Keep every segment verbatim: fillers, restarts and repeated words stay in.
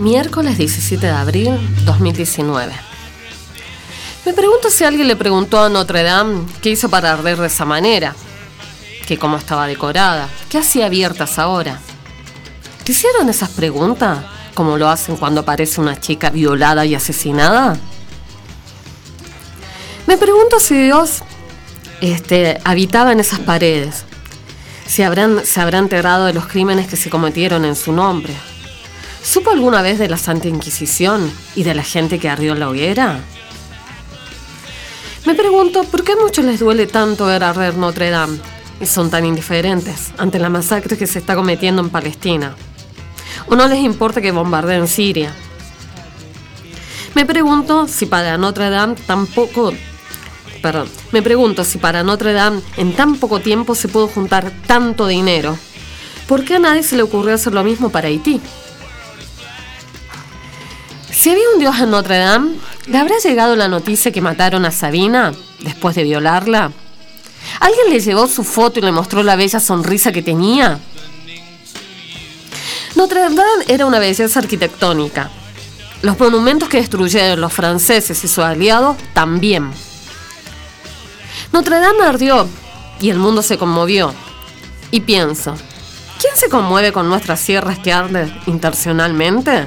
Miércoles diecisiete de abril dos mil diecinueve. Me pregunto si alguien le preguntó a Notre Dame qué hizo para arder de esa manera, que cómo estaba decorada, qué hacía abiertas ahora. ¿Te hicieron esas preguntas como lo hacen cuando aparece una chica violada y asesinada? Me pregunto si Dios este, habitaba en esas paredes, si habrán, se habrá enterado de los crímenes que se cometieron en su nombre. ¿Supo alguna vez de la Santa Inquisición y de la gente que ardió en la hoguera? Me pregunto por qué a muchos les duele tanto ver arder Notre Dame y son tan indiferentes ante la masacre que se está cometiendo en Palestina. ¿O no les importa que bombardeen Siria? Me pregunto si para Notre Dame tampoco... Perdón, me pregunto si para Notre Dame en tan poco tiempo se pudo juntar tanto dinero. ¿Por qué a nadie se le ocurrió hacer lo mismo para Haití? Si había un Dios en Notre Dame, ¿le habrá llegado la noticia que mataron a Sabina después de violarla? ¿Alguien le llevó su foto y le mostró la bella sonrisa que tenía? Notre Dame era una belleza arquitectónica. Los monumentos que destruyeron los franceses y sus aliados también. Notre Dame ardió y el mundo se conmovió. Y pienso, ¿quién se conmueve con nuestras sierras que arden intencionalmente?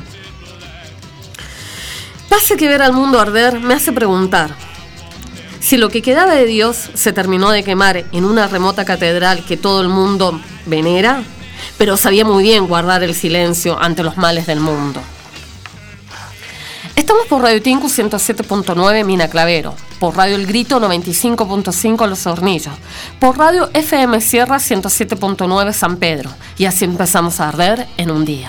Pase que ver al mundo arder me hace preguntar si lo que quedaba de Dios se terminó de quemar en una remota catedral que todo el mundo venera, pero sabía muy bien guardar el silencio ante los males del mundo. Estamos por Radio Tinku ciento siete punto nueve Mina Clavero, por Radio El Grito noventa y cinco punto cinco Los Hornillos, por Radio F M Sierra ciento siete punto nueve San Pedro, y así empezamos a arder en un día.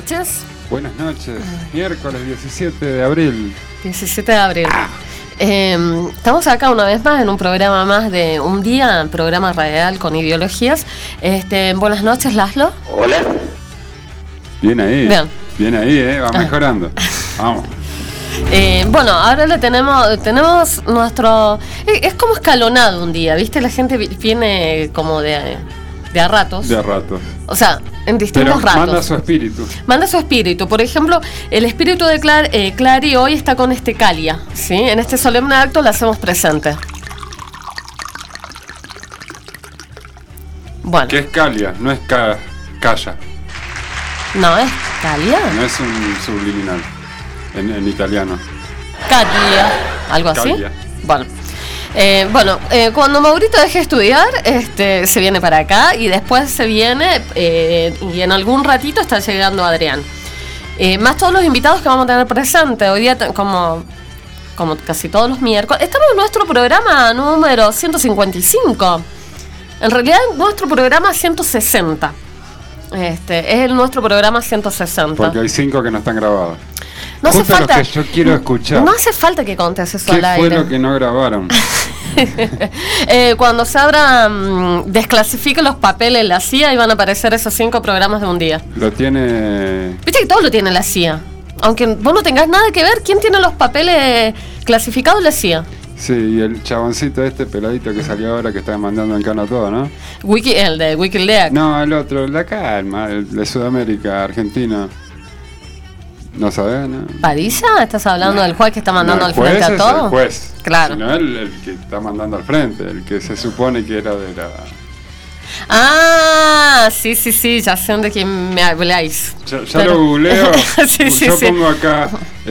noches. Buenas noches. Miércoles diecisiete de abril. diecisiete de abril. Ah. Eh, estamos acá una vez más en un programa más de un día, programa radial con ideologías. Este, buenas noches, Laszlo. Hola. Bien ahí. Bien. Bien ahí, eh. Va mejorando. Vamos. Eh, bueno, ahora le tenemos tenemos nuestro... Es como escalonado un día, ¿viste? La gente viene como de, de a ratos. De a ratos. O sea, en distintos Pero ratos. manda su espíritu. Manda su espíritu. Por ejemplo, el espíritu de Clar, eh, Clary hoy está con este Calia, ¿sí? En este solemne acto la hacemos presente. Bueno. ¿Qué es Calia? No es ca Calla. No, es Calia. No es un subliminal. En, en italiano. Calia, algo así. Calia. Bueno, eh, bueno eh, cuando Maurito deje de estudiar, este, se viene para acá y después se viene eh, y en algún ratito está llegando Adrián. Eh, más todos los invitados que vamos a tener presentes. Hoy día, como, como casi todos los miércoles, estamos en nuestro programa número ciento cincuenta y cinco. En realidad, nuestro programa ciento sesenta. Este, es el nuestro programa ciento sesenta. Porque hay cinco que no están grabados. No hace Justo falta. Lo que yo quiero escuchar. No hace falta que contes eso ¿Qué al aire. fue lo que no grabaron? eh, cuando se abra, mmm, desclasifique los papeles la C I A y van a aparecer esos cinco programas de un día. Lo tiene. Viste que todo lo tiene la C I A. Aunque vos no tengas nada que ver, ¿quién tiene los papeles clasificados? La C I A. Sí, y el chaboncito este peladito que salió ahora que está mandando en cana todo, ¿no? Wiki, el de Wikileaks. No, el otro, el de acá, el, el de Sudamérica, Argentina. ¿No sabés? No. ¿Padilla? ¿Estás hablando no. del juez que está mandando no, al frente a todo? El juez. Claro. Sino el, el que está mandando al frente, el que se supone que era de la... Ah, sí, sí, sí, ya sé de quién me habláis. Ya, ya Pero... lo googleo. sí, sí, Yo sí. pongo acá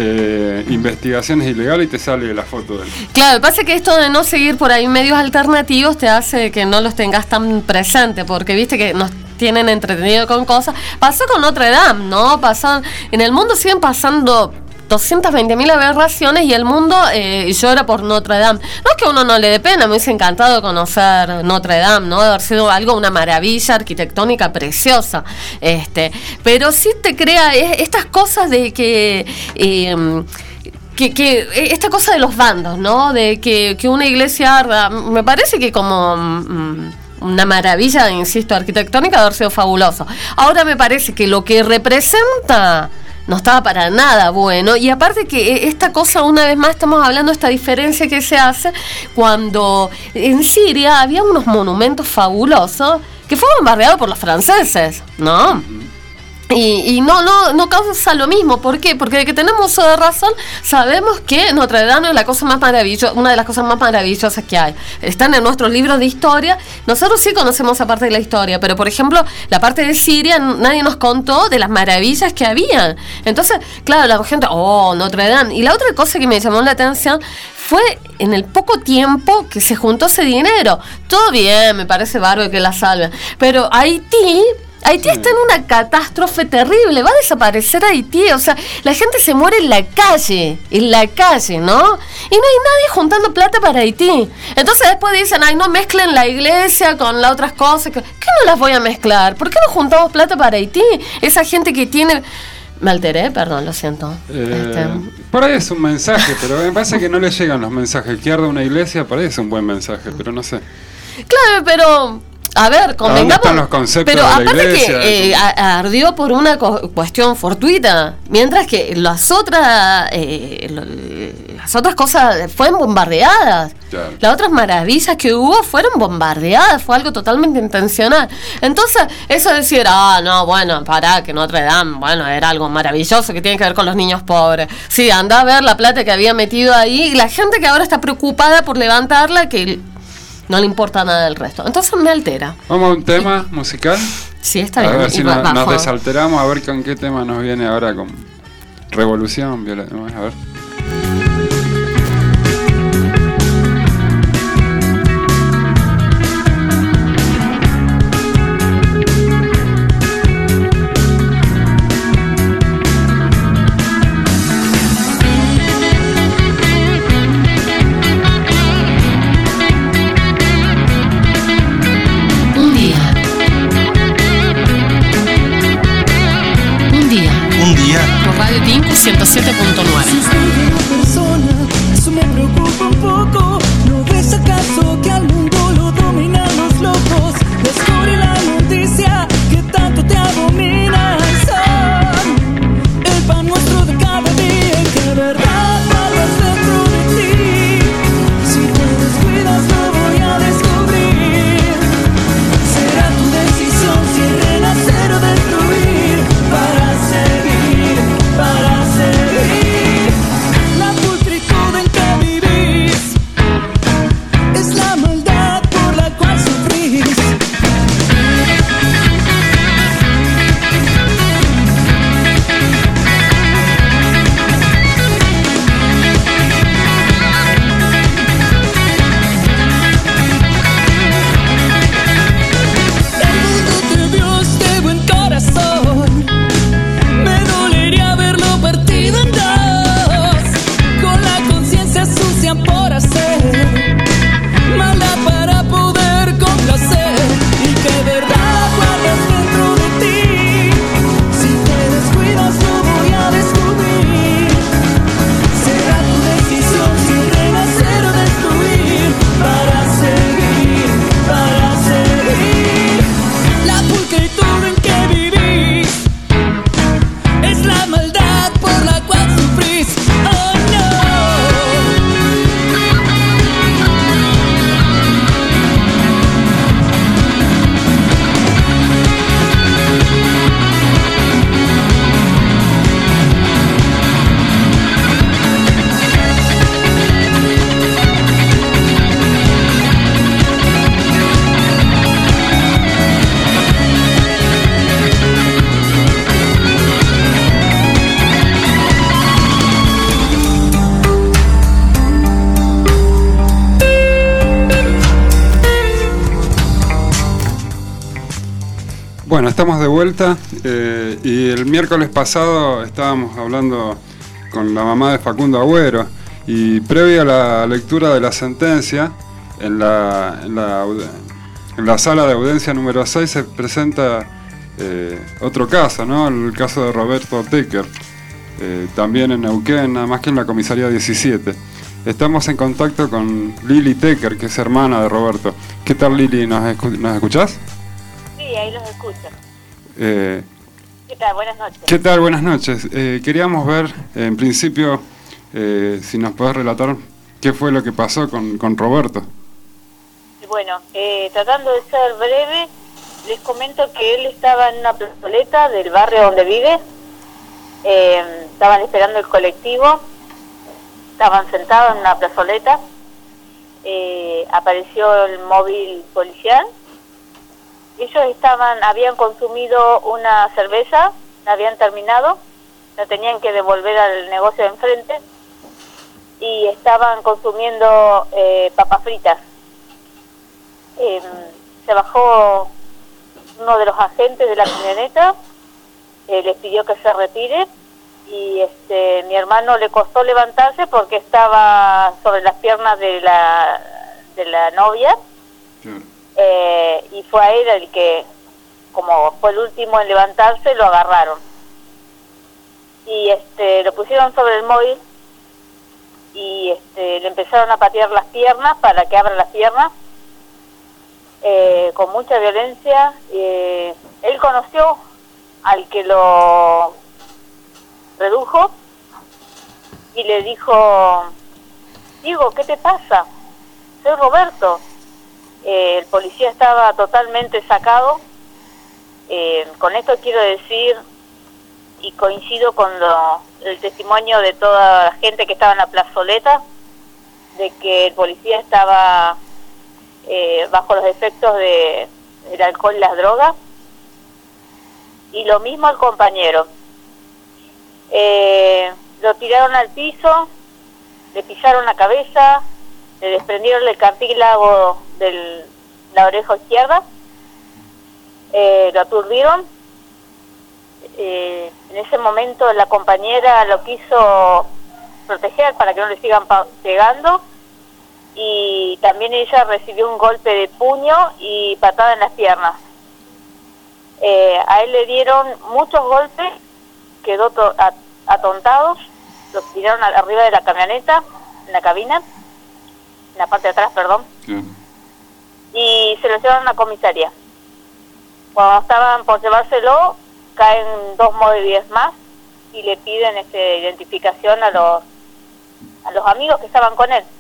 eh, investigaciones ilegales y te sale la foto de él. Claro, pasa que esto de no seguir por ahí medios alternativos te hace que no los tengas tan presente, porque viste que nos tienen entretenido con cosas. Pasó con Notre Dame, ¿no? Pasan, en el mundo siguen pasando doscientas veinte mil aberraciones y el mundo eh, llora por Notre Dame. No es que a uno no le dé pena, me hubiese encantado conocer Notre Dame, ¿no? De haber sido algo, una maravilla arquitectónica preciosa. Este, pero sí te crea eh, estas cosas de que... Eh, Que, que esta cosa de los bandos, ¿no? De que, que una iglesia arda, me parece que como mmm, una maravilla, insisto, arquitectónica, de haber sido fabuloso. Ahora me parece que lo que representa no estaba para nada bueno, y aparte que esta cosa, una vez más estamos hablando de esta diferencia que se hace cuando en Siria había unos monumentos fabulosos que fueron bombardeados por los franceses, ¿no? Y, y no, no, no causa lo mismo. ¿Por qué? Porque de que tenemos uso de razón, sabemos que Notre Dame es la cosa más maravillosa, una de las cosas más maravillosas que hay. Están en nuestros libros de historia. Nosotros sí conocemos esa parte de la historia, pero por ejemplo, la parte de Siria, nadie nos contó de las maravillas que había. Entonces, claro, la gente, oh, Notre Dame. Y la otra cosa que me llamó la atención fue en el poco tiempo que se juntó ese dinero. Todo bien, me parece bárbaro que la salven, pero Haití... Haití está en una catástrofe terrible, va a desaparecer Haití, o sea, la gente se muere en la calle, en la calle, ¿no? Y no hay nadie juntando plata para Haití. Entonces después dicen, ay, no mezclen la iglesia con las otras cosas. ¿Qué no las voy a mezclar? ¿Por qué no juntamos plata para Haití? Esa gente que tiene... Me alteré, perdón, lo siento. Eh, este... Por ahí es un mensaje, pero me parece que no le llegan los mensajes. Que arda una iglesia, por ahí es un buen mensaje, pero no sé. Claro, pero... A ver, convengamos, los conceptos pero de la aparte iglesia, que eh, a, ardió por una co- cuestión fortuita, mientras que las otras eh, lo, las otras cosas fueron bombardeadas. Claro. Las otras maravillas que hubo fueron bombardeadas, fue algo totalmente intencional. Entonces, eso de decir, ah, no, bueno, pará, que Notre Dame, bueno, era algo maravilloso que tiene que ver con los niños pobres. Sí, anda a ver la plata que había metido ahí y la gente que ahora está preocupada por levantarla, que... no le importa nada del resto. Entonces me altera. Vamos a un tema musical. Sí, está bien. A ver si y no, bajo. nos desalteramos, a ver con qué tema nos viene ahora con Revolución, Violeta. A ver. Un día ciento siete punto nueve. Eso me preocupa un poco. ¿No ves acaso que al mundo lo dominan los locos? Descubre la noticia que tanto te abomina. Son el pan nuestro de cada día. Y que verdad guardas dentro de ti. Si te descuidas lo voy a descubrir. Será tu decisión si renacer o destruir. Para seguir, para seguir. La pulcritud en que vivís es la maldad por la cual sufrís. El mundo te vio este buen corazón. Me dolería verlo partido en dos, con la conciencia sucia por hacer maldad para poder complacer. Y que verdad guardas dentro de ti. Si te descuidas lo voy a descubrir. Será tu decisión si renacer o destruir. Para seguir, para seguir. La pulcritud en que vivís es la maldad por la cual sufrís. Oh no. Bueno, estamos de vuelta eh, y el miércoles pasado estábamos hablando con la mamá de Facundo Agüero y previa a la lectura de la sentencia, en la, en la, en la sala de audiencia número seis se presenta eh, otro caso, ¿no? El caso de Roberto Tecker, eh, también en Neuquén, nada más que en la comisaría diecisiete. Estamos en contacto con Lili Tecker, que es hermana de Roberto. ¿Qué tal, Lili? ¿Nos, escu- ¿nos escuchás? Sí, ahí los escucho. Eh, ¿Qué tal? Buenas noches. ¿Qué tal? Buenas noches. Eh, queríamos ver, eh, en principio, eh, si nos podés relatar qué fue lo que pasó con, con Roberto. Bueno, eh, tratando de ser breve, les comento que él estaba en una plazoleta del barrio donde vive. Eh, estaban esperando el colectivo. Estaban sentados en una plazoleta. Eh, apareció el móvil policial. Ellos estaban, habían consumido una cerveza, la habían terminado, la tenían que devolver al negocio de enfrente y estaban consumiendo eh, papas fritas. Eh, se bajó uno de los agentes de la camioneta, eh, les pidió que se retire y este, mi hermano le costó levantarse porque estaba sobre las piernas de la, de la novia. Claro. Eh, y fue a él el que, como fue el último en levantarse, lo agarraron y este lo pusieron sobre el móvil y este le empezaron a patear las piernas para que abra las piernas eh, con mucha violencia. Eh, él conoció al que lo redujo y le dijo: Diego, ¿qué te pasa? Soy Roberto. Eh, el policía estaba totalmente sacado. Eh, con esto quiero decir, y coincido con lo, el testimonio de toda la gente que estaba en la plazoleta, de que el policía estaba eh, bajo los efectos de, del alcohol y las drogas, y lo mismo el compañero. Eh, lo tiraron al piso, le pisaron la cabeza, le desprendieron el cartílago de la oreja izquierda, eh, lo aturdieron. Eh, en ese momento la compañera lo quiso proteger para que no le sigan pegando y también ella recibió un golpe de puño y patada en las piernas. Eh, a él le dieron muchos golpes, quedó to- a- atontados, los tiraron arriba de la camioneta, en la cabina, en la parte de atrás, perdón, Sí. y se lo llevaron a la comisaría. Cuando estaban por llevárselo, caen dos móviles más y le piden este, identificación a los a los amigos que estaban con él.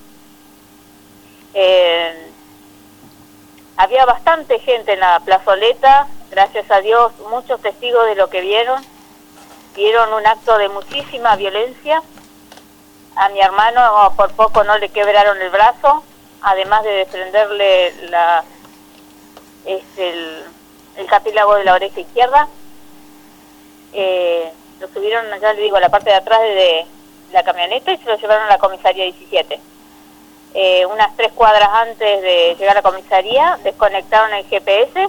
Eh, había bastante gente en la plazoleta, gracias a Dios, muchos testigos de lo que vieron. Vieron un acto de muchísima violencia. A mi hermano por poco no le quebraron el brazo, además de desprenderle la, este, el, el cartílago de la oreja izquierda. Eh, lo subieron, ya le digo, a la parte de atrás de, de la camioneta y se lo llevaron a la comisaría diecisiete. Eh, unas tres cuadras antes de llegar a la comisaría, desconectaron el G P S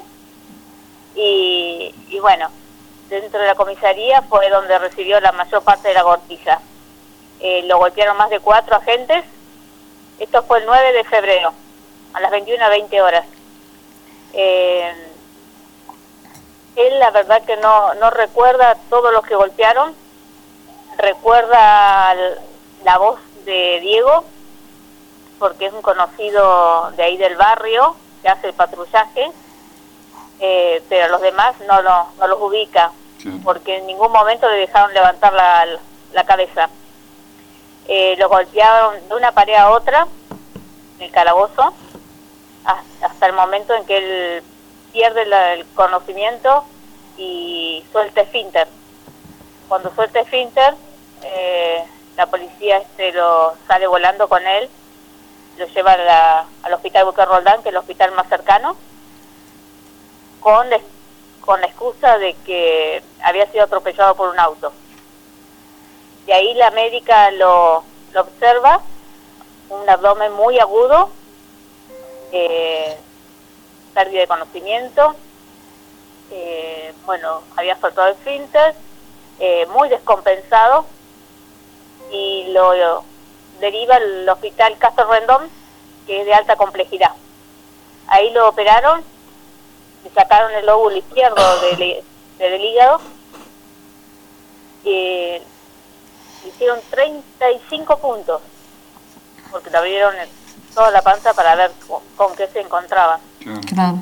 y, y bueno, dentro de la comisaría fue donde recibió la mayor parte de la golpiza. Eh, lo golpearon más de cuatro agentes. Esto fue el nueve de febrero, a las veintiuna veinte horas. Eh, él la verdad que no, no recuerda todos los que golpearon, recuerda la voz de Diego, porque es un conocido de ahí del barrio, que hace el patrullaje, eh, pero los demás no, no, no los ubica, sí, porque en ningún momento le dejaron levantar la, la cabeza. Eh, lo golpearon de una pared a otra, en el calabozo, hasta el momento en que él pierde la, el conocimiento y suelta esfínter. Cuando suelta esfínter, eh, la policía este lo sale volando con él, lo lleva a la, al hospital Boca Roldán, que es el hospital más cercano, con, con la excusa de que había sido atropellado por un auto. De ahí la médica lo, lo observa, un abdomen muy agudo, eh, pérdida de conocimiento, eh, bueno, había soltado el esfínter, eh, muy descompensado, y lo, lo deriva al hospital Castro Rendón, que es de alta complejidad. Ahí lo operaron, le sacaron el lóbulo izquierdo del, del hígado, y hicieron treinta y cinco puntos, porque le abrieron toda la panza para ver con, con qué se encontraba. Claro.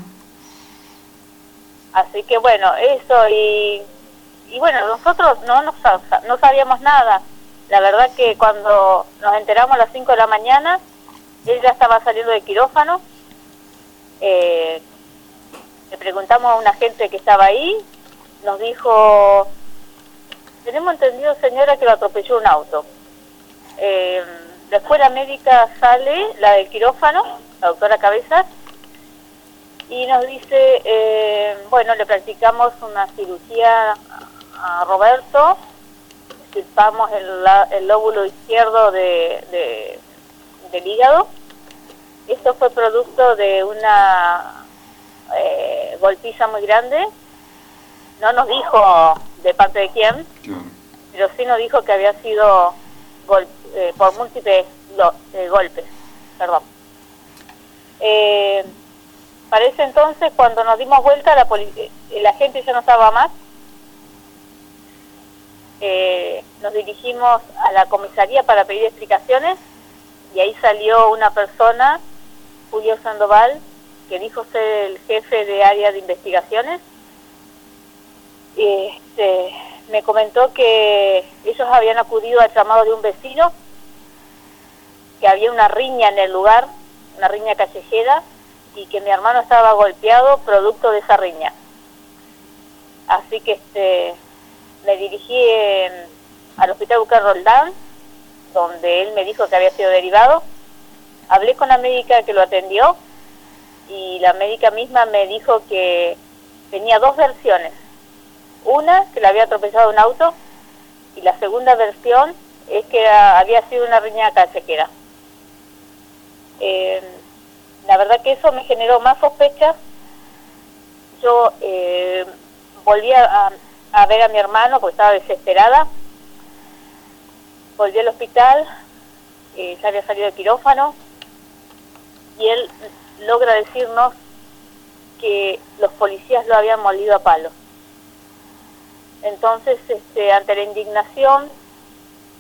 Así que bueno, eso, y, y bueno, nosotros no, no, no sabíamos nada. La verdad que cuando nos enteramos a las cinco de la mañana, él ya estaba saliendo de quirófano. Eh, le preguntamos a una gente que estaba ahí, nos dijo: tenemos entendido, señora, que lo atropelló un auto. Eh, después la médica sale, la del quirófano, la doctora Cabezas, y nos dice, eh, bueno, le practicamos una cirugía a Roberto, extirpamos el, el lóbulo izquierdo de, de, del hígado. Esto fue producto de una eh, golpiza muy grande. No nos dijo de parte de quién, claro, pero sí nos dijo que había sido gol eh, por múltiples lo, eh, golpes. Perdón. Eh, para ese entonces, cuando nos dimos vuelta, la, eh, la gente ya no estaba más. Eh, nos dirigimos a la comisaría para pedir explicaciones, y ahí salió una persona, Julio Sandoval, que dijo ser el jefe de área de investigaciones. Este, me comentó que ellos habían acudido al llamado de un vecino, que había una riña en el lugar, una riña callejera, y que mi hermano estaba golpeado producto de esa riña. Así que este, me dirigí eh, al hospital Boca Roldán, donde él me dijo que había sido derivado. Hablé con la médica que lo atendió, y la médica misma me dijo que tenía dos versiones. Una, que le había atropellado un auto, y la segunda versión es que era, había sido una riña callejera. Eh, la verdad que eso me generó más sospechas. Yo eh, volví a, a ver a mi hermano porque estaba desesperada. Volví al hospital, eh, ya había salido de quirófano, y él logra decirnos que los policías lo habían molido a palo. Entonces, este, ante la indignación,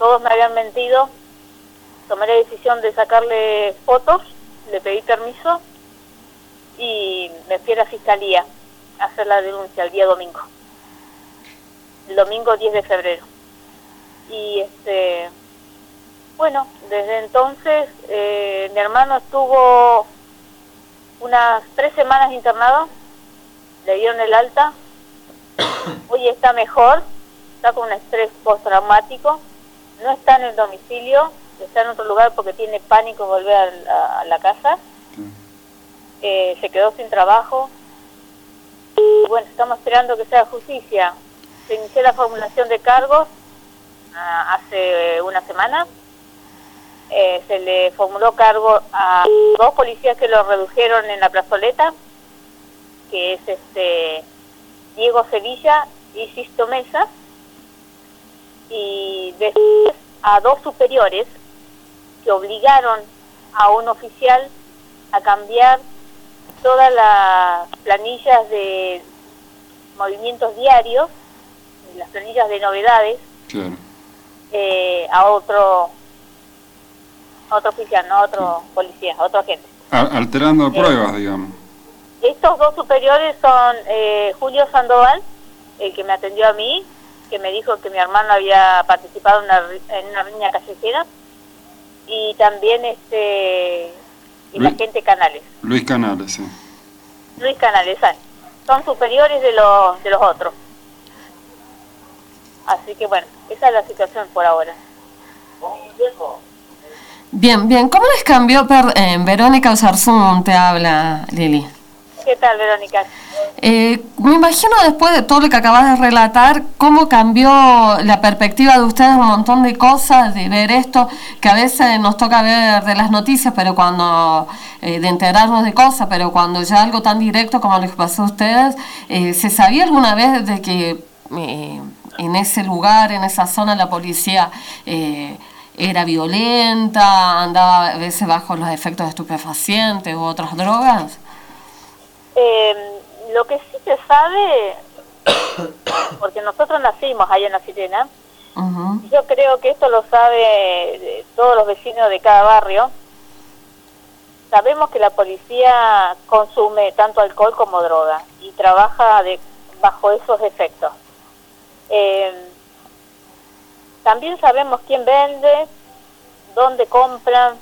todos me habían mentido, tomé la decisión de sacarle fotos, le pedí permiso y me fui a la fiscalía a hacer la denuncia el día domingo. El domingo diez de febrero. Y este, bueno, desde entonces eh, mi hermano estuvo unas tres semanas internado, le dieron el alta, hoy está mejor, está con un estrés postraumático, no está en el domicilio, está en otro lugar porque tiene pánico de volver a la, a la casa, eh, se quedó sin trabajo, y bueno, estamos esperando que sea justicia. Se inició la formulación de cargos uh, hace una semana, eh, se le formuló cargo a dos policías que lo redujeron en la plazoleta, que es este Diego Sevilla y Sisto Mesa, y después a dos superiores que obligaron a un oficial a cambiar todas las planillas de movimientos diarios, las planillas de novedades, claro. eh, a otro a otro oficial, no a otro sí. policía, a otro agente. Alterando eh, pruebas, digamos. Estos dos superiores son eh, Julio Sandoval, el que me atendió a mí, que me dijo que mi hermano había participado en una, en una riña callejera, y también este el Luis, agente Canales. Luis Canales, sí. Luis Canales, son superiores de los de los otros. Así que bueno, esa es la situación por ahora. Bien, bien. ¿Cómo les cambió, per, eh, Verónica Oyarzún te habla, Lili? ¿Qué tal, Verónica? Eh, me imagino después de todo lo que acabas de relatar, cómo cambió la perspectiva de ustedes un montón de cosas, de ver esto, que a veces nos toca ver de las noticias, pero cuando eh, de enterarnos de cosas, pero cuando ya algo tan directo como les pasó a ustedes, eh, ¿se sabía alguna vez de que eh, en ese lugar, en esa zona, la policía eh, era violenta, andaba a veces bajo los efectos de estupefacientes u otras drogas? Eh, lo que sí se sabe, porque nosotros nacimos allá en La Sirena, uh-huh. yo creo que esto lo sabe todos los vecinos de cada barrio. Sabemos que la policía consume tanto alcohol como droga y trabaja de, bajo esos efectos. Eh, también sabemos quién vende, dónde compran,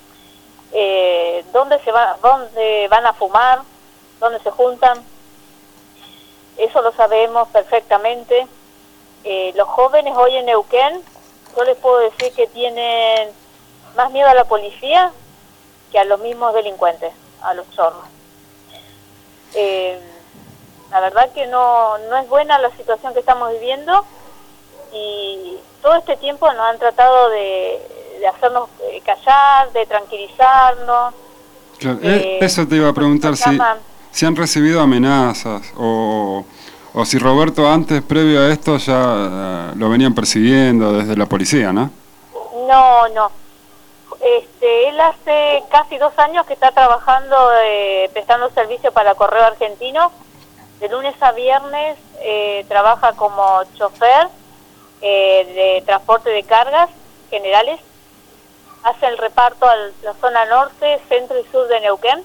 eh, dónde se va, dónde van a fumar, dónde se juntan. Eso lo sabemos perfectamente. Eh, los jóvenes hoy en Neuquén, yo les puedo decir que tienen más miedo a la policía que a los mismos delincuentes, a los chorros. Eh, la verdad que no, no es buena la situación que estamos viviendo, y todo este tiempo nos han tratado de, de hacernos callar, de tranquilizarnos. Claro, eh, eso te iba a preguntar, si, si han recibido amenazas o, o si Roberto antes, previo a esto, ya uh, lo venían persiguiendo desde la policía, ¿no? No, no. Este, él hace casi dos años que está trabajando, eh, prestando servicio para Correo Argentino. De lunes a viernes eh, trabaja como chofer eh, de transporte de cargas generales. Hace el reparto a la zona norte, centro y sur de Neuquén.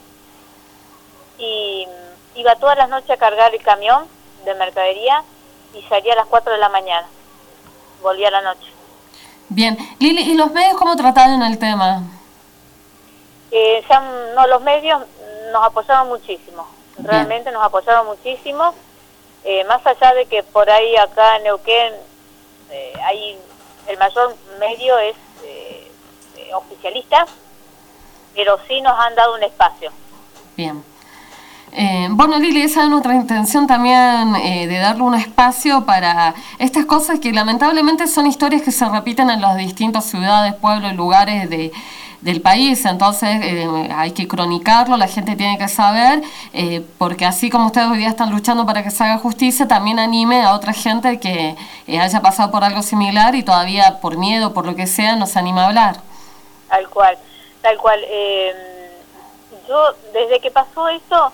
Y iba todas las noches a cargar el camión de mercadería y salía a las cuatro de la mañana. Volvía a la noche. Bien. Lili, ¿y los medios cómo trataron el tema? Eh, ya, no, los medios nos apoyaron muchísimo. Bien. Realmente nos apoyaron muchísimo. Eh, más allá de que por ahí acá en Neuquén eh, hay el mayor medio es eh, eh, oficialista, pero sí nos han dado un espacio. Bien. Eh, bueno, Lili, esa es nuestra intención también, eh, de darle un espacio para estas cosas que lamentablemente son historias que se repiten en las distintas ciudades, pueblos, lugares de, del país. Entonces eh, hay que cronicarlo, la gente tiene que saber, eh, porque así como ustedes hoy día están luchando para que se haga justicia, también anime a otra gente que eh, haya pasado por algo similar y todavía por miedo, por lo que sea, no se anima a hablar. Tal cual, tal cual. Eh, yo, desde que pasó esto,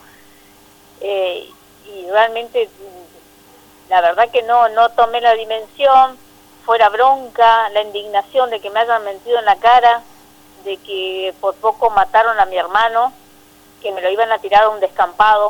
Eh, y realmente la verdad que no no tomé la dimensión, fuera bronca, la indignación de que me hayan mentido en la cara, de que por poco mataron a mi hermano, que me lo iban a tirar a un descampado.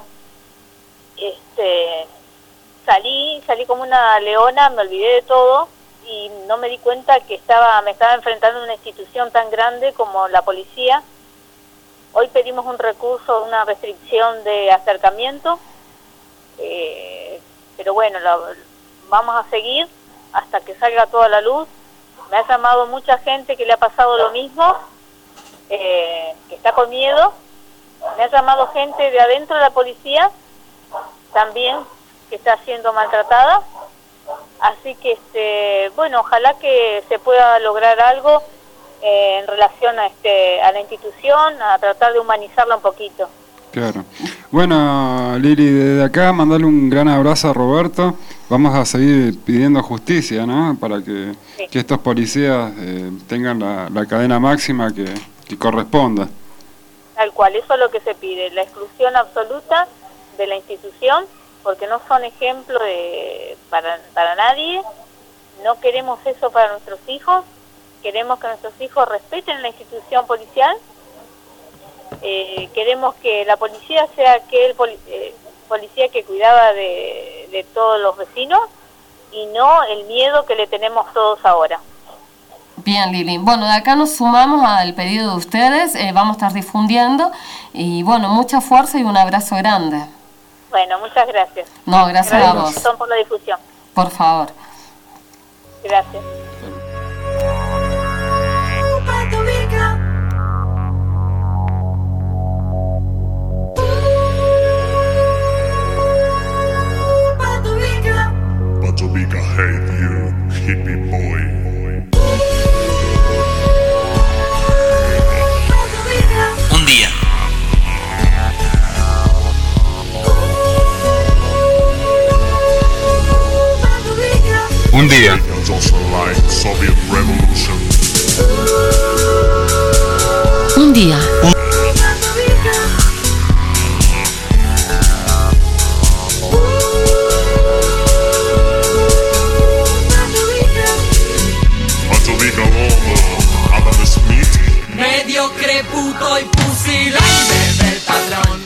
Este, salí, salí como una leona, me olvidé de todo y no me di cuenta que estaba, me estaba enfrentando a una institución tan grande como la policía. Hoy pedimos un recurso, una restricción de acercamiento, eh, pero bueno, la, vamos a seguir hasta que salga toda la luz. Me ha llamado mucha gente que le ha pasado lo mismo, eh, que está con miedo. Me ha llamado gente de adentro de la policía también que está siendo maltratada. Así que, este, bueno, ojalá que se pueda lograr algo eh, en relación a, este, a la institución, a tratar de humanizarla un poquito. Claro. Bueno, Lili, desde acá mandarle un gran abrazo a Roberto. Vamos a seguir pidiendo justicia, ¿no? Para que, sí. que estos policías eh, tengan la, la cadena máxima que, que corresponda. Tal cual, eso es lo que se pide, la exclusión absoluta de la institución, porque no son ejemplo de, para, para nadie. No queremos eso para nuestros hijos, queremos que nuestros hijos respeten la institución policial. Eh, queremos que la policía sea aquel poli eh, policía que cuidaba de, de todos los vecinos y no el miedo que le tenemos todos ahora. Bien, Lili. Bueno, de acá nos sumamos al pedido de ustedes, eh, vamos a estar difundiendo y bueno, mucha fuerza y un abrazo grande. Bueno, muchas gracias. No, gracias, gracias a vos. Son por la difusión. Por favor. Gracias. Patobica, hate you, hippie boy. Un día. Un día. Un día. Un Mediocre, puto y pusilánime del patrón.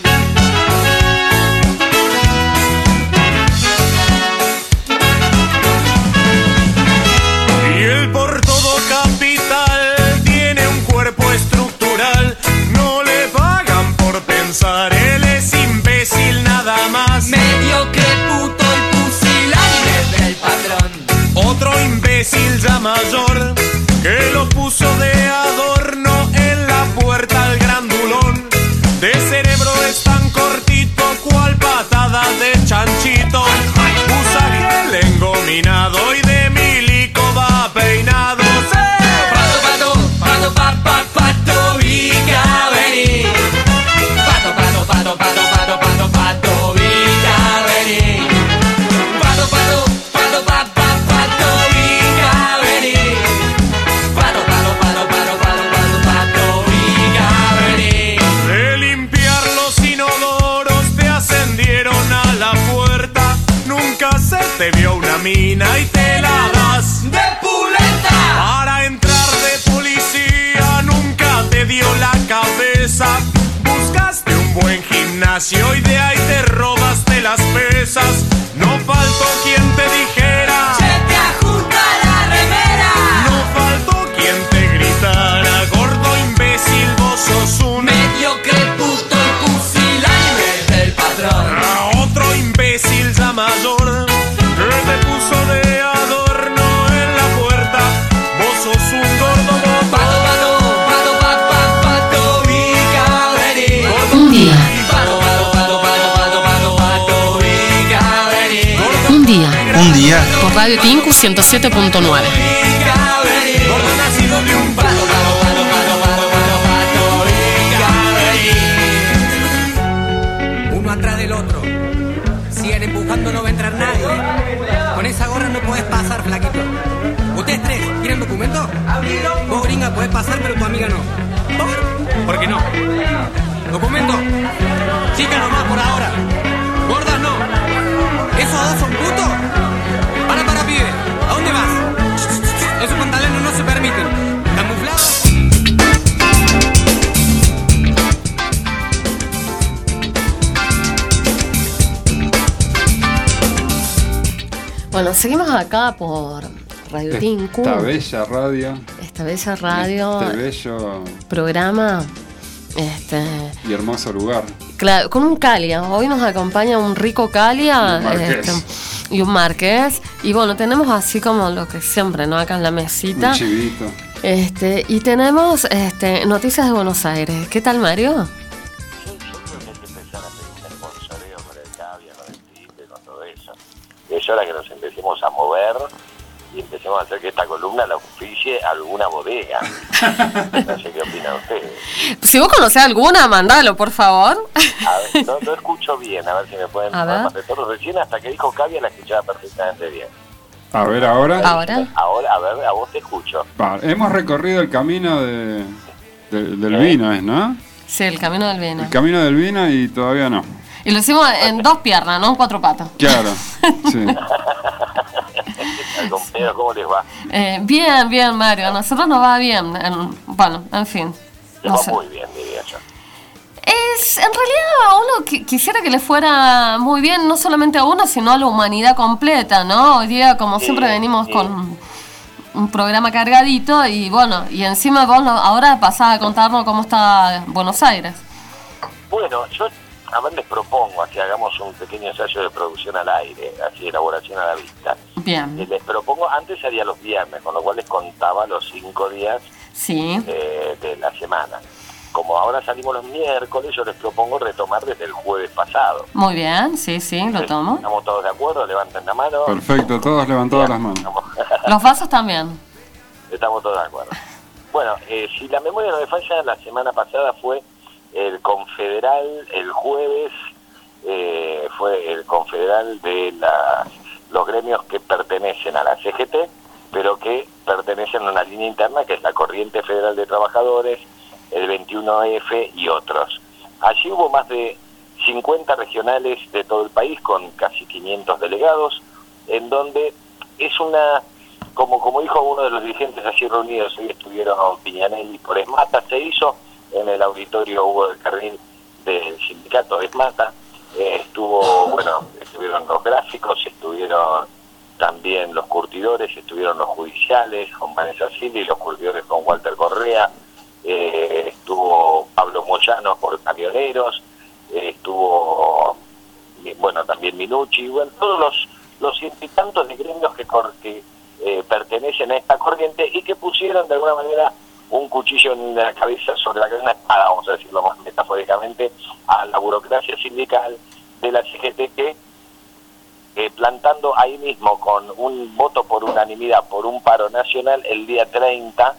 Y él por todo capital tiene un cuerpo estructural. No le pagan por pensar, él es imbécil nada más. Mediocre, puto y pusilánime del patrón. Otro imbécil ya mayor que lo puso de adorno en la puerta al grandulón. De cerebro es tan cortito cual patada de chanchito. Usa gel engominado y de milico va peinado. Pato, pato, pato, pato, pato, pato, vica, vení. Pato, pato, pato, pato, pato, pato, pato, vica, vení. Pato, pato, pato, pato, pato, pato, vica, vení. Pato, pato, pato, pato, pato, pato, pato, vica, vení. De limpiar los inodoros te ascendieron a la puerta. Nunca se te vio una mina y te la das de pulenta. Para entrar de policía nunca te dio la cabeza. Buscaste un buen gimnasio y de ahí te robaste las pesas. No faltó quien te dijera, se te ajusta la remera. no faltó quien te gritara, gordo imbécil, vos sos un mediocre, puto y pusilánime del patrón. a otro imbécil ya mayor que te puso de adorno en la puerta. Vos sos un gordo botón. Pato, pato, pato, pato, pato, pato, vica, vení. Un día. Pato, pato, pato, pato, pato, pato, pato, vica, vení. Un día. Un día. Por Radio Tinku ciento siete punto nueve. Vica, vení. Gordo nacido de un Pato, pato, pato, pato, pato, pato, pato, vica, vení. Uno atrás del otro. Siguen empujando, no va a entrar nadie. Con esa gorra no podés pasar, flaquito. Ustedes tres, ¿tienen documento? Vos, gringa, podés pasar, pero tu amiga no. ¿Por? ¿Por qué no? ¿Documento? Chicas nomás por ahora. Gordas no. ¿Esos dos son putos? Para, para, pibe. ¿A dónde vas? Bueno, seguimos acá por Radio Tinku. Esta bella radio. Esta bella radio. Este bello programa. Este, y hermoso lugar. Claro, con un Calia. Hoy nos acompaña un rico Calia. Y un marqués. Este, y un marqués. Y bueno, tenemos así como lo que siempre, ¿no? Acá en la mesita. Un chivito. Este, y tenemos este, noticias de Buenos Aires. ¿Qué tal, Mario? Es hora que nos empecemos a mover y empecemos a hacer que esta columna la oficie alguna bodega. No sé qué opinan ustedes. Si vos conocés alguna, mandalo, por favor. A ver, no, no escucho bien, a ver si me pueden a de todo. Recién hasta que dijo Cavia la escuchaba perfectamente bien. A ver, ahora. Ahora. Ahora, a ver, a vos te escucho. Va, hemos recorrido el camino de, de, del ¿Eh? vino, ¿es, no? Sí, el camino del vino. El camino del vino y todavía no. Y lo hicimos en dos piernas, no en cuatro patas. Claro, sí. Al compañero, ¿cómo les va? Eh, bien, bien, Mario. A nosotros nos va bien. En, bueno, en fin. Les No va sé. muy bien, diría yo. Es, en realidad, a uno qui- quisiera que le fuera muy bien, no solamente a uno, sino a la humanidad completa, ¿no? Hoy día, como Sí, siempre, venimos sí. con un programa cargadito y bueno, y encima vos no- ahora pasás a contarnos cómo está Buenos Aires. Bueno, yo a ver les propongo que hagamos un pequeño ensayo de producción al aire, así elaboración a la vista. Bien, Y les propongo, antes haría los viernes, con lo cual les contaba los cinco días sí. eh, de la semana. Como ahora salimos los miércoles, yo les propongo retomar desde el jueves pasado. Muy bien, sí, sí, lo tomo. ¿Estamos todos de acuerdo? Levanten la mano. Perfecto, todos levantados las manos. Estamos, Los vasos también. estamos todos de acuerdo. Bueno, eh, si la memoria no me falla, la semana pasada fue el confederal, el jueves eh, fue el confederal de las, los gremios que pertenecen a la C G T, pero que pertenecen a una línea interna que es la Corriente Federal de Trabajadores, el veintiuno F y otros. Allí hubo más de cincuenta regionales de todo el país con casi quinientos delegados, en donde es una, como como dijo uno de los dirigentes allí reunidos, hoy estuvieron Piñanelli por ESMATA, se hizo en el auditorio Hugo del Carril del sindicato de ESMATA, eh, estuvo, bueno, estuvieron los gráficos, estuvieron también los curtidores, estuvieron los judiciales con Vanessa Silva y los curtidores con Walter Correa, eh, estuvo Pablo Moyano por camioneros, eh, estuvo, bueno, también Minucci, bueno, todos los los sindicatos de gremios que, cor, que eh, pertenecen a esta corriente y que pusieron de alguna manera un cuchillo en la cabeza sobre la una espada, vamos a decirlo más metafóricamente, a la burocracia sindical de la C G T que eh, plantando ahí mismo con un voto por unanimidad por un paro nacional el día treinta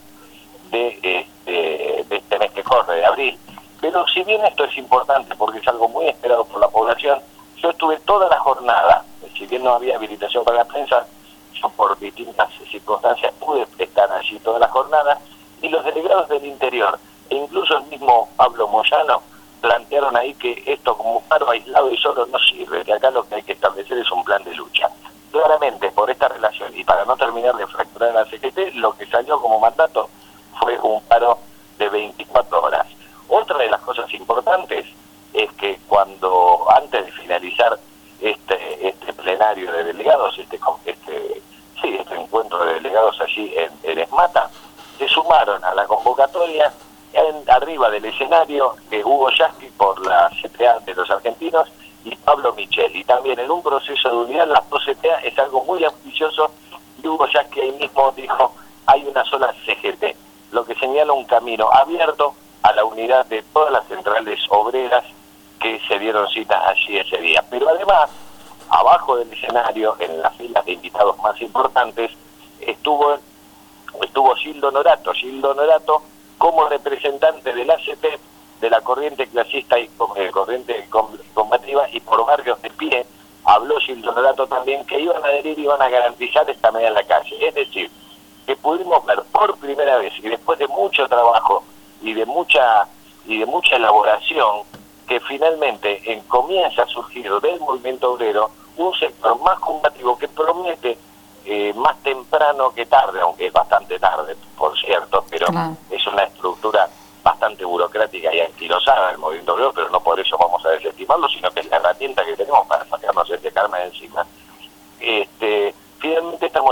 de este, de este mes que corre, de abril. Pero si bien esto es importante porque es algo muy esperado por la población, yo estuve toda la jornada, si bien no había habilitación para la prensa, yo por distintas circunstancias pude estar allí toda la jornada, y los delegados del interior, e incluso el mismo Pablo Moyano, plantearon ahí que esto como un paro aislado y solo no sirve, que acá lo que hay que establecer es un plan de lucha. Claramente, por esta relación, y para no terminar de fracturar a la C G T, lo que salió como mandato fue un paro de veinticuatro horas. Otra de las cosas importantes es que cuando, antes de finalizar este este plenario de delegados, este este sí, este encuentro de delegados allí en, en ESMATA, se sumaron a la convocatoria en, arriba del escenario eh, Hugo Yasky por la C T A de los argentinos y Pablo Michel. Y también en un proceso de unidad las dos C T A es algo muy ambicioso y Hugo Yasky ahí mismo dijo hay una sola C G T, lo que señala un camino abierto a la unidad de todas las centrales obreras que se dieron cita allí ese día. Pero además, abajo del escenario, en las filas de invitados más importantes, estuvo estuvo Gildo Norato, Gildo Norato como representante de la A C T, de la corriente clasista y eh, corriente combativa, y por barrios de pie, habló Gildo Norato también que iban a adherir y iban a garantizar esta medida en la calle. Es decir, que pudimos ver por primera vez, y después de mucho trabajo y de mucha y de mucha elaboración, que finalmente eh, comienza a surgir del movimiento obrero un sector más combativo que promete eh, más temprano que tarde, aunque es bastante tarde, por cierto, pero claro, es una estructura bastante burocrática y anquilosada del movimiento obrero, pero no por eso vamos a desestimarlo, sino que es la herramienta que tenemos para sacarnos este karma de encima. Este,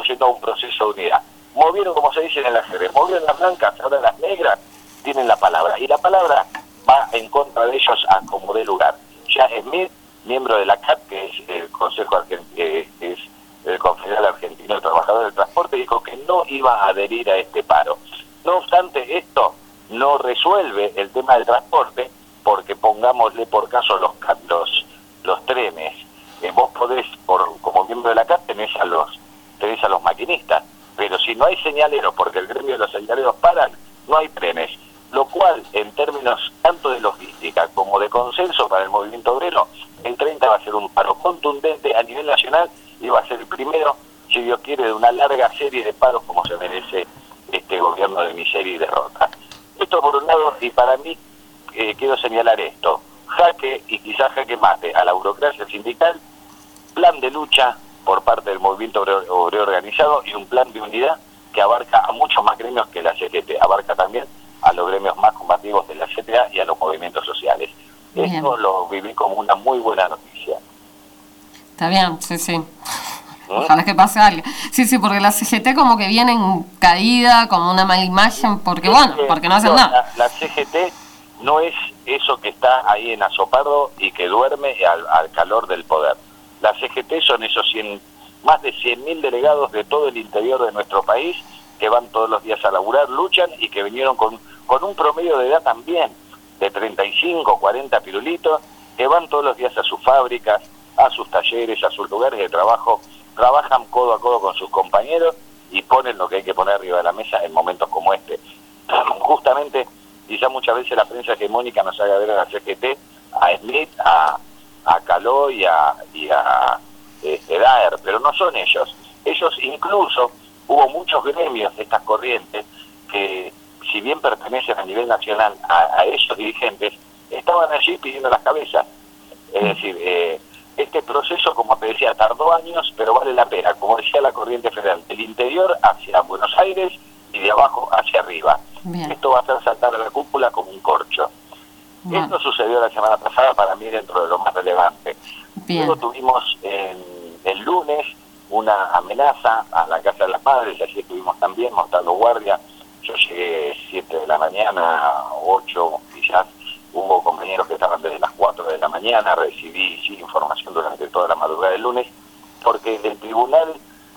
estamos yendo a un proceso de unidad. Movieron, como se dice en el ajedrez, movieron las blancas, ahora las negras tienen la palabra, y la palabra va en contra de ellos a como dé lugar. Ya Smith, miembro de la C A T, que es el Consejo Argentino, que es el Confederal Argentino de Trabajadores del Transporte, dijo que no iba a adherir a este paro. No obstante, esto no resuelve el tema del transporte, porque pongámosle por caso los los, los trenes. Eh, vos podés, por, como miembro de la C A T, tenés a los tenés a los maquinistas, pero si no hay señaleros, porque el gremio de los señaleros paran, no hay trenes, lo cual en términos tanto de logística como de consenso para el movimiento obrero, el treinta va a ser un paro contundente a nivel nacional y va a ser el primero, si Dios quiere, de una larga serie de paros como se merece este gobierno de miseria y derrota. Esto por un lado, y para mí eh, quiero señalar esto: jaque y quizás jaque mate a la burocracia sindical, plan de lucha por parte del movimiento obrero, obrero organizado y un plan de unidad que abarca a muchos más gremios que la C G T, abarca también a los gremios más combativos de la C T A y a los movimientos sociales. Bien. Esto lo viví como una muy buena noticia. Está bien, sí, sí. Ojalá que pase algo. Sí, sí, porque la C G T como que viene en caída, como una mala imagen, porque bueno, porque no hacen no, nada. La, la C G T no es eso que está ahí en Azopardo y que duerme al, al calor del poder. La C G T son esos cien, más de cien mil delegados de todo el interior de nuestro país que van todos los días a laburar, luchan y que vinieron con, con un promedio de edad también de treinta y cinco, cuarenta pirulitos, que van todos los días a sus fábricas, a sus talleres, a sus lugares de trabajo, trabajan codo a codo con sus compañeros y ponen lo que hay que poner arriba de la mesa en momentos como este. Justamente, quizá muchas veces la prensa hegemónica nos haga ver a la C G T, a Smith, a, a Caló y a, y a este, Daer, pero no son ellos. Ellos incluso, hubo muchos gremios de estas corrientes que, si bien pertenecen a nivel nacional a, a esos dirigentes, estaban allí pidiendo las cabezas. Es decir, eh, este proceso, como te decía, tardó años, pero vale la pena. Como decía la corriente federal, del interior hacia Buenos Aires y de abajo hacia arriba. Bien. Esto va a hacer saltar a la cúpula como un corcho. Bien. Esto sucedió la semana pasada, para mí dentro de lo más relevante. Bien. Luego tuvimos en, el lunes una amenaza a la Casa de las Madres, allí estuvimos también montando guardia. Yo llegué siete de la mañana, ocho quizás. Hubo compañeros que estaban desde las cuatro de la mañana, recibí sí, información durante toda la madrugada del lunes, porque el Tribunal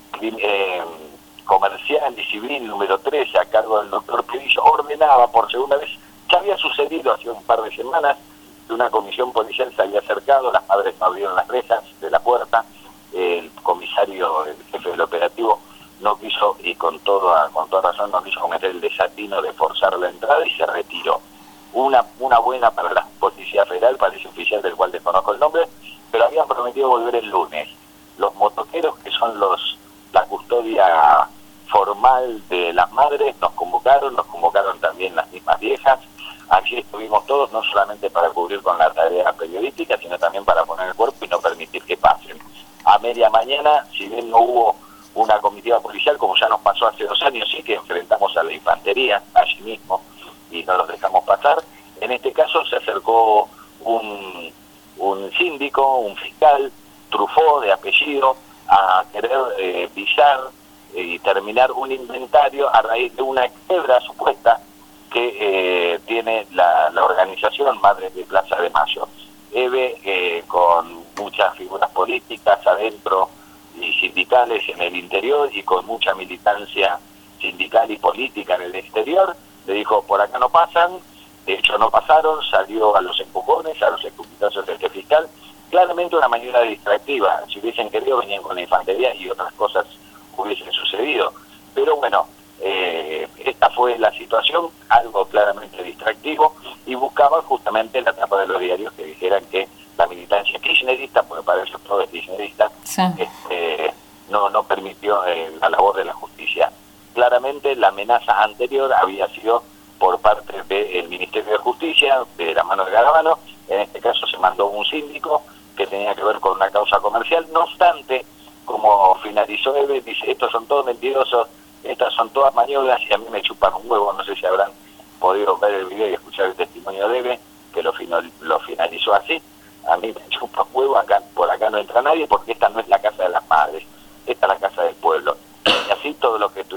eh, Comercial y Civil número trece, a cargo del doctor Pedillo, ordenaba por segunda vez, ya había sucedido hace un par de semanas, que una comisión policial se había acercado, las madres no abrieron las rejas de la puerta, el comisario, el jefe del operativo, no quiso, y con toda, con toda razón, no quiso cometer el desatino de forzar la entrada y se retiró. Una, una buena para la Policía Federal, para ese oficial del cual desconozco el nombre, pero habían prometido volver el lunes. Los motoqueros, que son los la custodia formal de las madres, nos convocaron, nos convocaron también las mismas viejas. Aquí estuvimos todos, no solamente para cubrir con la tarea periodística, sino también para poner el cuerpo y no permitir que pasen. A media mañana, si bien no hubo una comitiva policial, como ya nos pasó hace dos años, sí que enfrentamos a la infantería allí mismo, y no los dejamos pasar. En este caso se acercó un, un síndico, un fiscal, Truffaut de apellido, a querer eh, pisar eh, y terminar un inventario a raíz de una quiebra supuesta que eh, tiene la, la organización Madres de Plaza de Mayo. EVE, eh, con muchas figuras políticas adentro y sindicales en el interior y con mucha militancia sindical y política en el exterior, le dijo, por acá no pasan. De hecho no pasaron, salió a los empujones, a los escupitazos de este fiscal, claramente una maniobra distractiva. Si hubiesen querido venían con la infantería y otras cosas hubiesen sucedido, pero bueno, eh, esta fue la situación, algo claramente distractivo, y buscaban justamente la tapa de los diarios que dijeran que la militancia kirchnerista, porque para eso todo es kirchnerista, sí. este, no, no permitió eh, la labor de la justicia. Claramente la amenaza anterior había sido por parte del Ministerio de Justicia, de la mano de Garabano. En este caso se mandó un síndico que tenía que ver con una causa comercial. No obstante, como finalizó EVE, dice, estos son todos mentirosos, estas son todas maniobras y a mí me chupan un huevo. No sé si habrán podido ver el video y escuchar el testimonio de EVE, que lo, final, lo finalizó así. A mí me chupa un huevo, acá, por acá no entra nadie porque esta no es la casa de las madres, esta es la casa del pueblo.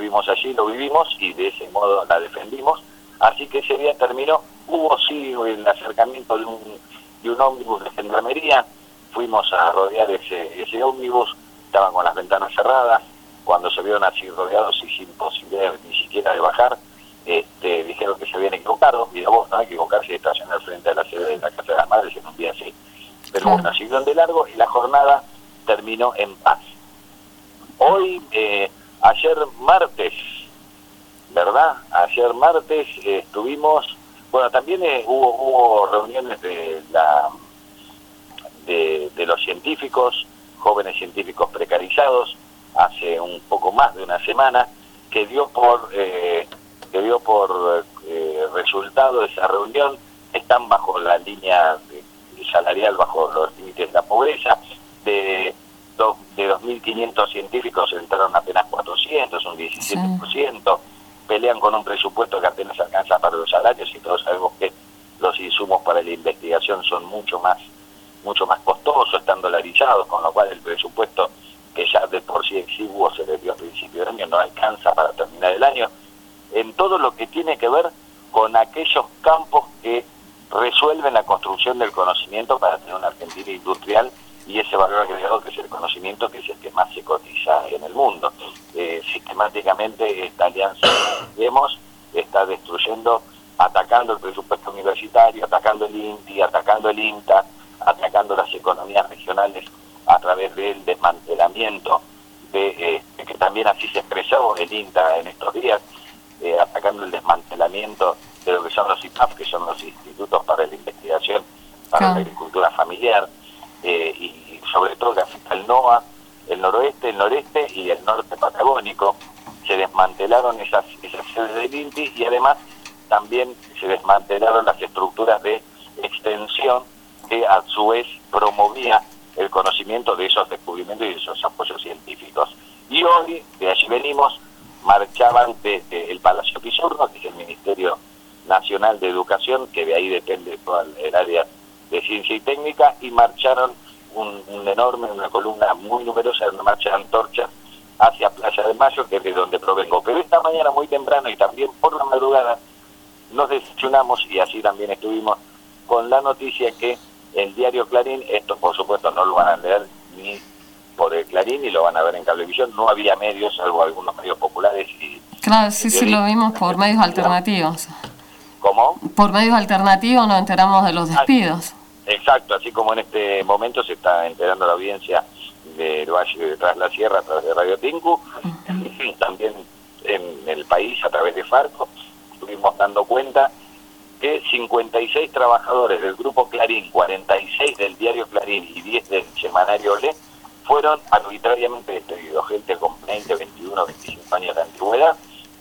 estuvimos allí, lo vivimos y de ese modo la defendimos. Así que ese día terminó, hubo sí el acercamiento de un, de un ómnibus de gendarmería, fuimos a rodear ese, ese ómnibus, estaban con las ventanas cerradas, cuando se vieron así rodeados y sin posibilidad ni siquiera de bajar, este, dijeron que se habían equivocado, y a vos no hay que equivocarse de estacionar frente a la sede de la Casa de las Madres en un día así. Pero Claro. bueno, siguieron de largo y la jornada terminó en paz. Hoy, eh, ayer martes, ¿verdad? Ayer martes eh, estuvimos, bueno, también eh, hubo, hubo reuniones de, la, de, de los científicos, jóvenes científicos precarizados, hace un poco más de una semana, que dio por, eh, que dio por eh, resultado esa reunión, están bajo la línea de, de salarial, bajo los límites de la pobreza, de, do, de dos mil quinientos científicos entraron apenas cuatrocientos, un diecisiete por ciento, sí. Pelean con un presupuesto que apenas alcanza para los salarios y todos sabemos que los insumos para la investigación son mucho más mucho más costosos, están dolarizados, con lo cual el presupuesto que ya de por sí exiguo se les dio a principio de año no alcanza para terminar el año, en todo lo que tiene que ver con aquellos campos que resuelven la construcción del conocimiento para tener una Argentina industrial y ese valor agregado que es el conocimiento, que es el que más se cotiza en el mundo. Eh, sistemáticamente esta alianza que vemos está destruyendo, atacando el presupuesto universitario, atacando el INTI, atacando el INTA, atacando las economías regionales a través del desmantelamiento, de, eh, que también así se expresó el INTA en estos días, eh, atacando el desmantelamiento de lo que son los I P A F, que son los Institutos para la Investigación para claro. la Agricultura Familiar, eh, y sobre todo que afecta el NOA, el noroeste, el noreste y el norte patagónico. Se desmantelaron esas, esas sedes del INTI y además también se desmantelaron las estructuras de extensión que a su vez promovía el conocimiento de esos descubrimientos y de esos apoyos científicos. Y hoy, de allí venimos, marchaban desde el Palacio Pisurno, que es el Ministerio Nacional de Educación, que de ahí depende toda el área de Ciencia y Técnica, y marcharon un, un enorme, una columna muy numerosa, una marcha de antorchas hacia Playa de Mayo, que es de donde provengo. Pero esta mañana muy temprano y también por la madrugada nos desayunamos, y así también estuvimos con la noticia que el diario Clarín, esto por supuesto no lo van a leer ni por el Clarín, y lo van a ver en Cablevisión, no había medios, salvo algunos medios populares. Y claro, sí, sí, lo vimos por medios alternativos. ¿Cómo? Por medios alternativos nos enteramos de los despidos. Exacto, así como en este momento se está enterando la audiencia del Valle de Tras la Sierra a través de Radio Tinku, uh-huh. También en el país a través de Farco, estuvimos dando cuenta que cincuenta y seis trabajadores del Grupo Clarín, cuarenta y seis del diario Clarín y diez del semanario Olé fueron arbitrariamente despedidos. Gente con veinte, veintiuno, veinticinco años de antigüedad,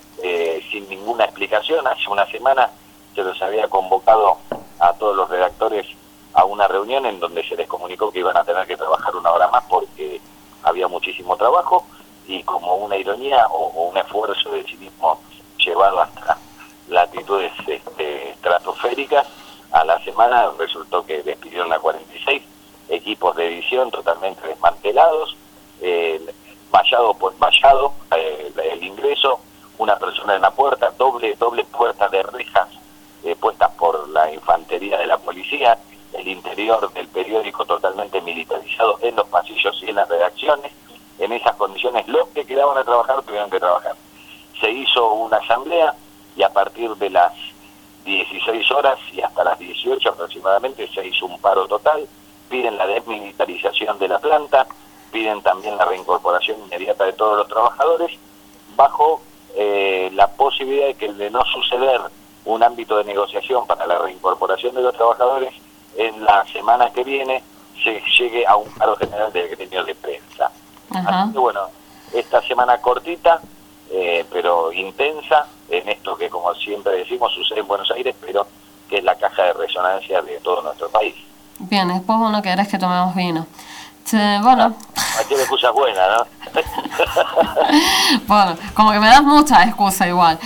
eh, sin ninguna explicación. Hace una semana se los había convocado a todos los redactores a una reunión en donde se les comunicó que iban a tener que trabajar una hora más porque había muchísimo trabajo, y como una ironía o, o un esfuerzo de cinismo llevado hasta latitudes este, estratosféricas, a la semana resultó que despidieron a cuarenta y seis equipos de edición totalmente desmantelados, eh, vallado por vallado, eh, el ingreso, una persona en la puerta, doble doble puerta de rejas eh, puestas por la infantería de la policía, el interior del periódico totalmente militarizado en los pasillos y en las redacciones. En esas condiciones los que quedaban a trabajar tuvieron que trabajar. Se hizo una asamblea y a partir de las dieciséis horas y hasta las dieciocho aproximadamente se hizo un paro total. Piden la desmilitarización de la planta, piden también la reincorporación inmediata de todos los trabajadores, bajo eh, la posibilidad de que de no suceder un ámbito de negociación para la reincorporación de los trabajadores, en la semana que viene se llegue a un paro general del gremio de prensa. Ajá. Así que bueno, esta semana cortita, eh, pero intensa, en esto que como siempre decimos sucede en Buenos Aires, pero que es la caja de resonancia de todo nuestro país. Bien, después vos no querés que tomemos vino. Che, bueno. Ah, tiene excusas buenas, ¿no? Bueno, como que me das mucha excusa igual.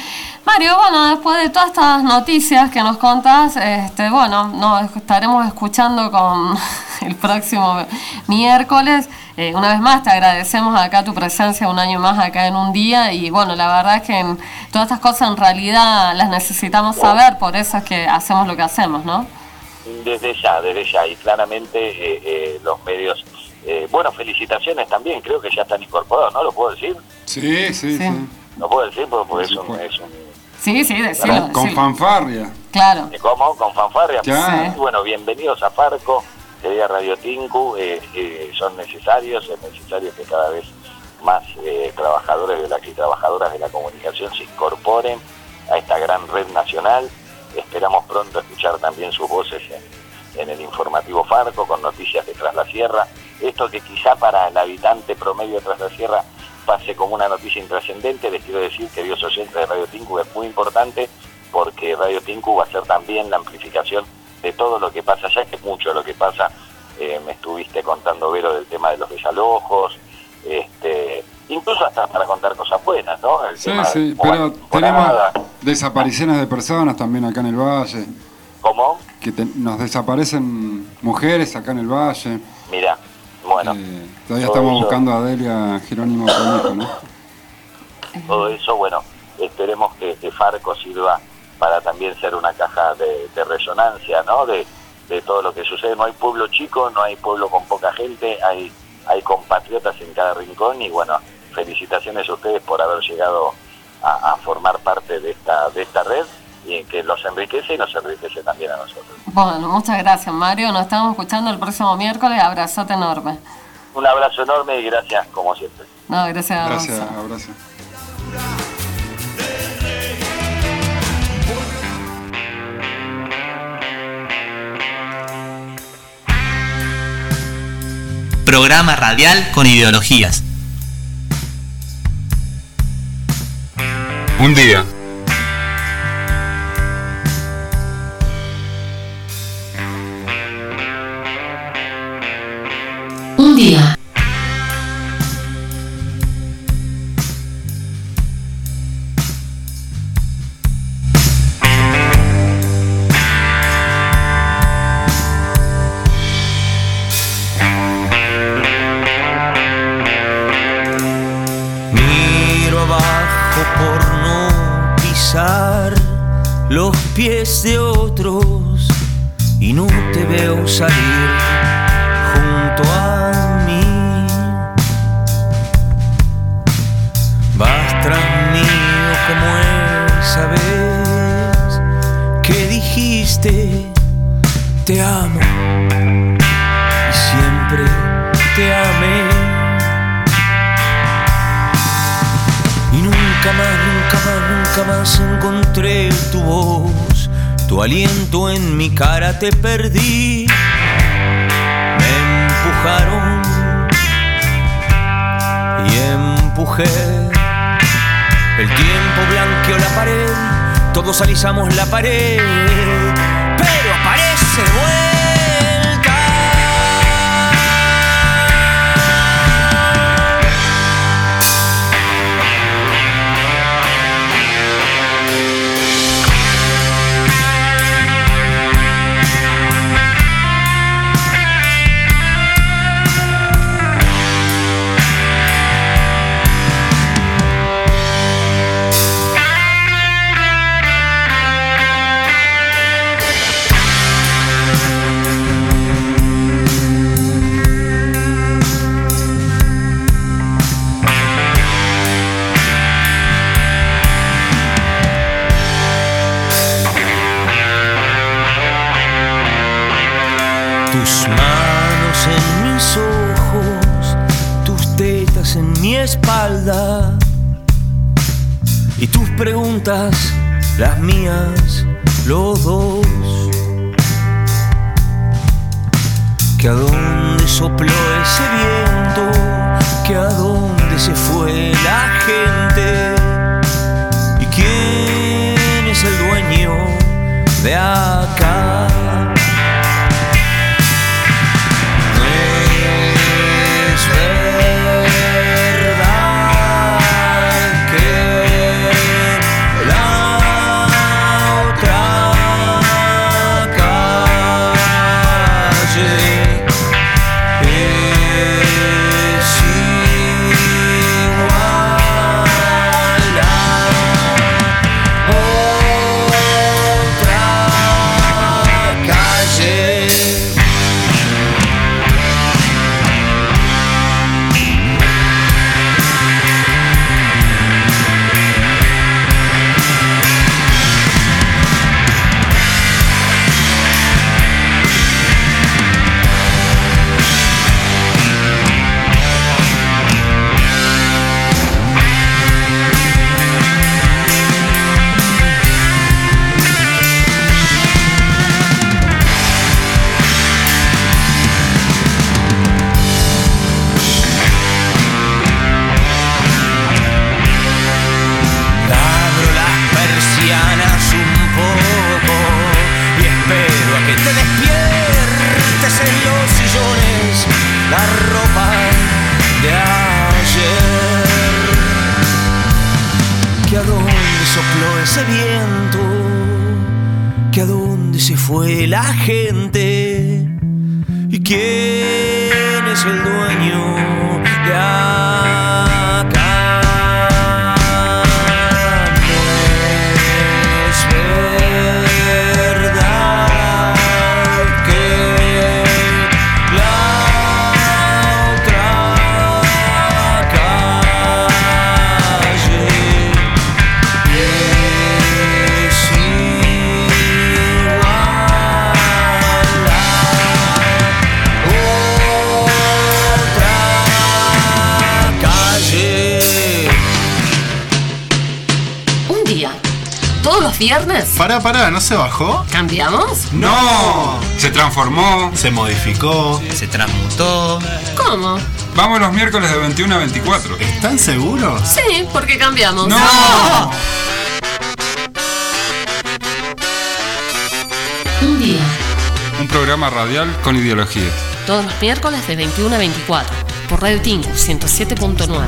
Mario, bueno, después de todas estas noticias que nos contás, este, bueno, nos estaremos escuchando con el próximo miércoles. Eh, una vez más te agradecemos acá tu presencia un año más acá en Un Día, y bueno, la verdad es que en todas estas cosas en realidad las necesitamos saber, por eso es que hacemos lo que hacemos, ¿no? Desde ya, desde ya, y claramente eh, eh, los medios, eh, bueno, felicitaciones también, creo que ya están incorporados, ¿no? ¿Lo puedo decir? Sí, sí, sí. sí. ¿Lo puedo decir? Porque, porque es, un, es un... Sí, sí, decilo. Con, con fanfarria. Claro. ¿Cómo? ¿Con fanfarria? Claro. Sí. Bueno, bienvenidos a Farco, querida Radio Tinku, eh, eh, son necesarios, es necesario que cada vez más eh, trabajadores de la, y trabajadoras de la comunicación se incorporen a esta gran red nacional. Esperamos pronto escuchar también sus voces en, en el informativo Farco, con noticias de Tras la Sierra. Esto que quizá para el habitante promedio de Tras la Sierra pase como una noticia intrascendente, les quiero decir, queridos oyentes de Radio Tinku, es muy importante, porque Radio Tinku va a ser también la amplificación de todo lo que pasa allá, que es mucho lo que pasa. Eh, me estuviste contando, Vero, del tema de los desalojos, este, incluso hasta para contar cosas buenas, ¿no? El sí, tema sí, de, pero tenemos nada. desapariciones de personas también acá en el Valle. ¿Cómo? Que te, nos desaparecen mujeres acá en el Valle. Mira, bueno. Eh, todavía estamos eso, buscando a Delia Jerónimo Conico, ¿no? Todo eso, bueno, esperemos que, que Farco sirva para también ser una caja de, de resonancia, ¿no? De, de todo lo que sucede. No hay pueblo chico, no hay pueblo con poca gente, hay, hay compatriotas en cada rincón, y bueno, felicitaciones a ustedes por haber llegado a, a formar parte de esta, de esta red, y que los enriquece y nos enriquece también a nosotros. Bueno, muchas gracias, Mario. Nos estamos escuchando el próximo miércoles. Abrazote enorme. Un abrazo enorme y gracias como siempre. No, gracias a Gracias, Rosa. abrazo. Programa radial con ideologías. Un día. Un día. Miro abajo por no pisar los pies de otros y no te veo salir junto a mí. Vas tras mío como esa vez que dijiste te amo y siempre te amé. Y nunca más, nunca más, nunca más encontré tu voz, tu aliento en mi cara te perdí. Empujaron y empujé. El tiempo blanqueó la pared, todos alisamos la pared, pero aparece de vuelta. Tus manos en mis ojos, tus tetas en mi espalda y tus preguntas, las mías, los dos. Que a dónde sopló ese viento, que a dónde se fue la gente y quién es el dueño de acá. Verdad que la que a dónde se fue la gente y quién es el dueño de acá. No es verdad que la otra calle es igual a otra calle. Un día, todos los viernes, Pará, pará, ¿no se bajó? ¿cambiamos? ¡No! Se transformó. Se modificó. Se transmutó. ¿Cómo? Vamos los miércoles de veintiuno a veinticuatro. ¿Están seguros? Sí, porque cambiamos. ¡No! Un día, Un programa radial con ideologías. todos los miércoles de veintiuno a veinticuatro, por Radio Tinku ciento siete punto nueve.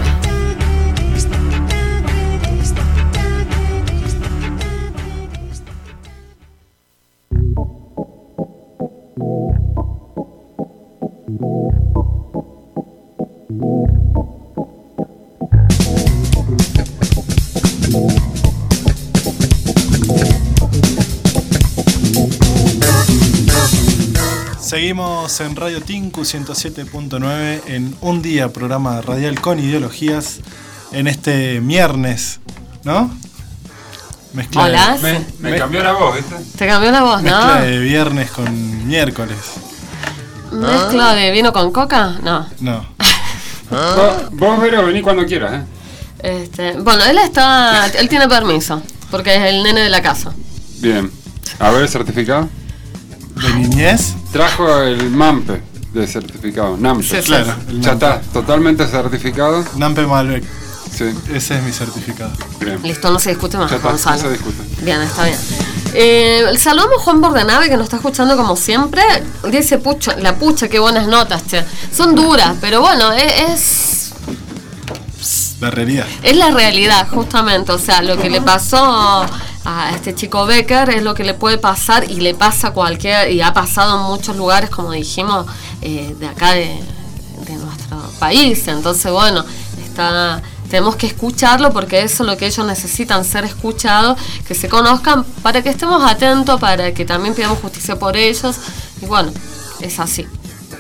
Seguimos en Radio Tinku ciento siete punto nueve en Un Día, programa radial con ideologías, en este viernes, ¿no? Mezcla Hola. Me, me Me- cambió la voz, ¿viste? Te cambió la voz, Mezcla ¿no? de viernes con miércoles. ¿Mezcla de vino con coca? No. No. Vos, vos, Vero, vení cuando quieras, ¿eh? Este, bueno, él está, él tiene permiso, porque es el nene de la casa. Bien. A ver el certificado. ¿De niñez? Trajo el MAMPE de certificado. NAMPE. Sí, sí. Claro. el Ya Nampe. está, totalmente certificado. Nampe Malbec. Sí, Ese es mi certificado. bien. Listo, no se discute más, Ya está, no Gonzalo. se discute. Bien, está bien. Eh, saludamos a Juan Bordenave, que nos está escuchando como siempre. Dice, pucho, la pucha, qué buenas notas, che. Son duras, pero bueno, es, es, Berrería. es la realidad, justamente. O sea, lo que le pasó a este chico Becker es lo que le puede pasar y le pasa a cualquier, y ha pasado en muchos lugares, como dijimos, eh, de acá de, de nuestro país. Entonces, bueno, está... Tenemos que escucharlo porque eso es lo que ellos necesitan, ser escuchados, que se conozcan, para que estemos atentos, para que también pidamos justicia por ellos. Y bueno, es así.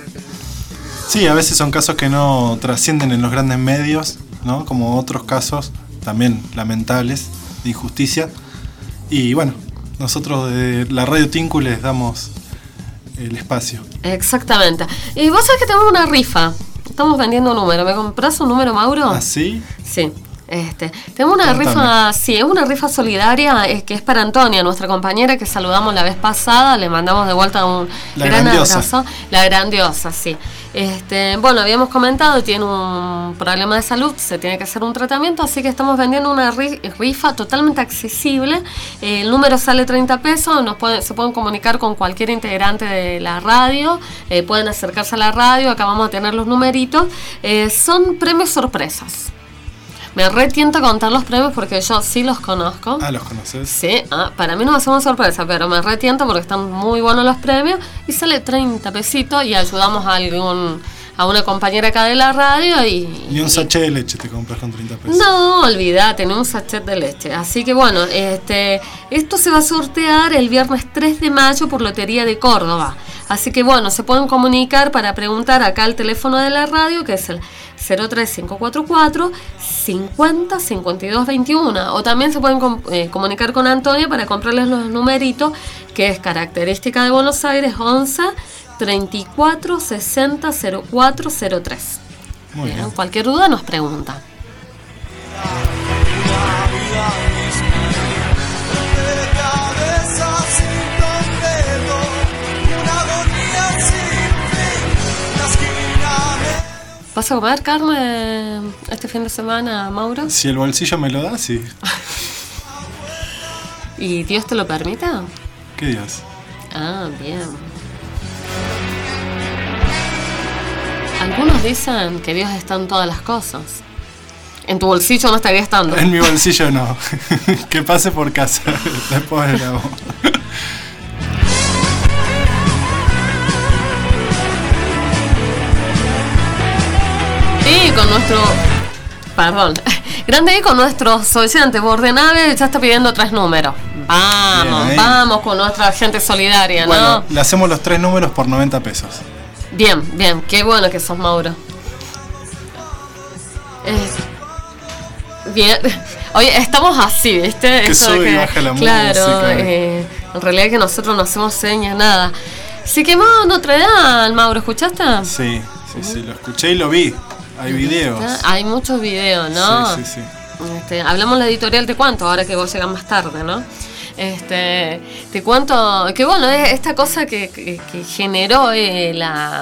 Sí, a veces son casos que no trascienden en los grandes medios, ¿no? Como otros casos también lamentables de injusticia. Y bueno, nosotros de la Radio Tinku les damos el espacio. Exactamente. Y vos sabés que tenemos una rifa. Estamos vendiendo un número. ¿Me compras un número, Mauro? ¿Así? Sí. Este, tenemos una Contame. rifa, sí, es una rifa solidaria, es que es para Antonia, nuestra compañera que saludamos la vez pasada, le mandamos de vuelta un La gran grandiosa. abrazo. La grandiosa, sí. Este, bueno, habíamos comentado, tiene un problema de salud, se tiene que hacer un tratamiento, así que estamos vendiendo una ri- rifa totalmente accesible. Eh, el número sale treinta pesos, nos pueden, se pueden comunicar con cualquier integrante de la radio, eh, pueden acercarse a la radio, acá vamos a tener los numeritos. Eh, son premios sorpresas. Me retienta contar los premios porque yo sí los conozco. Ah, ¿los conoces? Sí, ah, para mí no va a ser una sorpresa, pero me retienta porque están muy buenos los premios y sale treinta pesitos y ayudamos a algún a una compañera acá de la radio y... Ni un y- sachet de leche te compras con treinta pesos. no, olvídate, ni un sachet de leche. Así que bueno, este, esto se va a sortear el viernes tres de mayo por Lotería de Córdoba. Así que bueno, se pueden comunicar para preguntar acá al teléfono de la radio, que es el cero tres cinco cuatro cuatro cincuenta cincuenta y dos veintiuno. O también se pueden com- eh, comunicar con Antonia para comprarles los numeritos, que es característica de Buenos Aires once treinta y cuatro sesenta cero cuatro cero tres. Muy bien. Cualquier duda nos pregunta. ¿Vas a comer carne este fin de semana, Mauro? Si el bolsillo me lo da, sí. ¿Y Dios te lo permite? ¿Qué Dios? Ah, bien. Algunos dicen que Dios está en todas las cosas. En tu bolsillo no estaría estando. En mi bolsillo no. Que pase por casa. Después grabo. ahí con nuestro... Perdón. Grande ahí con nuestros oyentes. Bordenave ya está pidiendo tres números. Vamos, bien, vamos con nuestra gente solidaria, ¿no? Bueno, le hacemos los tres números por noventa pesos. Bien, bien. Qué bueno que sos, Mauro. Eh, bien. Oye, estamos así, ¿viste? Que Eso sube de que, y baja la claro, música. Eh, en realidad que nosotros no hacemos señas, nada. Se quemó Notre Dame, Mauro, ¿escuchaste? Sí, sí, sí, lo escuché y lo vi. Hay videos. Hay muchos videos, ¿no? Sí, sí, sí. Este, hablamos la editorial Te Cuento, ahora que vos llegas más tarde, ¿no? Este, te cuento que bueno, es esta cosa que, que, que generó eh, la,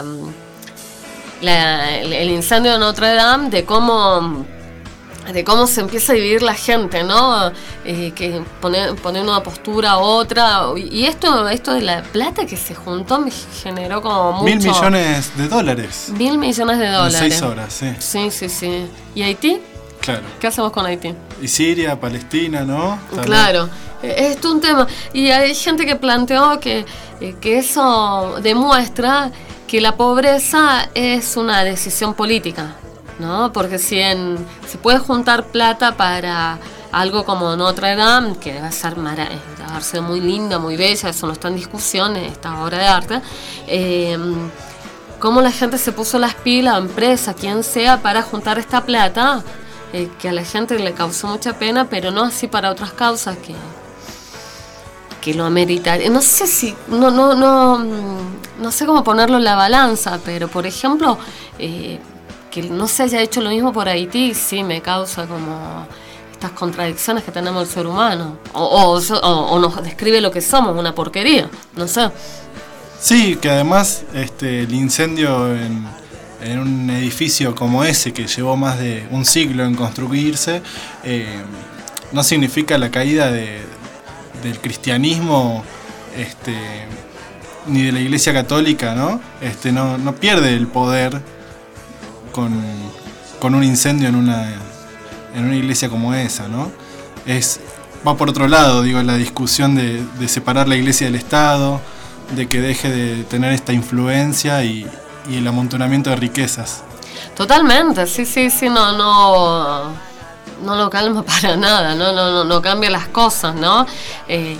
la, el incendio de Notre Dame, de cómo... de cómo se empieza a dividir la gente, ¿no? Eh, que poner, poner una postura a otra. Y esto, esto de la plata que se juntó me generó como mucho... Mil millones de dólares. Mil millones de dólares. En seis horas, sí. Sí, sí, sí. ¿Y Haití? Claro. ¿Qué hacemos con Haití? Y Siria, Palestina, ¿no? También. Claro. Es todo un tema. Y hay gente que planteó que, que eso demuestra que la pobreza es una decisión política, ¿no? Porque si en, se puede juntar plata para algo como Notre Dame, que debe ser, mara, debe haber sido muy linda, muy bella, eso no está en discusión, esta obra de arte, eh, cómo la gente se puso las pilas, empresa, quien sea, para juntar esta plata, eh, que a la gente le causó mucha pena, pero no así para otras causas que, que lo ameritarían. No sé si, no, no, no, no sé cómo ponerlo en la balanza, pero por ejemplo, eh, que no se haya hecho lo mismo por Haití, sí me causa como estas contradicciones que tenemos el ser humano. O, o, o, o nos describe lo que somos, una porquería, no sé. Sí, que además este, el incendio en, en un edificio como ese, que llevó más de un siglo en construirse, eh, no significa la caída de, del cristianismo, este, ni de la Iglesia Católica, ¿no? Este, no, no pierde el poder Con, con un incendio en una en una iglesia como esa, ¿no? Es, va por otro lado, digo, la discusión de, de separar la iglesia del Estado, de que deje de tener esta influencia y, y el amontonamiento de riquezas. Totalmente, sí, sí, sí, no, no, no lo calma para nada, no, no, no, no cambia las cosas, ¿no? Eh,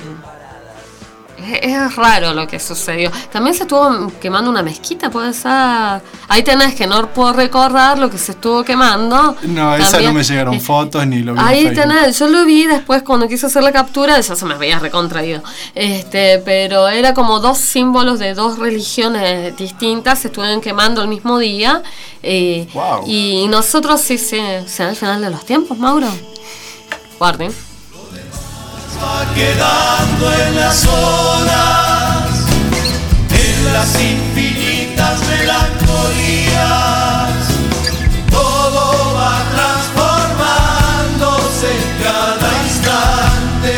Es raro lo que sucedió. También se estuvo quemando una mezquita, puede ser. Ahí tenés que no puedo recordar lo que se estuvo quemando. No, esa no me llegaron fotos ni lo vi. Ahí tenés, yo lo vi después cuando quise hacer la captura, eso se me había recontraído. Este, pero era como dos símbolos de dos religiones distintas, se estuvieron quemando el mismo día. Eh, wow. Y nosotros sí, sí, será el final de los tiempos, Mauro. Guarden. Va quedando en las horas, en las infinitas melancolías, todo va transformándose en cada instante,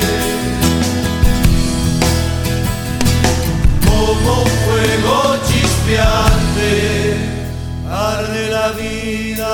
como un fuego chispeante, arde la vida.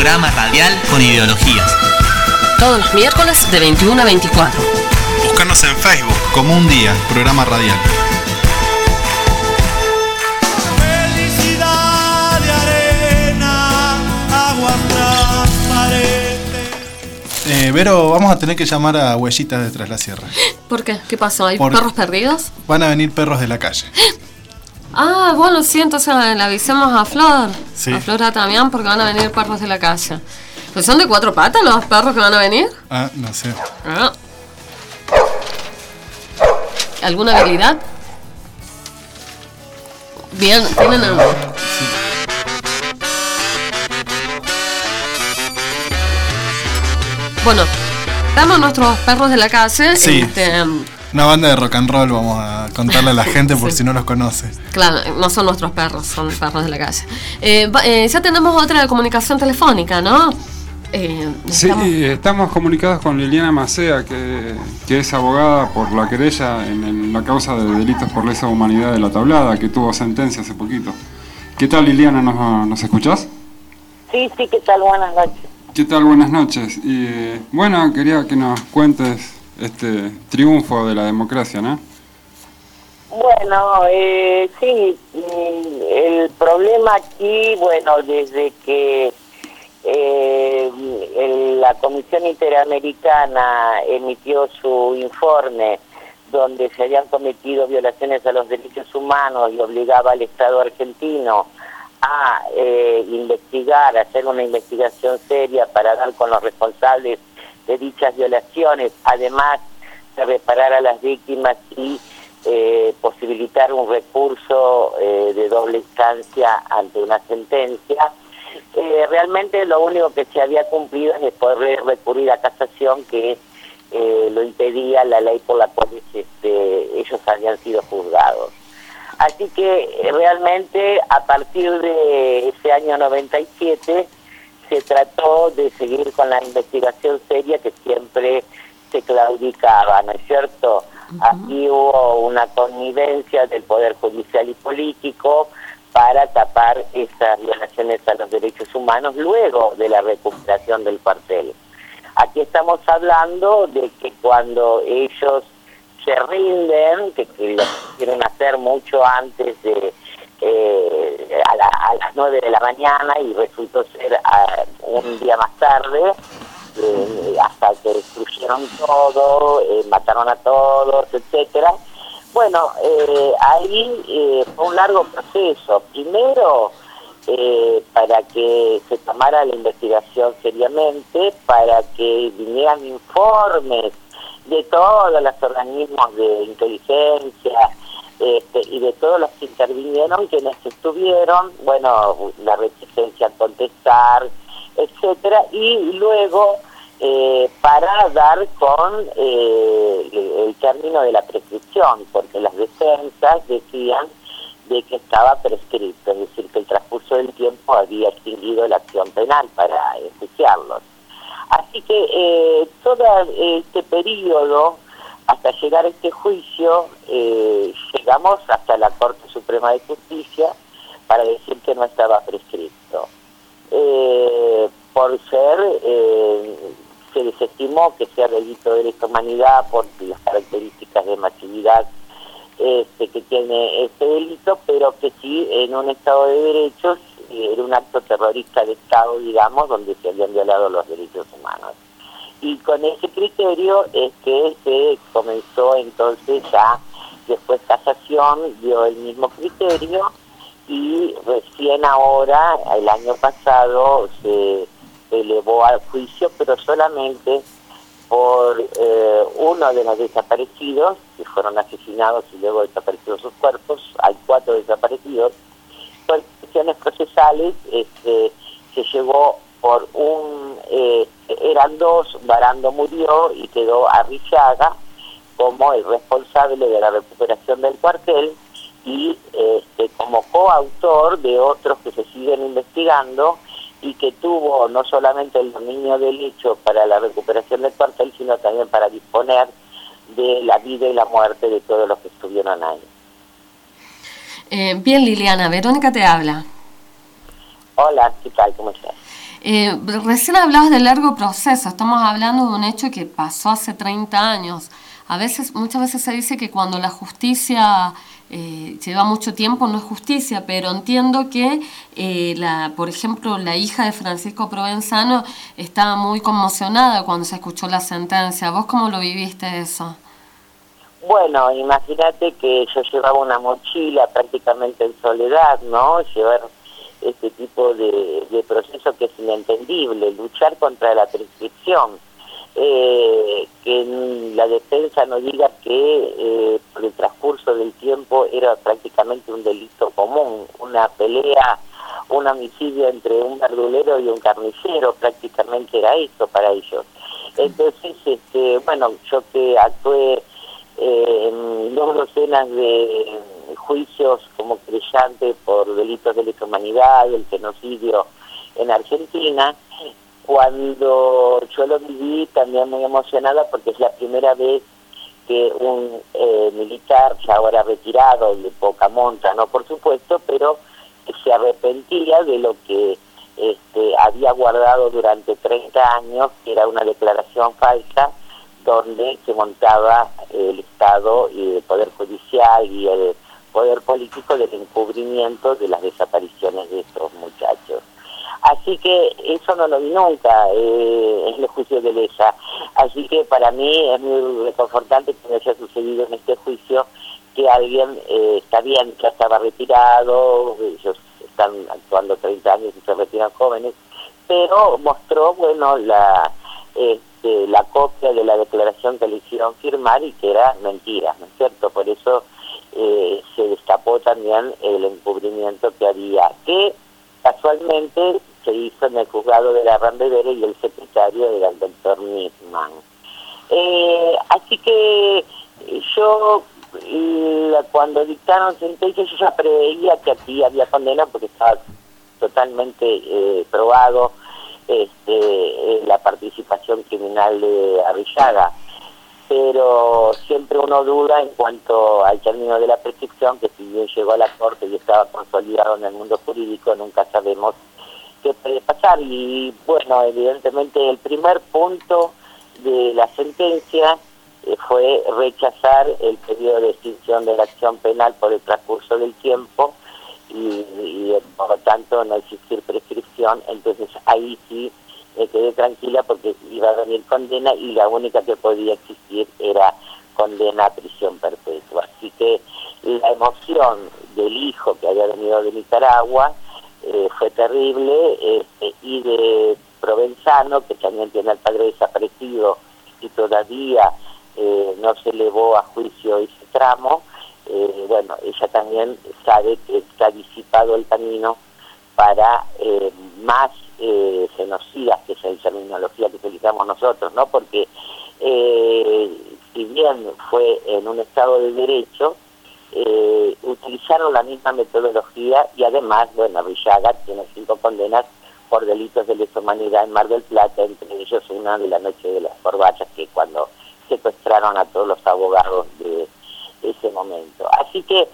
programa radial con ideologías. Todos los miércoles de veintiuno a veinticuatro. Búscanos en Facebook como Un Día, programa radial. Felicidad de arena, agua transparente. Eh, Vero, vamos a tener que llamar a Huellitas de Tras la Sierra. ¿Por qué? ¿Qué pasó? ¿Hay Por- perros perdidos? Van a venir perros de la calle. Ah, bueno, sí, entonces le avisemos a Flor. Sí. A Flor también, porque van a venir perros de la calle. ¿Pues son de cuatro patas los perros que van a venir? Ah, no sé. Ah. ¿Alguna habilidad? Bien, tienen... el- Bueno, damos nuestros perros de la calle. Sí. Este, Una banda de rock and roll, vamos a contarle a la gente por Sí. si no los conoce. claro, no son nuestros perros, son perros de la calle. Eh, va- eh, ya tenemos otra comunicación telefónica, ¿no? Eh, Sí, estamos- estamos comunicados con Liliana Macea, que, que es abogada por la querella en el- la causa de delitos por lesa humanidad de La Tablada, que tuvo sentencia hace poquito. ¿Qué tal, Liliana? ¿Nos, nos escuchás? Sí, sí, ¿qué tal? Buenas noches. ¿Qué tal? Buenas noches. Y eh, bueno, quería que nos cuentes este triunfo de la democracia, ¿no? Bueno, eh, sí, mm, el problema aquí, bueno, desde que eh, el- la Comisión Interamericana emitió su informe donde se habían cometido violaciones a los derechos humanos y obligaba al Estado argentino a eh, investigar, a hacer una investigación seria para dar con los responsables de dichas violaciones, además de reparar a las víctimas y eh, posibilitar un recurso eh, de doble instancia ante una sentencia. Eh, realmente lo único que se había cumplido es poder recurrir a casación, que eh, lo impedía la ley por la cual este, ellos habían sido juzgados. Así que eh, realmente a partir de ese año noventa y siete se trató de seguir con la investigación seria que siempre se claudicaba, ¿no es cierto? Aquí hubo una connivencia del Poder Judicial y Político para tapar esas violaciones a los derechos humanos luego de la recuperación del cuartel. Aquí estamos hablando de que cuando ellos se rinden, que, que lo quieren hacer mucho antes de eh, a, la, a las nueve de la mañana y resultó ser a, un día más tarde, eh, hasta que destruyeron todo, eh, mataron a todos, etcétera. Bueno, eh, ahí eh, fue un largo proceso. Primero, eh, para que se tomara la investigación seriamente, para que vinieran informes de todos los organismos de inteligencia este, y de todos los que intervinieron, quienes estuvieron, bueno, la reticencia a contestar, etcétera, y luego eh, para dar con eh, el, el término de la prescripción, porque las defensas decían de que estaba prescrito, es decir, que el transcurso del tiempo había extinguido la acción penal para enjuiciarlos. Así que eh, todo este periodo, hasta llegar a este juicio, eh, llegamos hasta la Corte Suprema de Justicia para decir que no estaba prescrito. Eh, por ser, eh, se desestimó que sea delito de lesa humanidad por las características de masividad este, que tiene este delito, pero que sí, en un Estado de derechos, era un acto terrorista de Estado, digamos, donde se habían violado los derechos humanos. Y con ese criterio es que se comenzó entonces ya, después casación dio el mismo criterio y recién ahora, el año pasado, se elevó al juicio, pero solamente por eh, uno de los desaparecidos, que fueron asesinados y luego desaparecieron sus cuerpos. Hay cuatro desaparecidos. Por cuestiones procesales este, se llegó por un, eh, eran dos, Barando murió y quedó Arrillaga como el responsable de la recuperación del cuartel y este, como coautor de otros que se siguen investigando y que tuvo no solamente el dominio del hecho para la recuperación del cuartel, sino también para disponer de la vida y la muerte de todos los que estuvieron ahí. Eh, bien, Liliana, Verónica te habla. Hola, ¿qué tal? ¿Cómo estás? Eh, recién hablabas del largo proceso, estamos hablando de un hecho que pasó hace treinta años. A veces, muchas veces se dice que cuando la justicia eh, lleva mucho tiempo no es justicia, pero entiendo que, eh, la, por ejemplo, la hija de Francisco Provenzano estaba muy conmocionada cuando se escuchó la sentencia. ¿Vos cómo lo viviste eso? Bueno, imagínate que yo llevaba una mochila prácticamente en soledad, ¿no? Llevar este tipo de, de proceso que es inentendible, luchar contra la prescripción. Eh, que la defensa no diga que eh, por el transcurso del tiempo era prácticamente un delito común, una pelea, un homicidio entre un verdulero y un carnicero, prácticamente era eso para ellos. Entonces, este, bueno, yo que actué eh, en dos docenas de juicios como creyente por delitos de lesa humanidad, el genocidio en Argentina, cuando yo lo viví también muy emocionada porque es la primera vez que un eh, militar, ya ahora retirado, de poca monta, no por supuesto, pero que se arrepentía de lo que este, había guardado durante treinta años, que era una declaración falsa, donde se montaba el Estado y el Poder Judicial y el Poder Político del encubrimiento de las desapariciones de estos muchachos. Así que eso no lo vi nunca eh, en el juicio de Lesa. Así que para mí es muy reconfortante que me haya sucedido en este juicio que alguien eh, está bien, ya estaba retirado, ellos están actuando treinta años y se retiran jóvenes, pero mostró, bueno, la este, la copia de la declaración que le hicieron firmar y que era mentira, ¿no es cierto? Por eso eh, se destapó también el encubrimiento que había, que casualmente se hizo en el juzgado de la Rambedera y el secretario era el doctor Nisman. Eh, así que yo, la, cuando dictaron sentencia, yo ya preveía que aquí había condena porque estaba totalmente eh, probado este, la participación criminal de Arrillaga. Pero siempre uno duda en cuanto al término de la prescripción, que si bien llegó a la corte y estaba consolidado en el mundo jurídico, nunca sabemos qué puede pasar. Y bueno, evidentemente el primer punto de la sentencia eh, fue rechazar el pedido de extinción de la acción penal por el transcurso del tiempo y, y por lo tanto no existir prescripción. Entonces ahí sí me quedé tranquila porque iba a venir condena y la única que podía existir era condena a prisión perpetua. Así que la emoción del hijo que había venido de Nicaragua eh, fue terrible, este, y de Provenzano, que también tiene al padre desaparecido y todavía eh, no se elevó a juicio ese tramo, eh, bueno, ella también sabe que está disipado el camino para eh, más eh, genocidas, que es la terminología que utilizamos nosotros, ¿no? Porque eh, si bien fue en un Estado de Derecho, eh, utilizaron la misma metodología y además, bueno, Arrillaga tiene cinco condenas por delitos de lesa humanidad en Mar del Plata, entre ellos una de la noche de las corbatas, que cuando secuestraron a todos los abogados de ese momento. Así que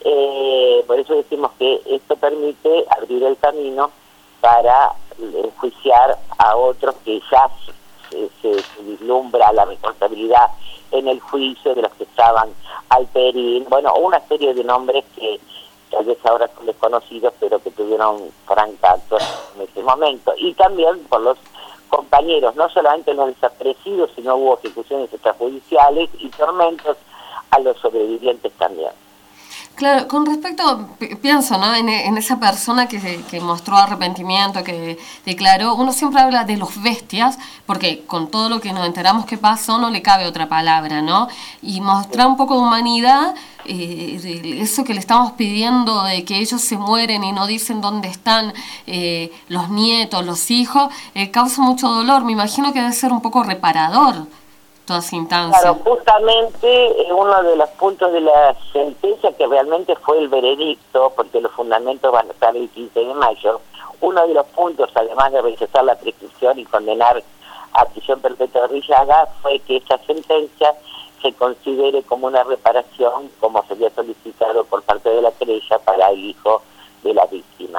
eh, por eso decimos que esto permite abrir el camino para enjuiciar a otros que ya se, se, se vislumbra la responsabilidad en el juicio de los que estaban Alperín, bueno, una serie de nombres que tal vez ahora son desconocidos, pero que tuvieron franca actuación en ese momento. Y también por los compañeros, no solamente los desaparecidos, sino hubo ejecuciones extrajudiciales y tormentos a los sobrevivientes también. Claro, con respecto, pienso, ¿no? En, en esa persona que, que mostró arrepentimiento, que declaró, uno siempre habla de los bestias, porque con todo lo que nos enteramos que pasó no le cabe otra palabra, ¿no? Y mostrar un poco de humanidad, eh, eso que le estamos pidiendo de que ellos se mueren y no dicen dónde están eh, los nietos, los hijos, eh, causa mucho dolor. Me imagino que debe ser un poco reparador toda esa instancia. Claro, justamente uno de los puntos de la sentencia, que realmente fue el veredicto, porque los fundamentos van a estar el quince de mayo, uno de los puntos, además de rechazar la prescripción y condenar a prisión perpetua de Arrillaga, fue que esta sentencia se considere como una reparación, como se había solicitado por parte de la querella para el hijo de la víctima.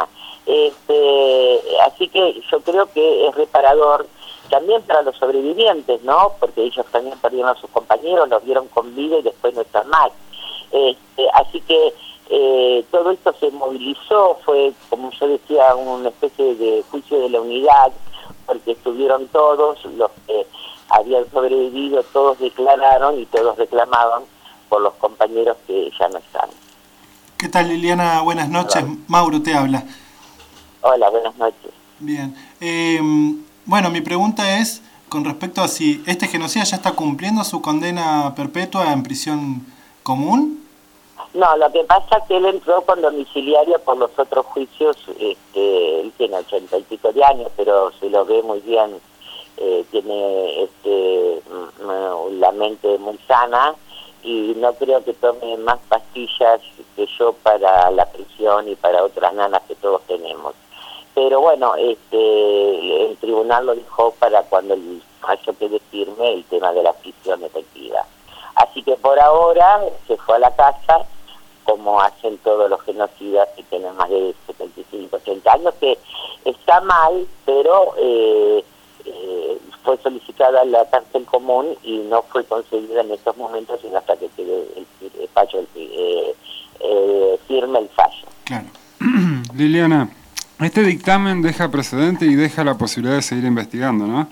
Este, así que yo creo que es reparador también para los sobrevivientes, ¿no? Porque ellos también perdieron a sus compañeros, los vieron con vida y después no están más. Este, así que eh, todo esto se movilizó, fue, como yo decía, una especie de juicio de la unidad, porque estuvieron todos, los que habían sobrevivido, todos declararon y todos reclamaban por los compañeros que ya no están. ¿Qué tal, Liliana? Buenas noches. Hola. Mauro te habla. Hola, buenas noches. Bien. Eh, bueno, mi pregunta es con respecto a si este genocida ya está cumpliendo su condena perpetua en prisión común. No, lo que pasa es que él entró con domiciliario por los otros juicios. Este, él tiene ochenta y pico de años, pero se lo ve muy bien. Eh, tiene este, la mente muy sana y no creo que tome más pastillas que yo para la prisión y para otras nanas que todos tenemos. Pero bueno, este, el tribunal lo dejó para cuando el fallo quede firme el tema de la prisión efectiva. Así que por ahora se fue a la casa, como hacen todos los genocidas que tienen más de setenta y cinco, ochenta años, que está mal, pero eh, eh, fue solicitada la cárcel común y no fue concedida en estos momentos sino hasta que quede el, el fallo, el, eh, eh, firme el fallo. Claro. Liliana, este dictamen deja precedente y deja la posibilidad de seguir investigando, ¿no?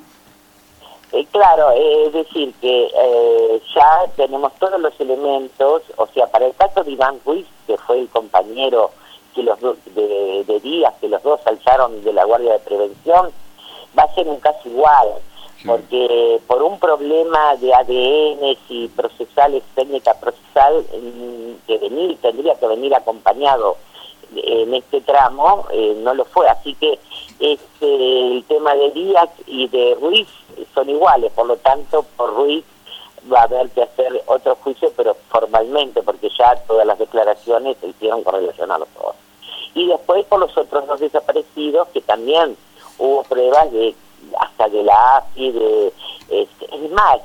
Eh, claro, eh, es decir, que eh, ya tenemos todos los elementos, o sea, para el caso de Iván Ruiz, que fue el compañero que los do, de, de Díaz, que los dos alzaron de la Guardia de Prevención, va a ser un caso igual, sí. Porque por un problema de A D N y procesales, técnica procesal, que venir, tendría que venir acompañado en este tramo, eh, no lo fue, así que este, el tema de Díaz y de Ruiz son iguales, por lo tanto por Ruiz va a haber que hacer otro juicio, pero formalmente, porque ya todas las declaraciones se hicieron con relación a los dos. Y después por los otros dos desaparecidos, que también hubo pruebas de hasta de la A F I, de, este, es más,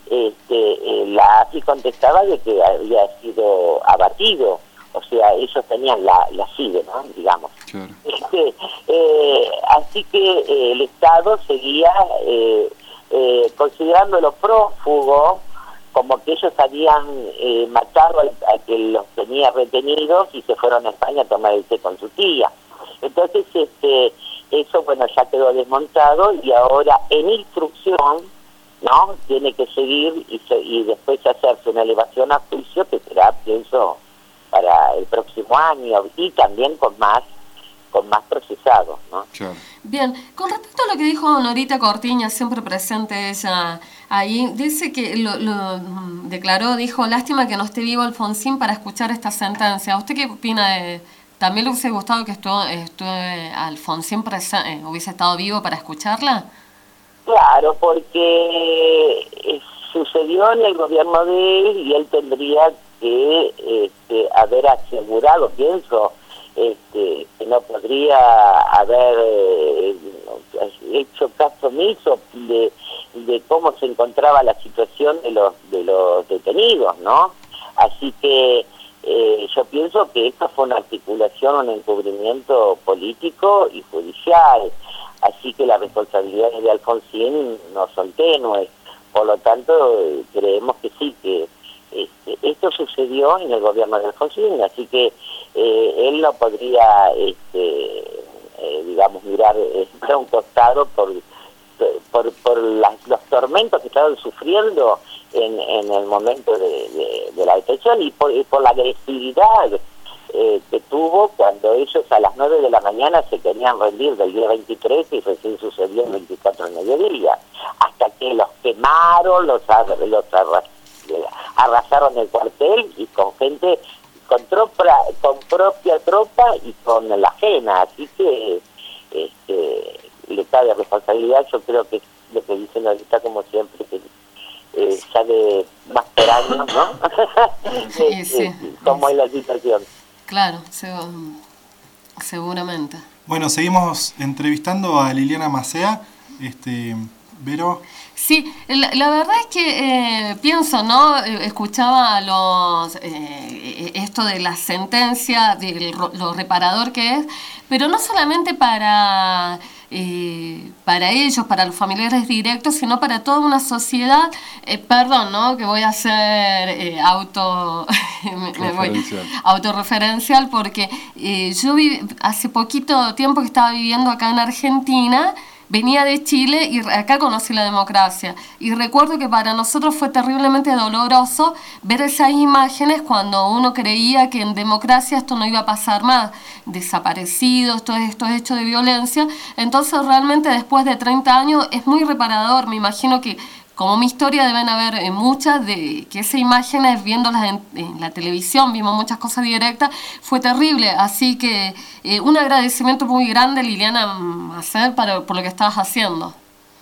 este, la A F I contestaba de que había sido abatido. O sea, ellos tenían la, la C I D E, ¿no? Digamos. Claro. Este, eh, así que eh, el Estado seguía eh, eh, considerándolo prófugo, como que ellos habían eh, matado al, a que los tenía retenidos y se fueron a España a tomar el té con su tía. Entonces, este, eso, bueno, ya quedó desmontado y ahora en instrucción, ¿no? Tiene que seguir y, se, y después hacerse una elevación a juicio que será, pienso, para el próximo año y también con más con más procesados, ¿no? Claro. Bien, con respecto a lo que dijo Norita Cortiña, siempre presente ella ahí, dice que lo, lo declaró, dijo, lástima que no esté vivo Alfonsín para escuchar esta sentencia. ¿Usted qué opina de, también le hubiese gustado que estuvo, estuvo Alfonsín presa, eh, hubiese estado vivo para escucharla? Claro, porque eh, sucedió en el gobierno de él y él tendría que este, haber asegurado, pienso, este, que no podría haber eh, hecho caso omiso de, de cómo se encontraba la situación de los de los detenidos, ¿no? Así que eh, yo pienso que esto fue una articulación, un encubrimiento político y judicial, así que las responsabilidades de Alfonsín no son tenues, por lo tanto creemos que sí, que Este, esto sucedió en el gobierno de Alfonsín, así que eh, él no podría, este, eh, digamos, mirar eh, para un costado por por, por las, los tormentos que estaban sufriendo en, en el momento de, de, de la detención y por, y por la agresividad eh, que tuvo cuando ellos a las nueve de la mañana se querían rendir del día veintitrés y recién sucedió el veinticuatro de mediodía, hasta que los quemaron, los, los arrastraron, arrasaron el cuartel y con gente con tropa, con propia tropa y con la ajena, así que este, le cabe responsabilidad. Yo creo que lo que dicen ahorita, como siempre, que eh, sale más por años, ¿no? Sí, sí. Como es la situación. Claro, seguramente. Bueno, seguimos entrevistando a Liliana Macea. Este, Vero. Sí, la, la verdad es que eh, pienso, ¿no? Escuchaba los eh, esto de la sentencia, de lo reparador que es, pero no solamente para eh, para ellos, para los familiares directos, sino para toda una sociedad. Eh, perdón, ¿no? Que voy a hacer eh, auto me, me voy, autorreferencial porque eh, yo vi, hace poquito tiempo que estaba viviendo acá en Argentina. Venía de Chile y acá conocí la democracia. Y recuerdo que para nosotros fue terriblemente doloroso ver esas imágenes cuando uno creía que en democracia esto no iba a pasar más. Desaparecidos, todos estos hechos de violencia. Entonces realmente después de treinta años es muy reparador. Me imagino que como mi historia deben haber eh, muchas de que esas imágenes viéndolas en, en la televisión, vimos muchas cosas directas, fue terrible. Así que eh, un agradecimiento muy grande, Liliana Macer, para, por lo que estabas haciendo.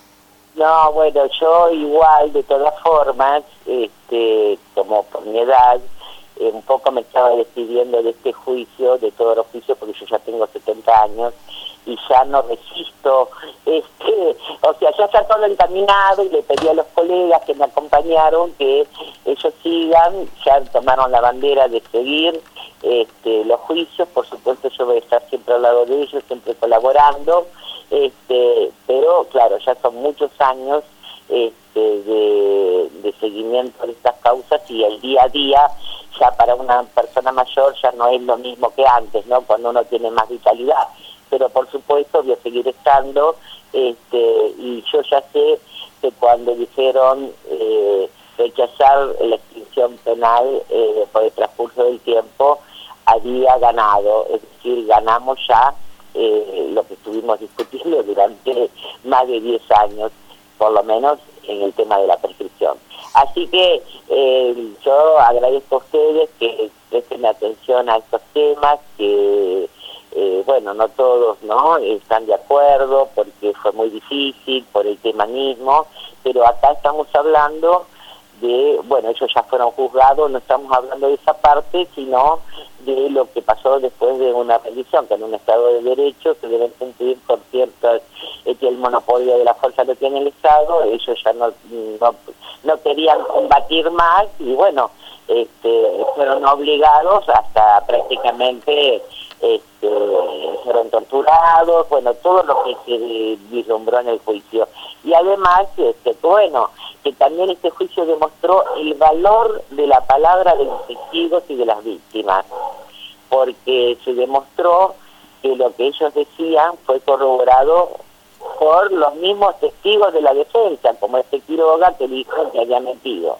No, bueno, yo igual, de todas formas, este, como por mi edad, eh, un poco me estaba despidiendo de este juicio, de todos los juicios, porque yo ya tengo setenta años, y ya no resisto, este, o sea, ya está todo encaminado y le pedí a los colegas que me acompañaron que ellos sigan, ya tomaron la bandera de seguir este, los juicios, por supuesto yo voy a estar siempre al lado de ellos, siempre colaborando, este, pero claro, ya son muchos años este, de, de seguimiento de estas causas y el día a día ya para una persona mayor ya no es lo mismo que antes, ¿no? Cuando uno tiene más vitalidad. Pero por supuesto voy a seguir estando, este, y yo ya sé que cuando dijeron eh, rechazar la extinción penal eh, por el transcurso del tiempo, había ganado, es decir, ganamos ya eh, lo que estuvimos discutiendo durante más de diez años, por lo menos en el tema de la prescripción. Así que eh, yo agradezco a ustedes que presten atención a estos temas, que Eh, bueno, no todos no están de acuerdo porque fue muy difícil por el tema mismo, pero acá estamos hablando de, bueno, ellos ya fueron juzgados, no estamos hablando de esa parte, sino de lo que pasó después de una rendición, que en un Estado de Derecho se deben cumplir con ciertas, eh, que el monopolio de la fuerza lo tiene el Estado, ellos ya no, no, no querían combatir más y bueno, este, fueron obligados hasta prácticamente... Este, fueron torturados, bueno, todo lo que se vislumbró en el juicio. Y además, este, bueno, que también este juicio demostró el valor de la palabra de los testigos y de las víctimas, porque se demostró que lo que ellos decían fue corroborado por los mismos testigos de la defensa, como este Quiroga que dijo que había mentido.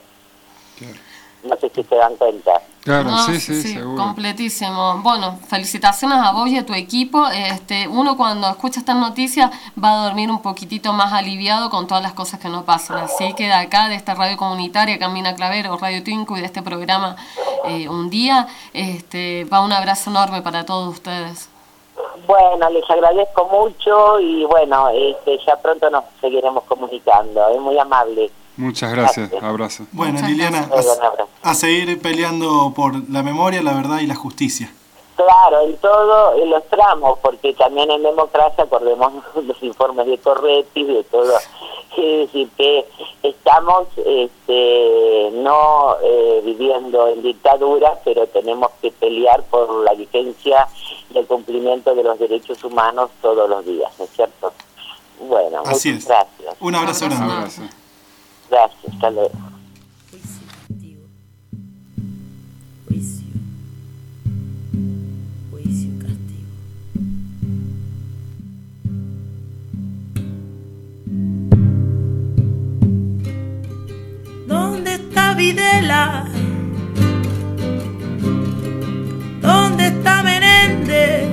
No sé si se dan cuenta. Claro, no, sí, sí, sí, seguro. Completísimo. Bueno, felicitaciones a vos y a tu equipo. Este, uno cuando escucha estas noticias va a dormir un poquitito más aliviado con todas las cosas que nos pasan. Así que de acá, de esta radio comunitaria, Camina Clavero, Radio Tinku y de este programa eh, Un Día, este, va un abrazo enorme para todos ustedes. Bueno, les agradezco mucho y bueno, este, ya pronto nos seguiremos comunicando. Es muy amable. Muchas gracias, gracias. Abrazo. Bueno, Muchas Liliana, a, a seguir peleando por la memoria, la verdad y la justicia. Claro, en todo, en los tramos, porque también en democracia, acordemos los informes de Corretti, de todo, es decir, que estamos este, no eh, viviendo en dictadura, pero tenemos que pelear por la vigencia y el cumplimiento de los derechos humanos todos los días, ¿no es cierto? Bueno, así muchas es. Gracias. Un abrazo grande. Un abrazo. Gracias, hasta luego. Juicio, juicio, castigo. ¿Dónde está Videla? ¿Dónde está Menéndez?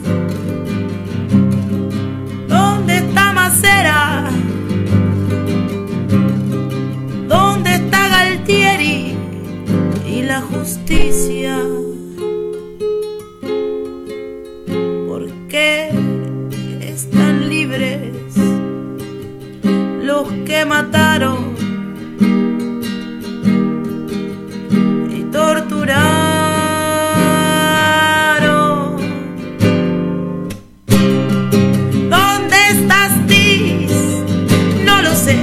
¿Dónde está Macera? ¿Dónde está Galtieri y la justicia? ¿Por qué están libres los que mataron y torturaron? ¿Dónde estás, Tis? No lo sé.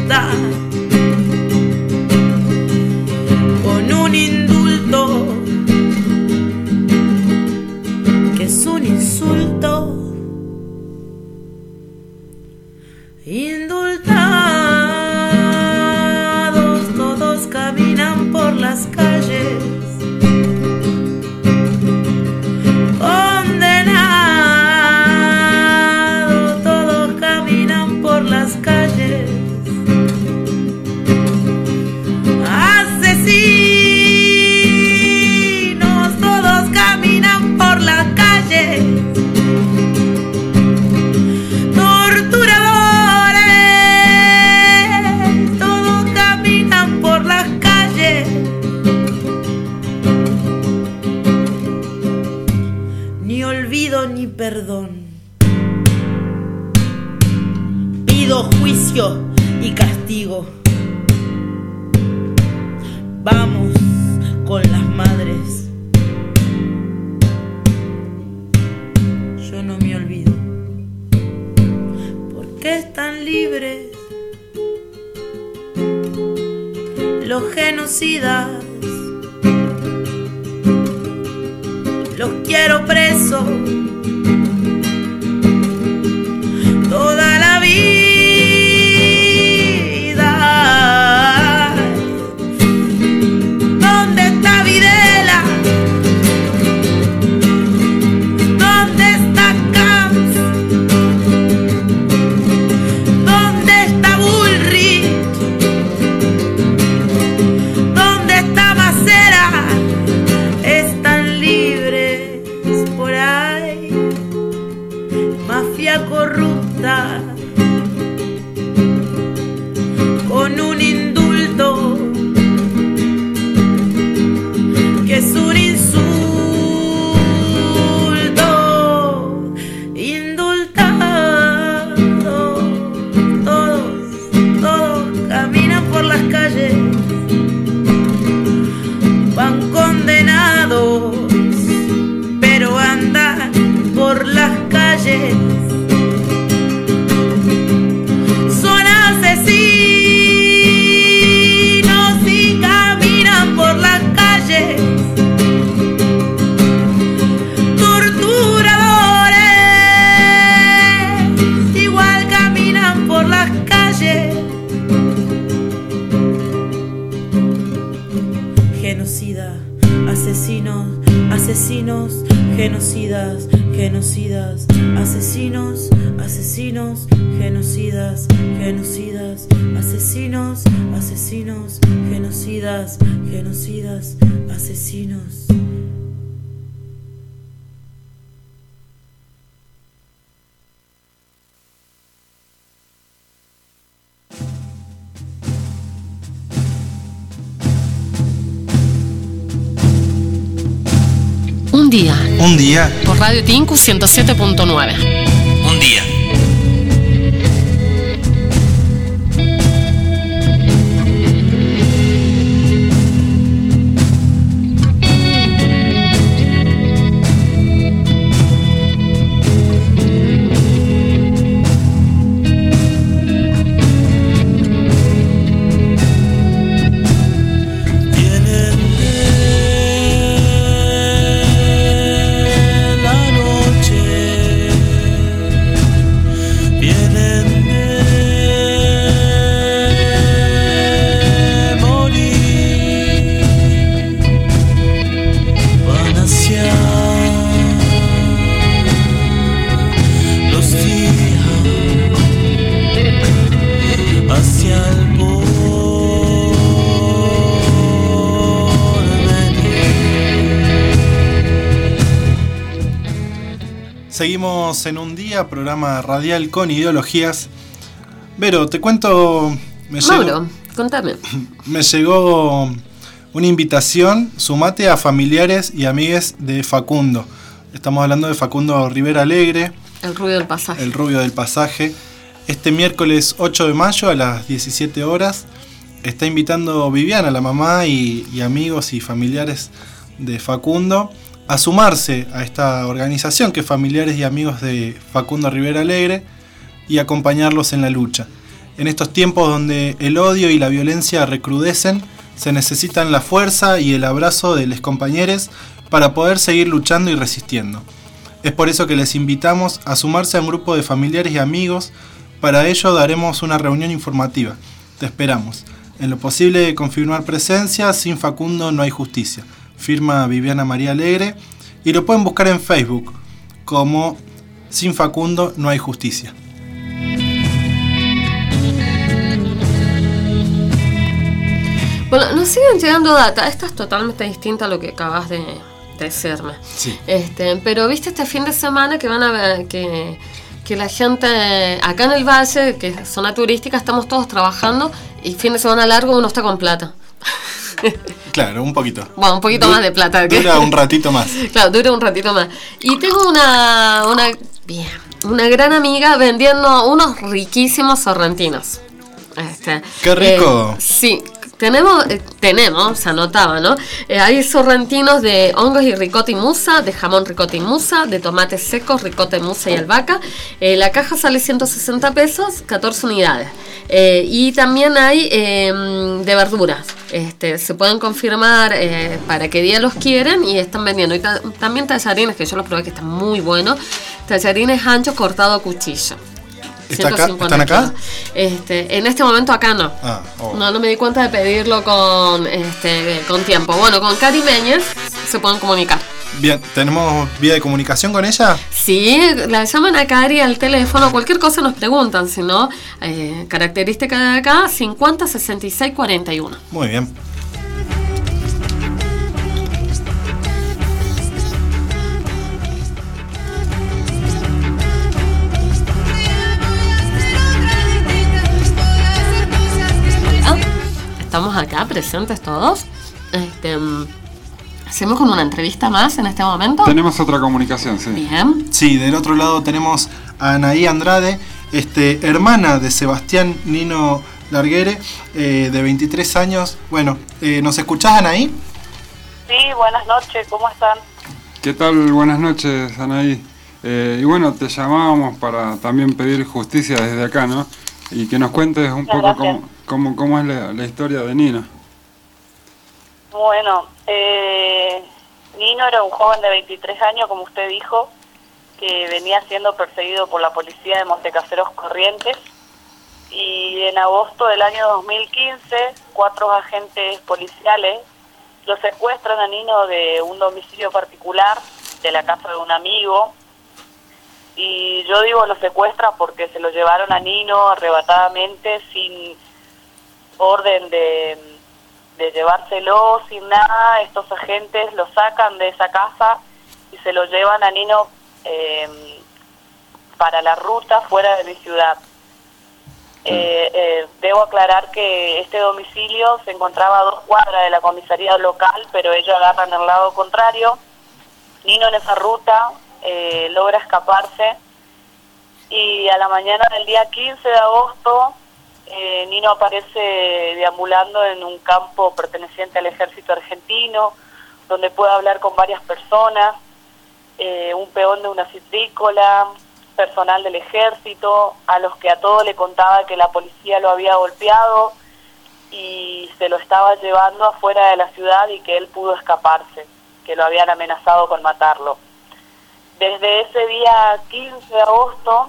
corrupta, con un indulto que es un insulto. Indultados todos caminan por las calles, condenados todos caminan por las calles, asesinos todos caminan por las calles, ni perdón. Pido juicio y castigo. Vamos con las madres. Yo no me olvido. ¿Por qué están libres los genocidas? Los quiero presos toda la vida. ¿Dónde está Videla? ¿Dónde está Camps? ¿Dónde está Bullrich? ¿Dónde está Macera? Están libres por ahí, mafia corrupta, con un indulto que es un insulto. Indultados todos, todos caminan por las calles, van condenados, pero andan por las calles. Son asesinos y caminan por las calles. Torturadores igual caminan por las calles. Genocida, asesinos, asesinos, genocidas, genocidas, asesinos, asesinos, genocidas, genocidas, asesinos, asesinos, genocidas, genocidas, asesinos. Un día. Un día. Por Radio Tinku ciento siete punto nueve. Un día. Seguimos en Un Día, programa radial con ideologías. Vero, te cuento... Me Mauro, llegó, contame. Me llegó una invitación, sumate a familiares y amigues de Facundo. Estamos hablando de Facundo Rivera Alegre. El rubio del pasaje. El rubio del pasaje. Este miércoles ocho de mayo a las diecisiete horas está invitando Viviana, la mamá y, y amigos y familiares de Facundo, a sumarse a esta organización que es Familiares y Amigos de Facundo Rivera Alegre y acompañarlos en la lucha. En estos tiempos donde el odio y la violencia recrudecen, se necesitan la fuerza y el abrazo de los compañeros para poder seguir luchando y resistiendo. Es por eso que les invitamos a sumarse a un grupo de familiares y amigos. Para ello daremos una reunión informativa. Te esperamos. En lo posible confirmar presencia, sin Facundo no hay justicia. Firma Viviana María Alegre y lo pueden buscar en Facebook como Sin Facundo no hay justicia. Bueno, nos siguen llegando data. Esta es totalmente distinta a lo que acabas de, de decirme. Sí. Este, pero viste este fin de semana que van a ver que, que la gente acá en el valle, que es zona turística, estamos todos trabajando y fin de semana largo uno está con plata. Claro, un poquito. Bueno, un poquito Du- más de plata. Dura un ratito más. Claro, dura un ratito más. Y tengo una, una, bien, una gran amiga vendiendo unos riquísimos sorrentinos. Este, ¡Qué rico! eh, sí. Tenemos, eh, tenemos, se anotaba, ¿no? Eh, hay sorrentinos de hongos y ricota y musa, de jamón ricota y musa, de tomates secos, ricota y musa y albahaca. Eh, la caja sale ciento sesenta pesos, catorce unidades. Eh, y también hay eh, de verduras. Este, se pueden confirmar eh, para qué día los quieren y están vendiendo. Y ta- también tallarines, que yo los probé que están muy buenos. Tallarines anchos cortado a cuchillo. ¿Está acá? ciento cincuenta ¿Están acá? kilos. Este, en este momento acá no. Ah, oh. No, no me di cuenta de pedirlo con este con tiempo. Bueno, con Cari Meñez se pueden comunicar. Bien, ¿tenemos vía de comunicación con ella? Sí, la llaman a Cari al teléfono, cualquier cosa nos preguntan, si no, eh, característica de acá, cincuenta sesenta y seis cuarenta y uno. Muy bien. Estamos acá presentes todos. Este, mm, hacemos con una entrevista más en este momento. Tenemos otra comunicación, sí. Bien. Sí, del otro lado tenemos a Anaí Andrade, este, hermana de Sebastián Nino Larguere, eh, de veintitrés años. Bueno, eh, ¿nos escuchás, Anaí? Sí, buenas noches, ¿cómo están? ¿Qué tal? Buenas noches, Anaí. Eh, y bueno, te llamábamos para también pedir justicia desde acá, ¿no? Y que nos cuentes un Muchas poco gracias. cómo, cómo, cómo es la, la historia de Nino. Bueno, eh, Nino era un joven de veintitrés años, como usted dijo, que venía siendo perseguido por la policía de Montecaseros Corrientes. Y en agosto del año dos mil quince, cuatro agentes policiales lo secuestran a Nino de un domicilio particular, de la casa de un amigo. Y yo digo lo secuestran porque se lo llevaron a Nino arrebatadamente, sin orden de, de llevárselo, sin nada. Estos agentes lo sacan de esa casa y se lo llevan a Nino eh, para la ruta fuera de mi ciudad. Eh, eh, debo aclarar que este domicilio se encontraba a dos cuadras de la comisaría local, pero ellos agarran el lado contrario. Nino en esa ruta eh, logra escaparse y a la mañana del día quince de agosto eh, Nino aparece deambulando en un campo perteneciente al ejército argentino, donde puede hablar con varias personas, eh, un peón de una citrícola, personal del ejército, a los que a todos le contaba que la policía lo había golpeado y se lo estaba llevando afuera de la ciudad y que él pudo escaparse, que lo habían amenazado con matarlo. Desde ese día quince de agosto,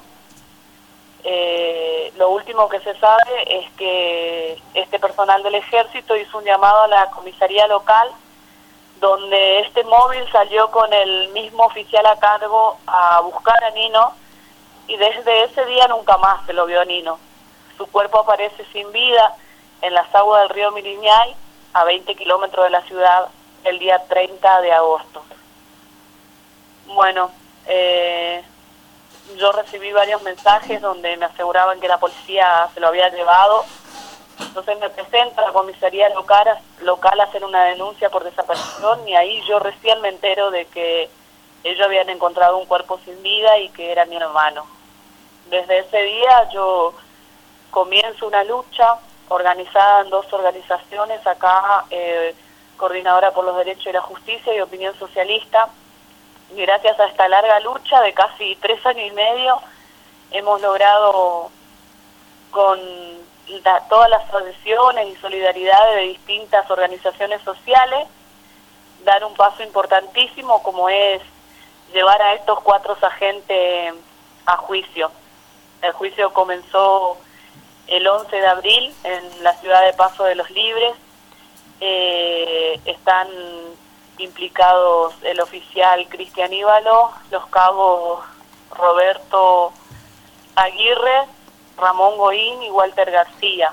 eh, lo último que se sabe es que este personal del ejército hizo un llamado a la comisaría local, donde este móvil salió con el mismo oficial a cargo a buscar a Nino, y desde ese día nunca más se lo vio a Nino. Su cuerpo aparece sin vida en las aguas del río Miriñay, a veinte kilómetros de la ciudad, el día treinta de agosto. Bueno, eh, yo recibí varios mensajes donde me aseguraban que la policía se lo había llevado. Entonces me presento a la comisaría local, local a hacer una denuncia por desaparición, y ahí yo recién me entero de que ellos habían encontrado un cuerpo sin vida y que era mi hermano. Desde ese día yo comienzo una lucha organizada en dos organizaciones acá, eh, Coordinadora por los Derechos y la Justicia y Opinión Socialista. Y gracias a esta larga lucha de casi tres años y medio hemos logrado con la, todas las asociaciones y solidaridades de distintas organizaciones sociales, dar un paso importantísimo como es llevar a estos cuatro agentes a juicio. El juicio comenzó el once de abril en la ciudad de Paso de los Libres. Eh, están implicados el oficial Cristian Íbalo, los cabos Roberto Aguirre, Ramón Goín y Walter García.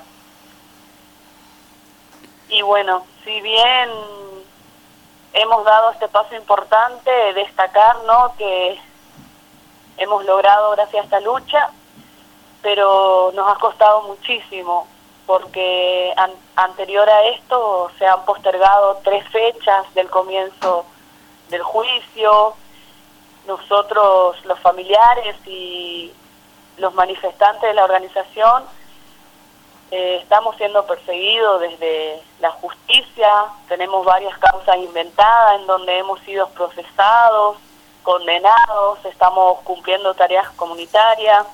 Y bueno, si bien hemos dado este paso importante, destacar, ¿no?, que hemos logrado gracias a esta lucha, pero nos ha costado muchísimo, porque an anterior a esto se han postergado tres fechas del comienzo del juicio. Nosotros, los familiares y los manifestantes de la organización, eh, estamos siendo perseguidos desde la justicia. Tenemos varias causas inventadas en donde hemos sido procesados, condenados, estamos cumpliendo tareas comunitarias.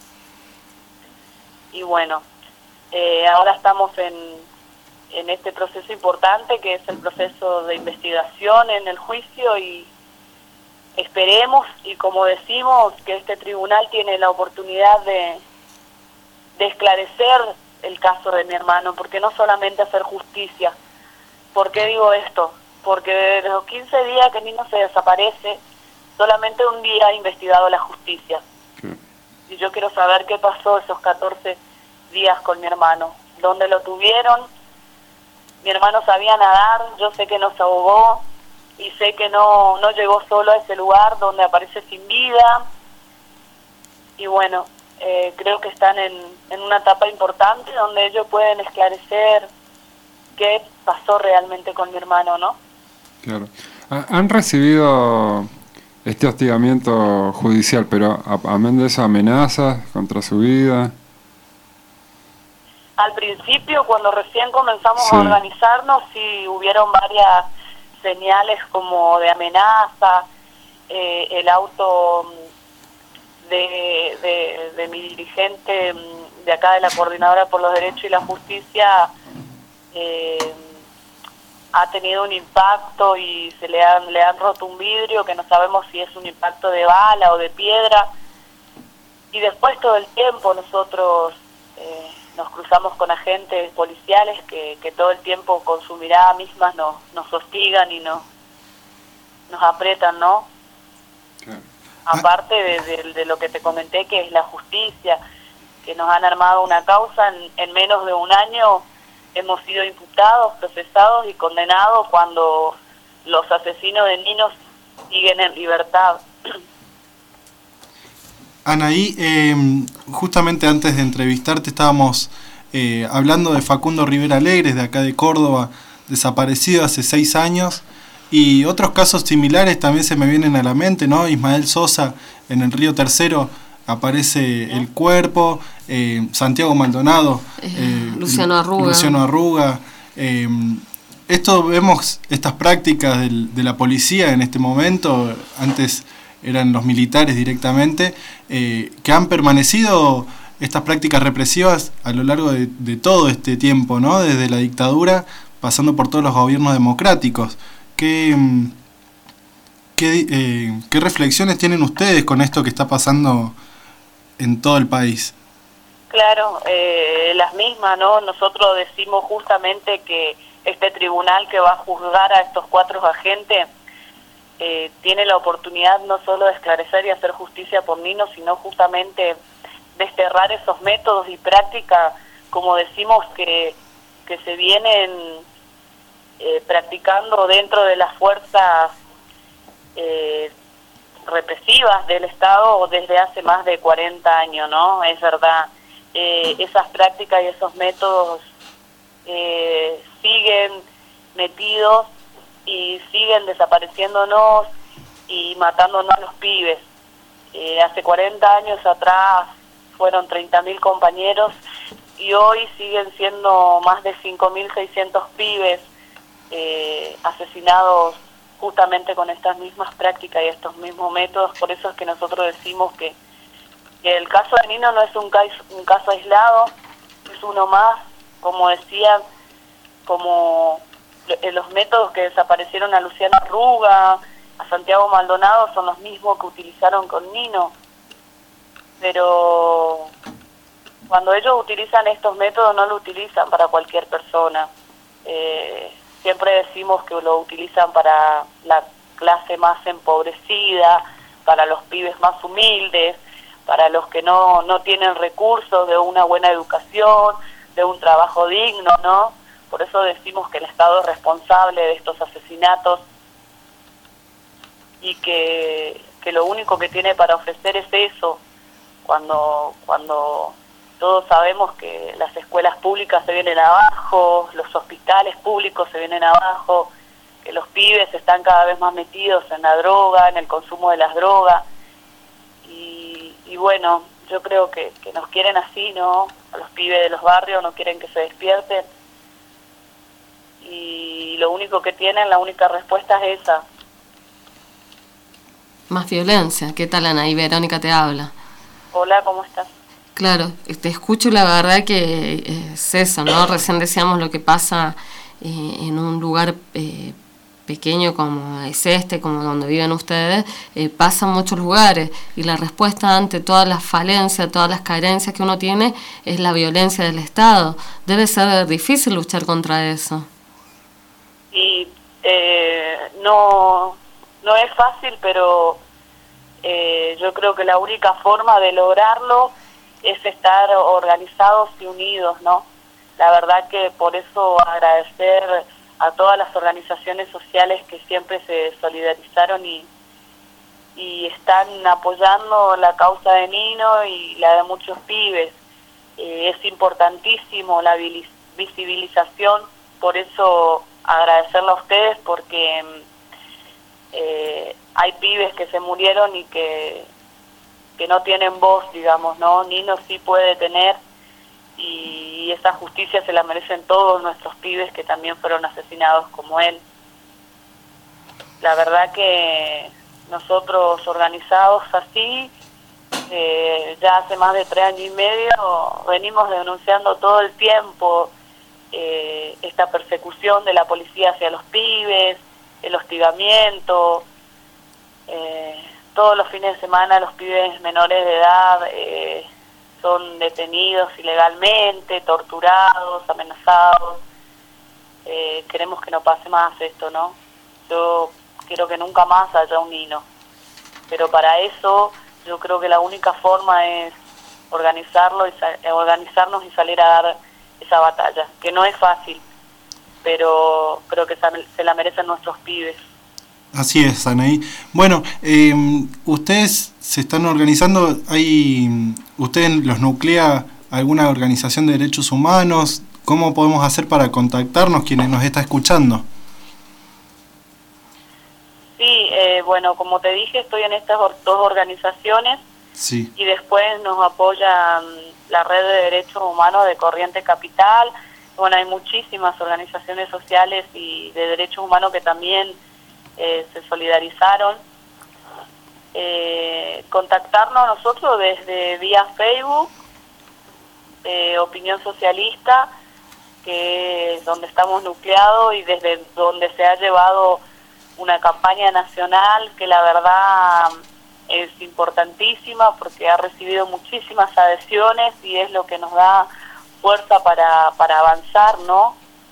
Y bueno, eh, ahora estamos en, en este proceso importante que es el proceso de investigación en el juicio, y esperemos, y como decimos, que este tribunal tiene la oportunidad de, de esclarecer el caso de mi hermano, porque no solamente hacer justicia. ¿Por qué digo esto? Porque desde los quince días que el niño se desaparece, solamente un día ha investigado la justicia. Y yo quiero saber qué pasó esos catorce días con mi hermano. ¿Dónde lo tuvieron? Mi hermano sabía nadar, yo sé que no se ahogó, y sé que no, no llegó solo a ese lugar donde aparece sin vida. Y bueno, eh, creo que están en, en una etapa importante donde ellos pueden esclarecer qué pasó realmente con mi hermano, ¿no? Claro. ¿Han recibido este hostigamiento judicial, pero amén de eso, amenazas contra su vida? Al principio, cuando recién comenzamos Sí. a organizarnos, sí hubieron varias señales como de amenaza. Eh, el auto de, de, de mi dirigente de acá de la Coordinadora por los Derechos y la Justicia eh, ha tenido un impacto y se le han, le han roto un vidrio, que no sabemos si es un impacto de bala o de piedra. Y después todo el tiempo nosotros eh, nos cruzamos con agentes policiales que, que todo el tiempo con su mirada misma nos, nos hostigan y nos, nos aprietan, ¿no? Claro. Aparte de, de, de lo que te comenté, que es la justicia, que nos han armado una causa, en, en menos de un año hemos sido imputados, procesados y condenados cuando los asesinos de niños siguen en libertad. Anaí, eh, justamente antes de entrevistarte estábamos eh, hablando de Facundo Rivera Alegres, de acá de Córdoba, desaparecido hace seis años, y otros casos similares también se me vienen a la mente, ¿no? Ismael Sosa, en el Río Tercero aparece el cuerpo, eh, Santiago Maldonado, eh, Luciano Arruga. Luciano Arruga. Eh, esto vemos estas prácticas del, de la policía en este momento, antes eran los militares directamente, eh, que han permanecido estas prácticas represivas a lo largo de, de todo este tiempo, ¿no? Desde la dictadura, pasando por todos los gobiernos democráticos. ¿Qué, qué, eh, qué reflexiones tienen ustedes con esto que está pasando en todo el país? Claro, eh, las mismas, ¿no? Nosotros decimos justamente que este tribunal que va a juzgar a estos cuatro agentes Eh, tiene la oportunidad no solo de esclarecer y hacer justicia por niños, sino justamente desterrar esos métodos y prácticas, como decimos, que, que se vienen eh, practicando dentro de las fuerzas eh, represivas del Estado desde hace más de cuarenta años, ¿no? Es verdad, eh, esas prácticas y esos métodos eh, siguen metidos y siguen desapareciéndonos y matándonos a los pibes. Eh, hace cuarenta años atrás fueron treinta mil compañeros y hoy siguen siendo más de cinco mil seiscientos pibes eh, asesinados justamente con estas mismas prácticas y estos mismos métodos. Por eso es que nosotros decimos que que el caso de Nino no es un caso, un caso aislado, es uno más, como decían, como los métodos que desaparecieron a Luciana Arruga, a Santiago Maldonado, son los mismos que utilizaron con Nino. Pero cuando ellos utilizan estos métodos no lo utilizan para cualquier persona. Eh, siempre decimos que lo utilizan para la clase más empobrecida, para los pibes más humildes, para los que no, no tienen recursos de una buena educación, de un trabajo digno, ¿no? Por eso decimos que el Estado es responsable de estos asesinatos y que, que lo único que tiene para ofrecer es eso, cuando, cuando todos sabemos que las escuelas públicas se vienen abajo, los hospitales públicos se vienen abajo, que los pibes están cada vez más metidos en la droga, en el consumo de las drogas, y, y bueno, yo creo que, que nos quieren así, ¿no? A los pibes de los barrios no quieren que se despierten, y lo único que tienen, la única respuesta es esa. Más violencia. ¿Qué tal, Anaí? Verónica te habla. Hola, ¿cómo estás? Claro, te escucho, la verdad que es eso, ¿no? Recién decíamos lo que pasa eh, en un lugar eh, pequeño como es este, como donde viven ustedes, eh, pasa en muchos lugares, y la respuesta ante todas las falencias, todas las carencias que uno tiene, es la violencia del Estado. Debe ser difícil luchar contra eso. Y eh, no, no es fácil, pero eh, yo creo que la única forma de lograrlo es estar organizados y unidos, ¿no? La verdad que por eso agradecer a todas las organizaciones sociales que siempre se solidarizaron y, y están apoyando la causa de Nino y la de muchos pibes. Eh, es importantísimo la visibilización, por eso agradecerle a ustedes, porque eh, hay pibes que se murieron y que, que no tienen voz, digamos, ¿no? Nino sí puede tener, y esa justicia se la merecen todos nuestros pibes que también fueron asesinados como él. La verdad que nosotros organizados así, eh, ya hace más de tres años y medio, venimos denunciando todo el tiempo eh, esta persecución de la policía hacia los pibes, el hostigamiento. Eh, todos los fines de semana los pibes menores de edad eh, son detenidos ilegalmente, torturados, amenazados. Eh, queremos que no pase más esto, ¿no? Yo quiero que nunca más haya un Nino, pero para eso yo creo que la única forma es organizarlo y organizarnos y salir a dar esa batalla, que no es fácil, pero creo que se la merecen nuestros pibes. Así es, Anaí. Bueno, eh, ustedes se están organizando, hay, ¿ustedes los nuclea alguna organización de derechos humanos? ¿Cómo podemos hacer para contactarnos quienes nos está escuchando? Sí, eh, bueno, como te dije, estoy en estas dos organizaciones. Sí. Y después nos apoyan la Red de Derechos Humanos de Corrientes Capital. Bueno, hay muchísimas organizaciones sociales y de derechos humanos que también eh, se solidarizaron. Eh, contactarnos a nosotros desde vía Facebook, eh, Opinión Socialista, que es donde estamos nucleados y desde donde se ha llevado una campaña nacional que la verdad es importantísima porque ha recibido muchísimas adhesiones y es lo que nos da fuerza para, para avanzar, ¿no?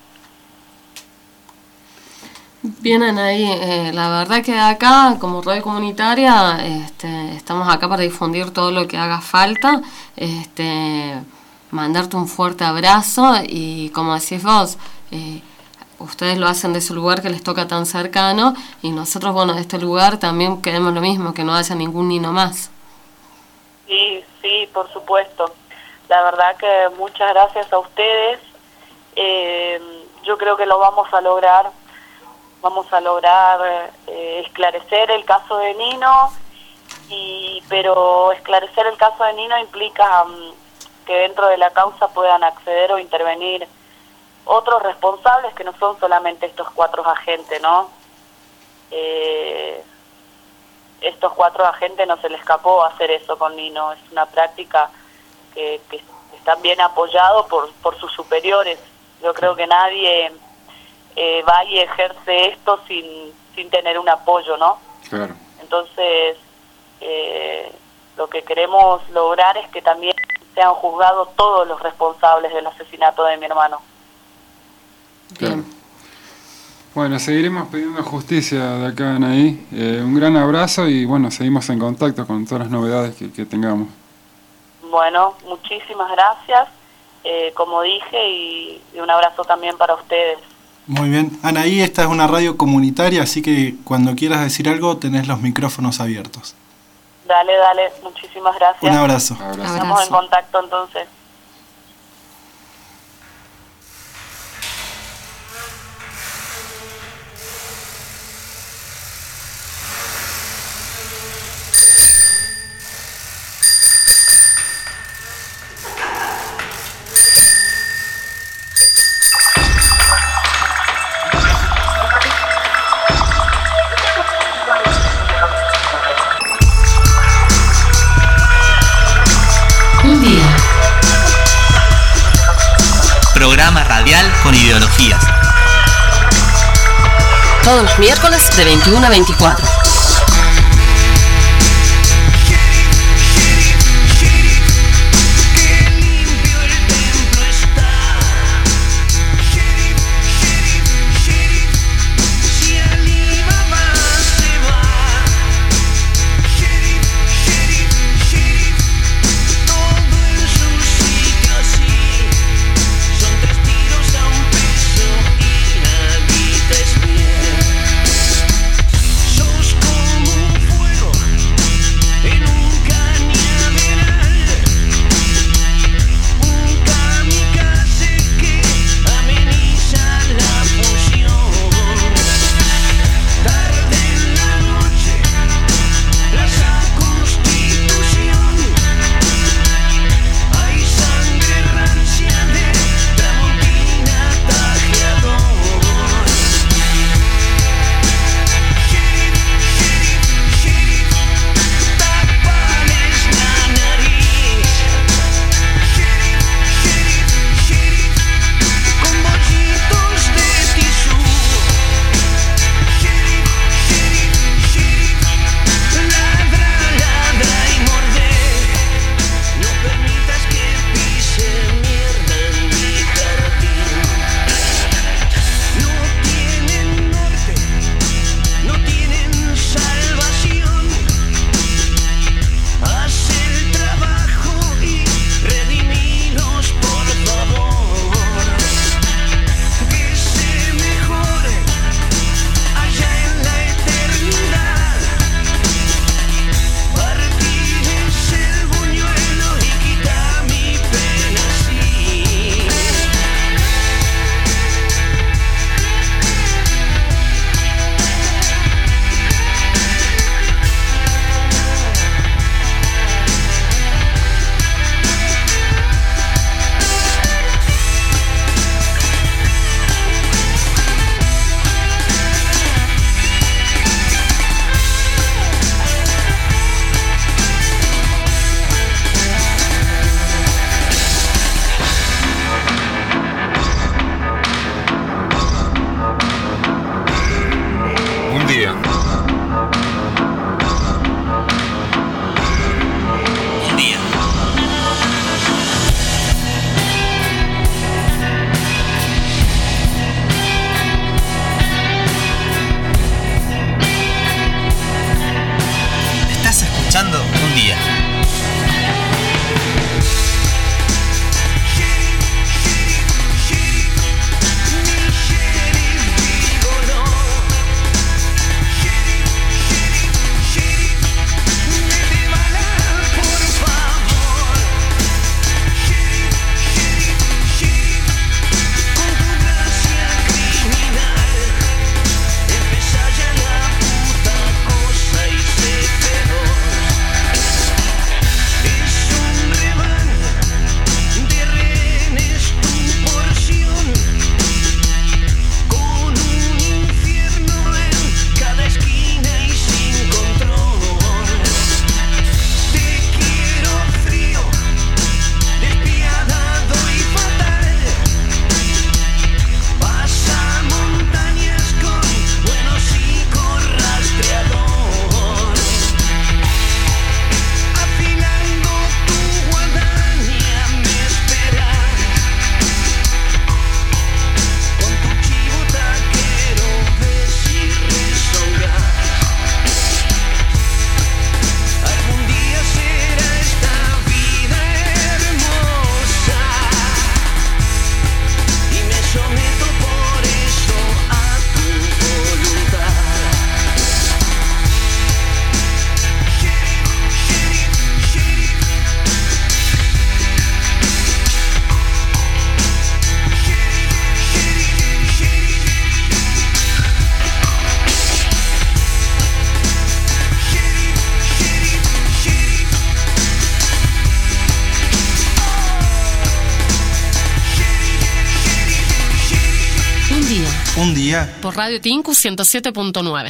Bien, Anaí, eh, la verdad que acá, como radio comunitaria, este, estamos acá para difundir todo lo que haga falta, este, mandarte un fuerte abrazo y, como decís vos, eh, ustedes lo hacen de ese lugar que les toca tan cercano y nosotros, bueno, de este lugar también queremos lo mismo, que no haya ningún Nino más. Sí, sí, por supuesto. La verdad que muchas gracias a ustedes. Eh, yo creo que lo vamos a lograr. Vamos a lograr eh, esclarecer el caso de Nino, y pero esclarecer el caso de Nino implica um, que dentro de la causa puedan acceder o intervenir otros responsables que no son solamente estos cuatro agentes, ¿no? Eh, estos cuatro agentes no se les escapó hacer eso con Nino. Es una práctica que, que está bien apoyado por, por sus superiores. Yo creo que nadie eh, va y ejerce esto sin, sin tener un apoyo, ¿no? Claro. Entonces, eh, lo que queremos lograr es que también sean juzgados todos los responsables del asesinato de mi hermano. Claro. Bueno, seguiremos pidiendo justicia de acá en ahí. Eh, un gran abrazo y bueno, seguimos en contacto con todas las novedades que, que tengamos. Bueno, muchísimas gracias, eh, como dije, y, y un abrazo también para ustedes. Muy bien. Anaí, esta es una radio comunitaria, así que cuando quieras decir algo tenés los micrófonos abiertos. Dale, dale, muchísimas gracias. Un abrazo. Estamos Abrazo. en contacto entonces. Un día. Programa radial con ideologías. Todos los miércoles de veintiuno a veinticuatro. Sos Un día. Por Radio Tinku ciento siete punto nueve.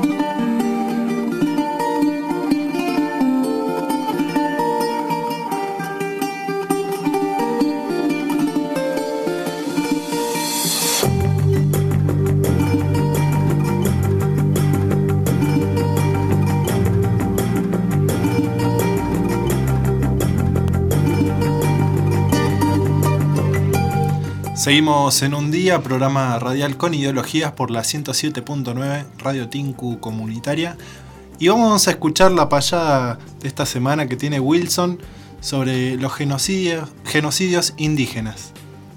Seguimos en Un Día, programa radial con ideologías por la ciento siete punto nueve, Radio Tinku Comunitaria. Y vamos a escuchar la payada de esta semana que tiene Wilson sobre los genocidios, genocidios indígenas.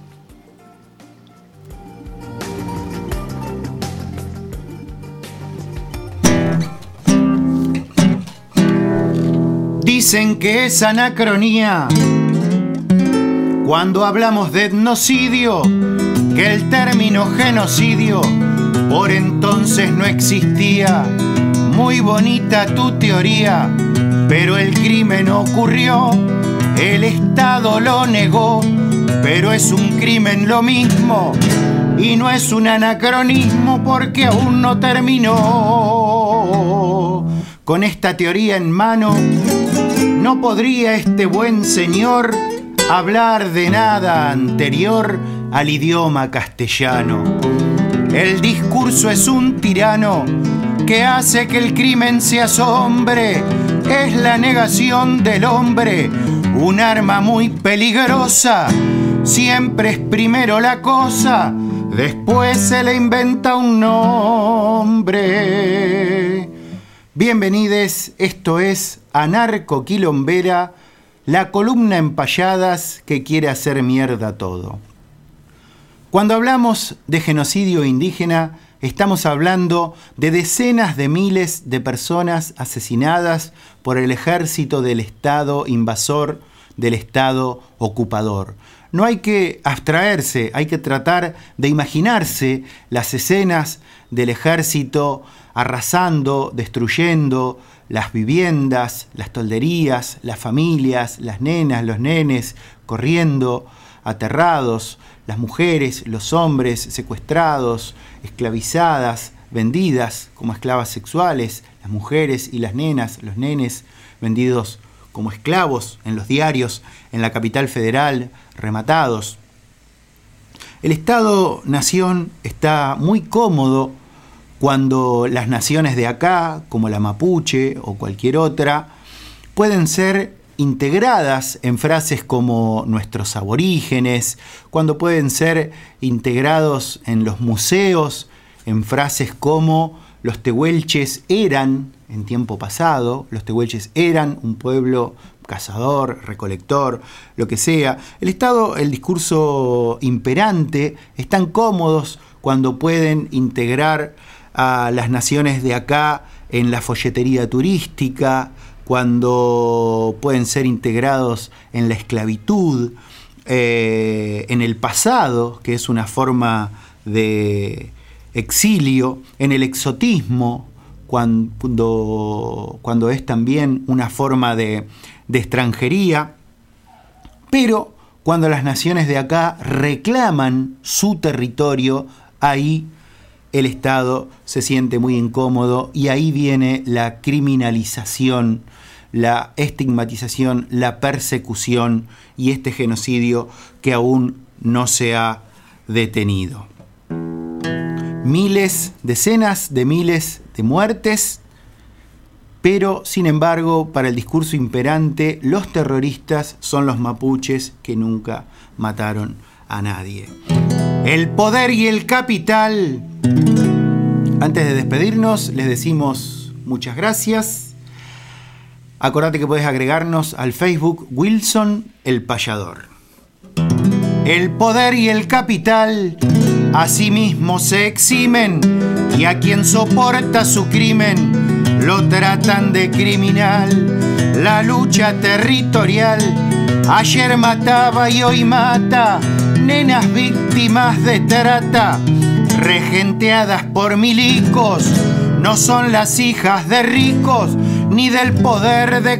Dicen que es anacronía cuando hablamos de etnocidio, que el término genocidio por entonces no existía. Muy bonita tu teoría, pero el crimen ocurrió, el Estado lo negó, pero es un crimen lo mismo y no es un anacronismo porque aún no terminó. Con esta teoría en mano, no podría este buen señor hablar de nada anterior al idioma castellano. El discurso es un tirano que hace que el crimen se asombre. Es la negación del hombre, un arma muy peligrosa. Siempre es primero la cosa, después se le inventa un nombre. Bienvenides, esto es Anarco Quilombera, la columna en payadas que quiere hacer mierda todo. Cuando hablamos de genocidio indígena, estamos hablando de decenas de miles de personas asesinadas por el ejército del Estado invasor, del Estado ocupador. No hay que abstraerse, hay que tratar de imaginarse las escenas del ejército arrasando, destruyendo las viviendas, las tolderías, las familias, las nenas, los nenes, corriendo, aterrados, las mujeres, los hombres secuestrados, esclavizadas, vendidas como esclavas sexuales, las mujeres y las nenas, los nenes vendidos como esclavos en los diarios, en la capital federal, rematados. El Estado-nación está muy cómodo cuando las naciones de acá, como la mapuche o cualquier otra, pueden ser integradas en frases como nuestros aborígenes, cuando pueden ser integrados en los museos, en frases como los tehuelches eran, en tiempo pasado, los tehuelches eran un pueblo cazador, recolector, lo que sea. El Estado, el discurso imperante, están cómodos cuando pueden integrar a las naciones de acá en la folletería turística, cuando pueden ser integrados en la esclavitud, eh, en el pasado, que es una forma de exilio, en el exotismo, cuando, cuando es también una forma de, de extranjería, pero cuando las naciones de acá reclaman su territorio, ahí el Estado se siente muy incómodo y ahí viene la criminalización, la estigmatización, la persecución y este genocidio que aún no se ha detenido. Miles, decenas de miles de muertes, pero sin embargo, para el discurso imperante, los terroristas son los mapuches que nunca mataron a nadie. El poder y el capital. Antes de despedirnos, les decimos muchas gracias. Acordate que puedes agregarnos al Facebook Wilson el Payador. El poder y el capital asimismo se eximen y a quien soporta su crimen lo tratan de criminal. La lucha territorial ayer mataba y hoy mata nenas víctimas de trata, regenteadas por milicos. No son las hijas de ricos ni del poder de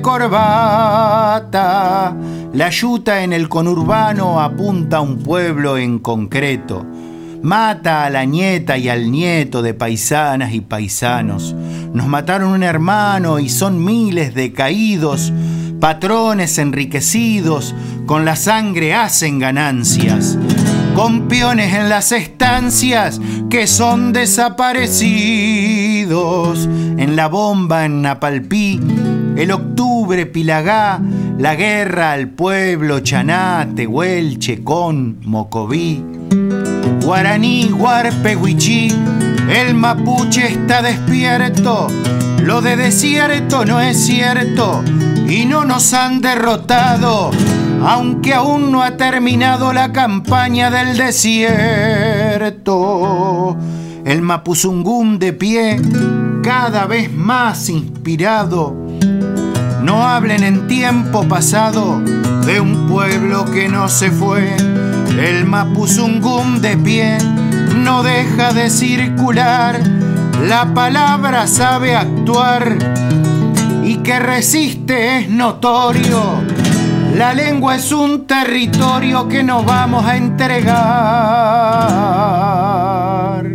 corbata. La yuta en el conurbano apunta a un pueblo en concreto. mata a la nieta y al nieto de paisanas y paisanos. Nos mataron un hermano y son miles de caídos, patrones enriquecidos, con la sangre hacen ganancias, con peones en las estancias que son desaparecidos. En la bomba en Napalpí, el octubre Pilagá, la guerra al pueblo Chaná, Tehuelche, con Mocoví. Guaraní, Huarpe, Huichí, el mapuche está despierto, lo de desierto no es cierto y no nos han derrotado, aunque aún no ha terminado la campaña del desierto. El Mapuzungún de pie, cada vez más inspirado. No hablen en tiempo pasado de un pueblo que no se fue. El Mapuzungún de pie no deja de circular. La palabra sabe actuar y que resiste es notorio. La lengua es un territorio que nos vamos a entregar.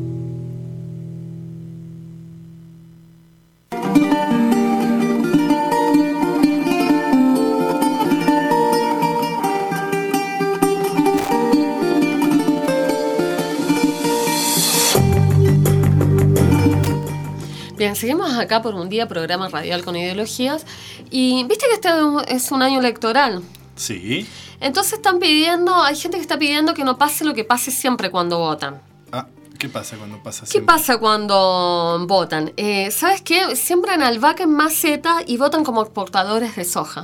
Bien, seguimos acá por un día, programa radial con ideologías. Y viste que este es un año electoral. Sí. Entonces están pidiendo, hay gente que está pidiendo que no pase lo que pase siempre cuando votan. Ah, ¿qué pasa cuando pasa ¿Qué siempre? pasa cuando votan? Eh, ¿Sabes qué? Siembran albahaca en maceta y votan como exportadores de soja.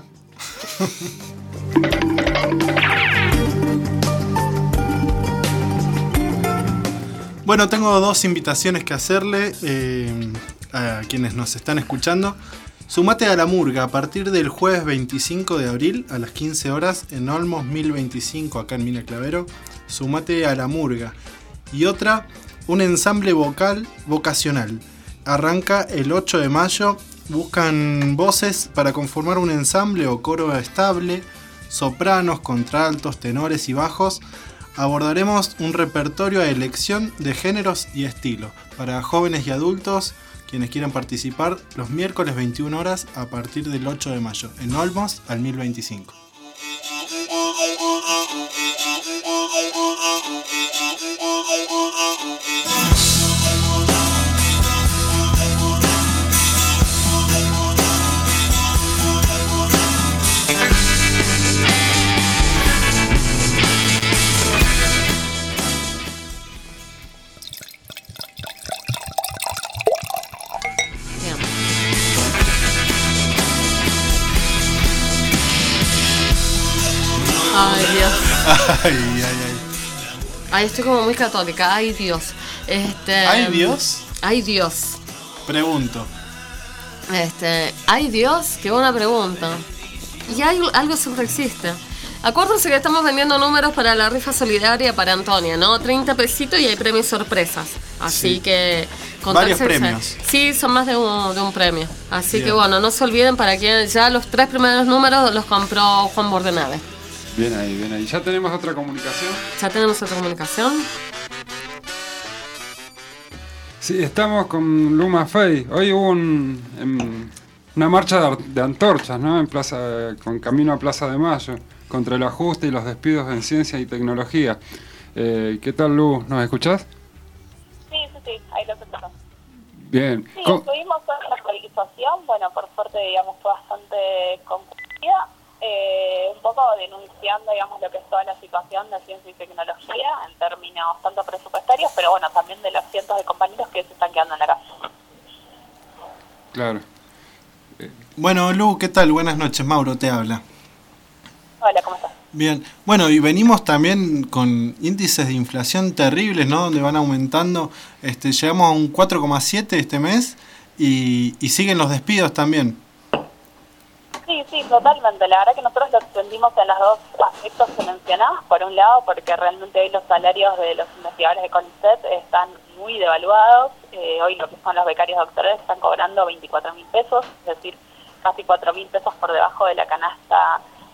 Bueno, tengo dos invitaciones que hacerle eh, a quienes nos están escuchando. Sumate a la murga a partir del jueves veinticinco de abril a las quince horas en Olmos mil veinticinco, acá en Mina Clavero. Sumate a la murga. Y otra, un ensamble vocal vocacional. Arranca el ocho de mayo. Buscan voces para conformar un ensamble o coro estable, sopranos, contraltos, tenores y bajos. Abordaremos un repertorio a elección de géneros y estilos para jóvenes y adultos quienes quieran participar los miércoles veintiuna horas a partir del ocho de mayo en Olmos al mil veinticinco. Ay, Dios. Ay, ay, ay. Ay, estoy como muy católica. Ay, Dios. Este, ¿Ay, Dios? Ay, Dios. Pregunto. Este, ay, Dios, qué buena pregunta. Y hay, algo siempre existe. Acuérdense que estamos vendiendo números para la rifa solidaria para Antonia, ¿no? treinta pesitos y hay premios sorpresas. Así Sí. que... Varios contáctense. premios. Sí, son más de un, de un premio. Así Bien. que bueno, no se olviden para que ya los tres primeros números los compró Juan Bordenave. Bien ahí, bien ahí. ¿Ya tenemos otra comunicación? ¿Ya tenemos otra comunicación? Sí, estamos con Luma Fey. Hoy hubo un, en, una marcha de, ar- de antorchas, ¿no? En plaza, con camino a Plaza de Mayo, contra el ajuste y los despidos en ciencia y tecnología. Eh, ¿Qué tal, Lu? ¿Nos escuchás? Sí, sí, sí, ahí lo escucho. Bien. Sí, ¿Cómo- estuvimos en la movilización, bueno, por suerte, digamos, fue bastante concurrida, eh, un poco denunciando, digamos, lo que es toda la situación de ciencia y tecnología en términos tanto presupuestarios, pero bueno, también de los cientos de compañeros que se están quedando en la casa. Claro. Bueno, Lu, ¿qué tal? Buenas noches, Mauro te habla. Hola, ¿cómo estás? Bien, bueno, y venimos también con índices de inflación terribles, ¿no? Donde van aumentando, este, llegamos a un cuatro coma siete este mes y, y siguen los despidos también. Sí, sí, totalmente. La verdad que nosotros lo extendimos en los dos aspectos que mencionabas. Por un lado, porque realmente hoy los salarios de los investigadores de CONICET están muy devaluados. Eh, hoy lo que son los becarios doctorales están cobrando veinticuatro mil pesos, es decir, casi cuatro mil pesos por debajo de la canasta básica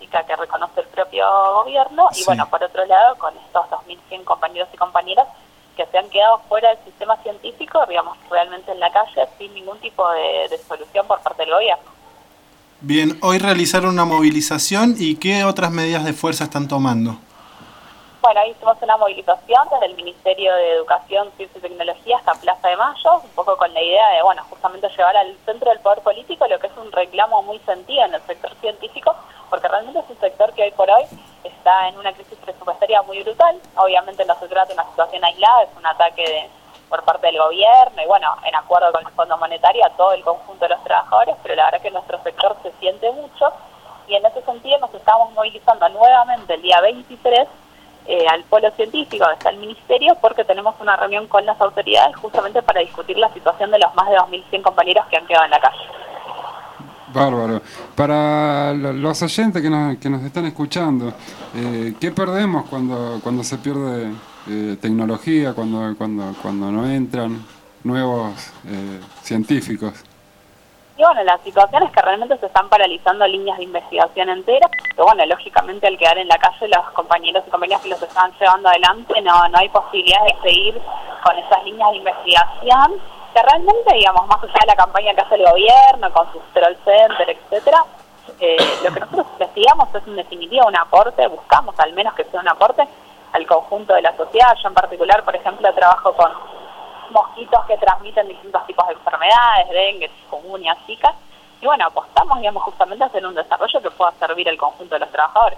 básica que reconoce el propio gobierno, Sí. y bueno, por otro lado, con estos dos mil cien compañeros y compañeras que se han quedado fuera del sistema científico, digamos, realmente en la calle, sin ningún tipo de, de solución por parte del gobierno. Bien, hoy realizaron una movilización y ¿qué otras medidas de fuerza están tomando? Bueno, ahí hicimos una movilización desde el Ministerio de Educación, Ciencia y Tecnología hasta Plaza de Mayo, un poco con la idea de, bueno, justamente llevar al centro del poder político lo que es un reclamo muy sentido en el sector científico, porque realmente es un sector que hoy por hoy está en una crisis presupuestaria muy brutal. Obviamente no se trata de una situación aislada, es un ataque de, por parte del gobierno y, bueno, en acuerdo con el Fondo Monetario a todo el conjunto de los trabajadores, pero la verdad que nuestro sector se siente mucho y en ese sentido nos estamos movilizando nuevamente el día veintitrés Eh, al polo científico, donde está el ministerio, porque tenemos una reunión con las autoridades justamente para discutir la situación de los más de dos mil cien compañeros que han quedado en la calle. Bárbaro. Para lo- los oyentes que nos, que nos están escuchando, eh, ¿qué perdemos cuando, cuando se pierde eh, tecnología, cuando, cuando, cuando no entran nuevos eh, científicos? Y bueno, la situación es que realmente se están paralizando líneas de investigación enteras, que bueno, lógicamente al quedar en la calle los compañeros y compañeras que los están llevando adelante no, no hay posibilidad de seguir con esas líneas de investigación, que realmente, digamos, más allá de la campaña que hace el gobierno con sus troll center, etcétera, eh, lo que nosotros investigamos es en definitiva un aporte, buscamos al menos que sea un aporte al conjunto de la sociedad. Yo en particular, por ejemplo, trabajo con mosquitos que transmiten distintos tipos de enfermedades, dengue, chikungunya, zika, y bueno, apostamos, digamos, justamente a hacer un desarrollo que pueda servir al conjunto de los trabajadores.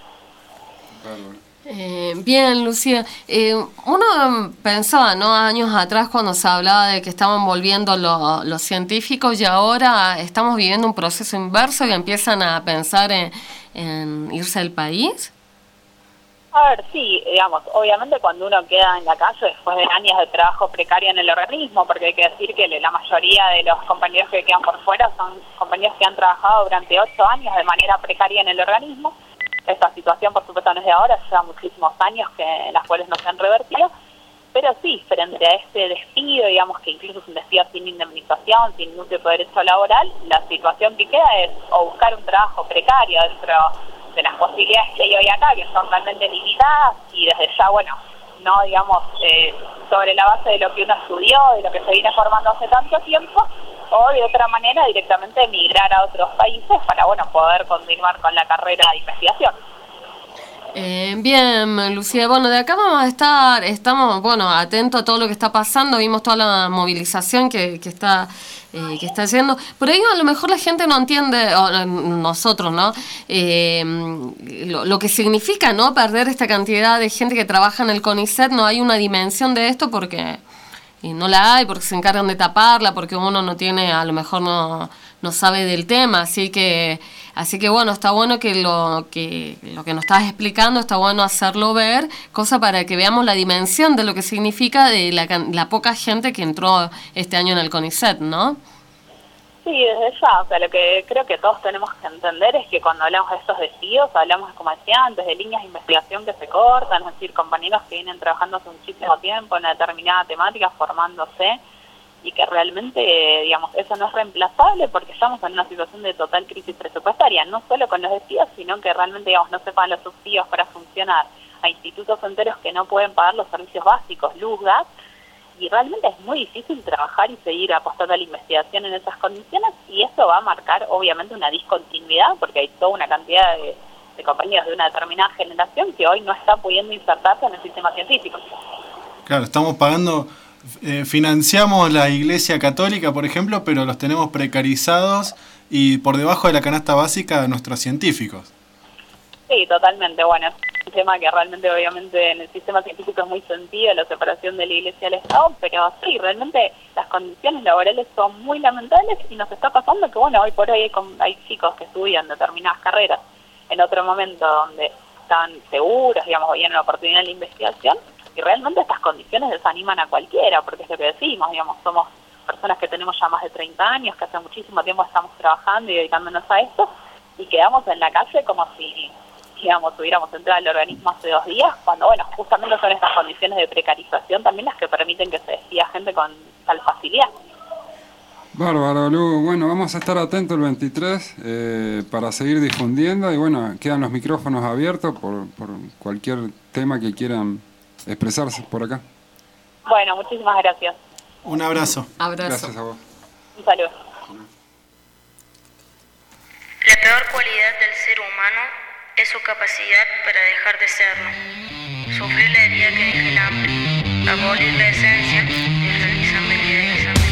Eh, bien, Lucía. Eh, uno pensaba, ¿no? Años atrás cuando se hablaba de que estaban volviendo lo- los científicos y ahora estamos viviendo un proceso inverso y empiezan a pensar en, en irse al país. A ver, sí, digamos, obviamente cuando uno queda en la calle después de años de trabajo precario en el organismo, porque hay que decir que la mayoría de los compañeros que quedan por fuera son compañeros que han trabajado durante ocho años de manera precaria en el organismo. Esta situación, por supuesto, no es de ahora, lleva muchísimos años que en las cuales no se han revertido, pero sí, frente a este despido, digamos que incluso es un despido sin indemnización, sin ningún tipo de derecho laboral, la situación que queda es o buscar un trabajo precario dentro de las posibilidades que hay hoy acá, que son realmente limitadas, y desde ya, bueno, no, digamos, eh, sobre la base de lo que uno estudió, de lo que se viene formando hace tanto tiempo, o de otra manera directamente emigrar a otros países para, bueno, poder continuar con la carrera de investigación. Eh, bien, Lucía, bueno, de acá vamos a estar, estamos, bueno, atentos a todo lo que está pasando, vimos toda la movilización que, que está eh, que está haciendo. Por ahí a lo mejor la gente no entiende, o eh, nosotros, ¿no? Eh, lo, lo que significa, ¿no? Perder esta cantidad de gente que trabaja en el CONICET, no hay una dimensión de esto porque y no la hay, porque se encargan de taparla, porque uno no tiene, a lo mejor no, no sabe del tema, así que Así que bueno, está bueno que lo que lo que nos estás explicando, está bueno hacerlo ver, cosa para que veamos la dimensión de lo que significa de la, la poca gente que entró este año en el CONICET, ¿no? Sí, desde ya, o sea, lo que creo que todos tenemos que entender es que cuando hablamos de estos despidos, hablamos, como decía antes, de líneas de investigación que se cortan, es decir, compañeros que vienen trabajando hace muchísimo tiempo en una determinada temática, formándose, y que realmente, digamos, eso no es reemplazable porque estamos en una situación de total crisis presupuestaria, no solo con los despidos, sino que realmente, digamos, no se pagan los subsidios para funcionar a institutos enteros que no pueden pagar los servicios básicos, luz, gas, y realmente es muy difícil trabajar y seguir apostando a la investigación en esas condiciones, y eso va a marcar, obviamente, una discontinuidad, porque hay toda una cantidad de, de compañeros de una determinada generación que hoy no está pudiendo insertarse en el sistema científico. Claro, estamos pagando... Eh, financiamos la Iglesia Católica, por ejemplo, pero los tenemos precarizados y por debajo de la canasta básica de nuestros científicos. Sí, totalmente. Bueno, es un tema que realmente, obviamente, en el sistema científico es muy sentido, la separación de la Iglesia del Estado, pero sí, realmente las condiciones laborales son muy lamentables y nos está pasando que, bueno, hoy por hoy hay, hay chicos que estudian determinadas carreras en otro momento donde están seguros, digamos, o tienen la oportunidad de la investigación, y realmente estas condiciones desaniman a cualquiera, porque es lo que decimos, digamos, somos personas que tenemos ya más de treinta años, que hace muchísimo tiempo estamos trabajando y dedicándonos a esto, y quedamos en la calle como si, digamos, hubiéramos entrado al organismo hace dos días, cuando, bueno, justamente son estas condiciones de precarización también las que permiten que se despida gente con tal facilidad. Bárbaro, Lu. Bueno, vamos a estar atentos el veintitrés eh, para seguir difundiendo y bueno, quedan los micrófonos abiertos por, por cualquier tema que quieran expresarse por acá. Bueno, muchísimas gracias. Un abrazo. Abrazo. Gracias a vos. Un saludo. La peor cualidad del ser humano es su capacidad para dejar de serlo. Sufrir la herida que deja el hambre, abolir la esencia del realizable que deja el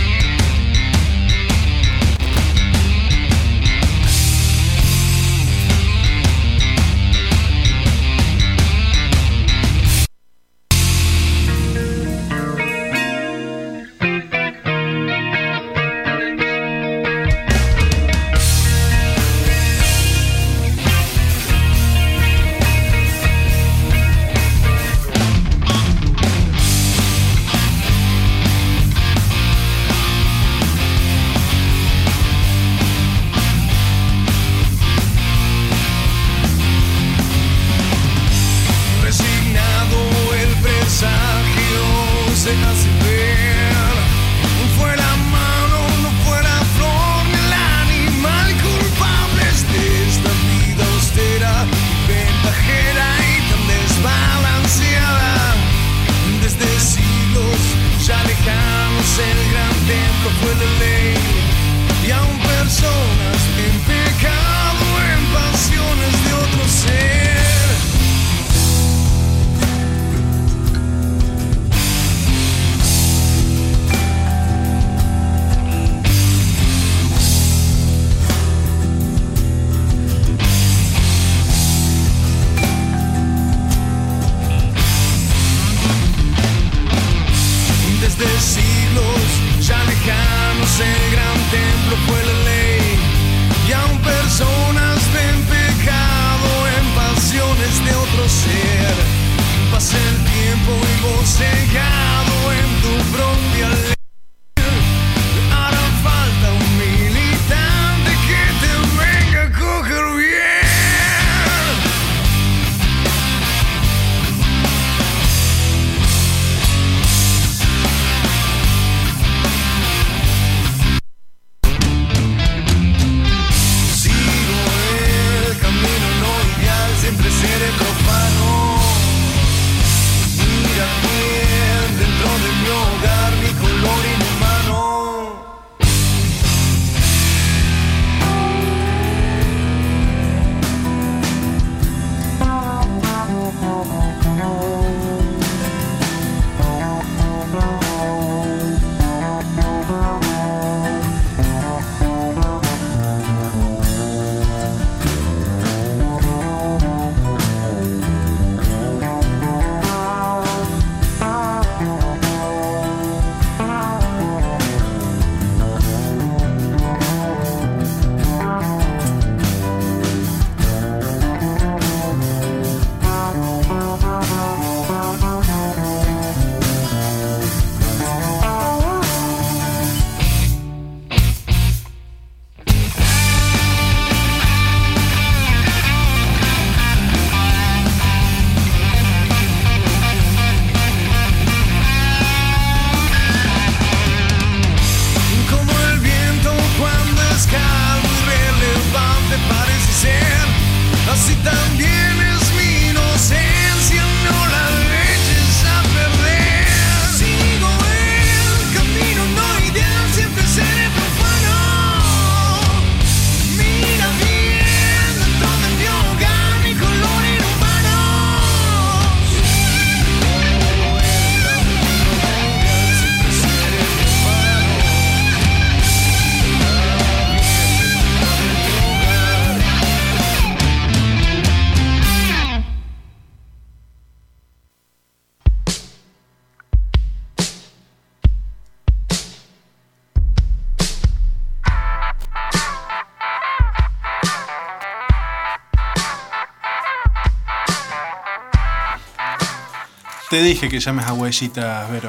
Te dije que llames a Huellitas, Vero.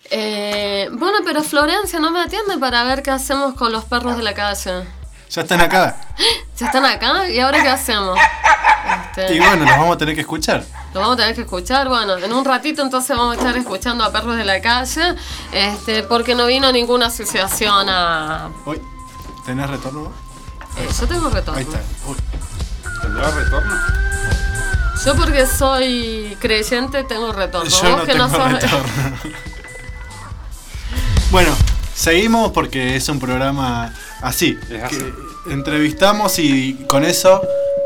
Eh, bueno, pero Florencia no me atiende para ver qué hacemos con los perros de la calle. ¿Ya están acá? ¿Ya están acá? ¿Y ahora qué hacemos? Este, Y bueno, los vamos a tener que escuchar. Lo vamos a tener que escuchar. Bueno, en un ratito entonces vamos a estar escuchando a Perros de la Calle, este, porque no vino ninguna asociación a... Uy, ¿tenés retorno? Eh, yo tengo retorno. Ahí está. Uy. ¿Tendrás retorno? Yo porque soy creyente tengo retorno. Yo Vos no que tengo no sos... retorno. Bueno, seguimos porque es un programa así. Es así. Que entrevistamos y con eso...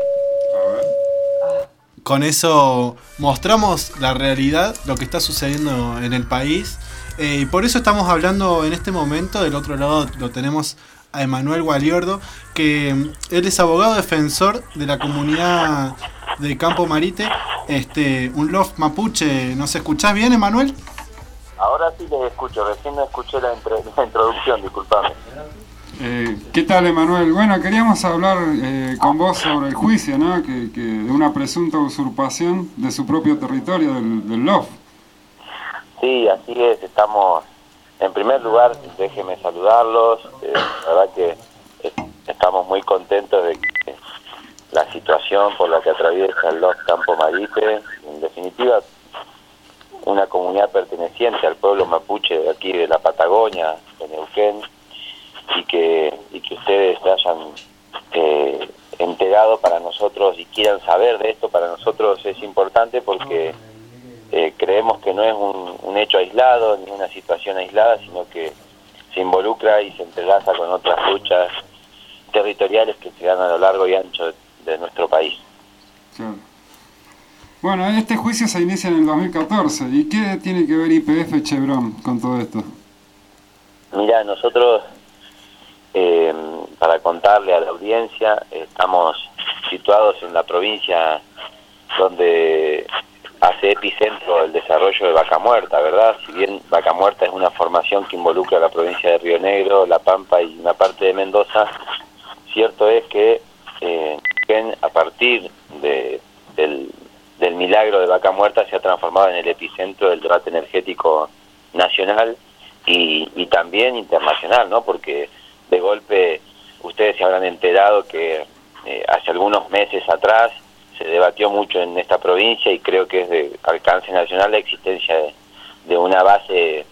Con eso mostramos la realidad, lo que está sucediendo en el país. Eh, y por eso estamos hablando en este momento. Del otro lado lo tenemos a Emanuel Gualiordo, que mm, él es abogado defensor de la comunidad de Campo Marite, este, un loft mapuche. ¿Nos escuchás bien, Emanuel? Ahora sí les escucho, recién no escuché la, entre- la introducción, disculpame. Eh, ¿Qué tal, Emanuel? Bueno, queríamos hablar eh, con vos sobre el juicio, ¿no? Que, que de una presunta usurpación de su propio territorio, del, del L O F. Sí, así es, estamos, en primer lugar, déjenme saludarlos, eh, la verdad que eh, estamos muy contentos de que la situación por la que atraviesa el L O F Campo Marite, en definitiva, una comunidad perteneciente al pueblo mapuche de aquí de la Patagonia, de Neuquén, y que y que ustedes se hayan eh, enterado para nosotros y quieran saber de esto, para nosotros es importante porque eh, creemos que no es un, un hecho aislado ni una situación aislada, sino que se involucra y se entrelaza con otras luchas territoriales que se dan a lo largo y ancho de, de nuestro país. Claro. Bueno, este juicio se inicia en el dos mil catorce. ¿Y qué tiene que ver Y P F Chevron con todo esto? Mira, nosotros, eh, para contarle a la audiencia, estamos situados en la provincia donde hace epicentro el desarrollo de Vaca Muerta, ¿verdad? Si bien Vaca Muerta es una formación que involucra a la provincia de Río Negro, La Pampa y una parte de Mendoza, cierto es que eh, a partir de, del, del milagro de Vaca Muerta se ha transformado en el epicentro del debate energético nacional y, y también internacional, ¿no? Porque de golpe ustedes se habrán enterado que eh, hace algunos meses atrás se debatió mucho en esta provincia y creo que es de alcance nacional la existencia de, de una base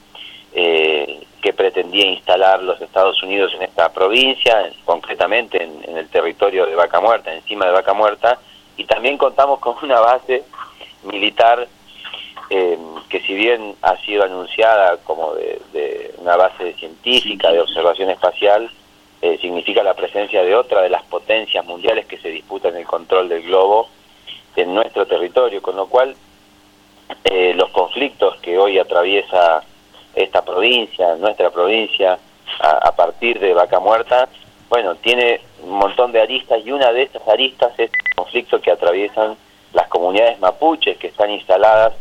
eh, que pretendía instalar los Estados Unidos en esta provincia, concretamente en, en el territorio de Vaca Muerta, encima de Vaca Muerta, y también contamos con una base militar eh, que si bien ha sido anunciada como de, de una base científica de observación espacial, eh, significa la presencia de otra de las potencias mundiales que se disputan el control del globo en nuestro territorio, con lo cual eh, los conflictos que hoy atraviesa esta provincia, nuestra provincia, a, a partir de Vaca Muerta, bueno, tiene un montón de aristas y una de estas aristas es el conflicto que atraviesan las comunidades mapuches que están instaladas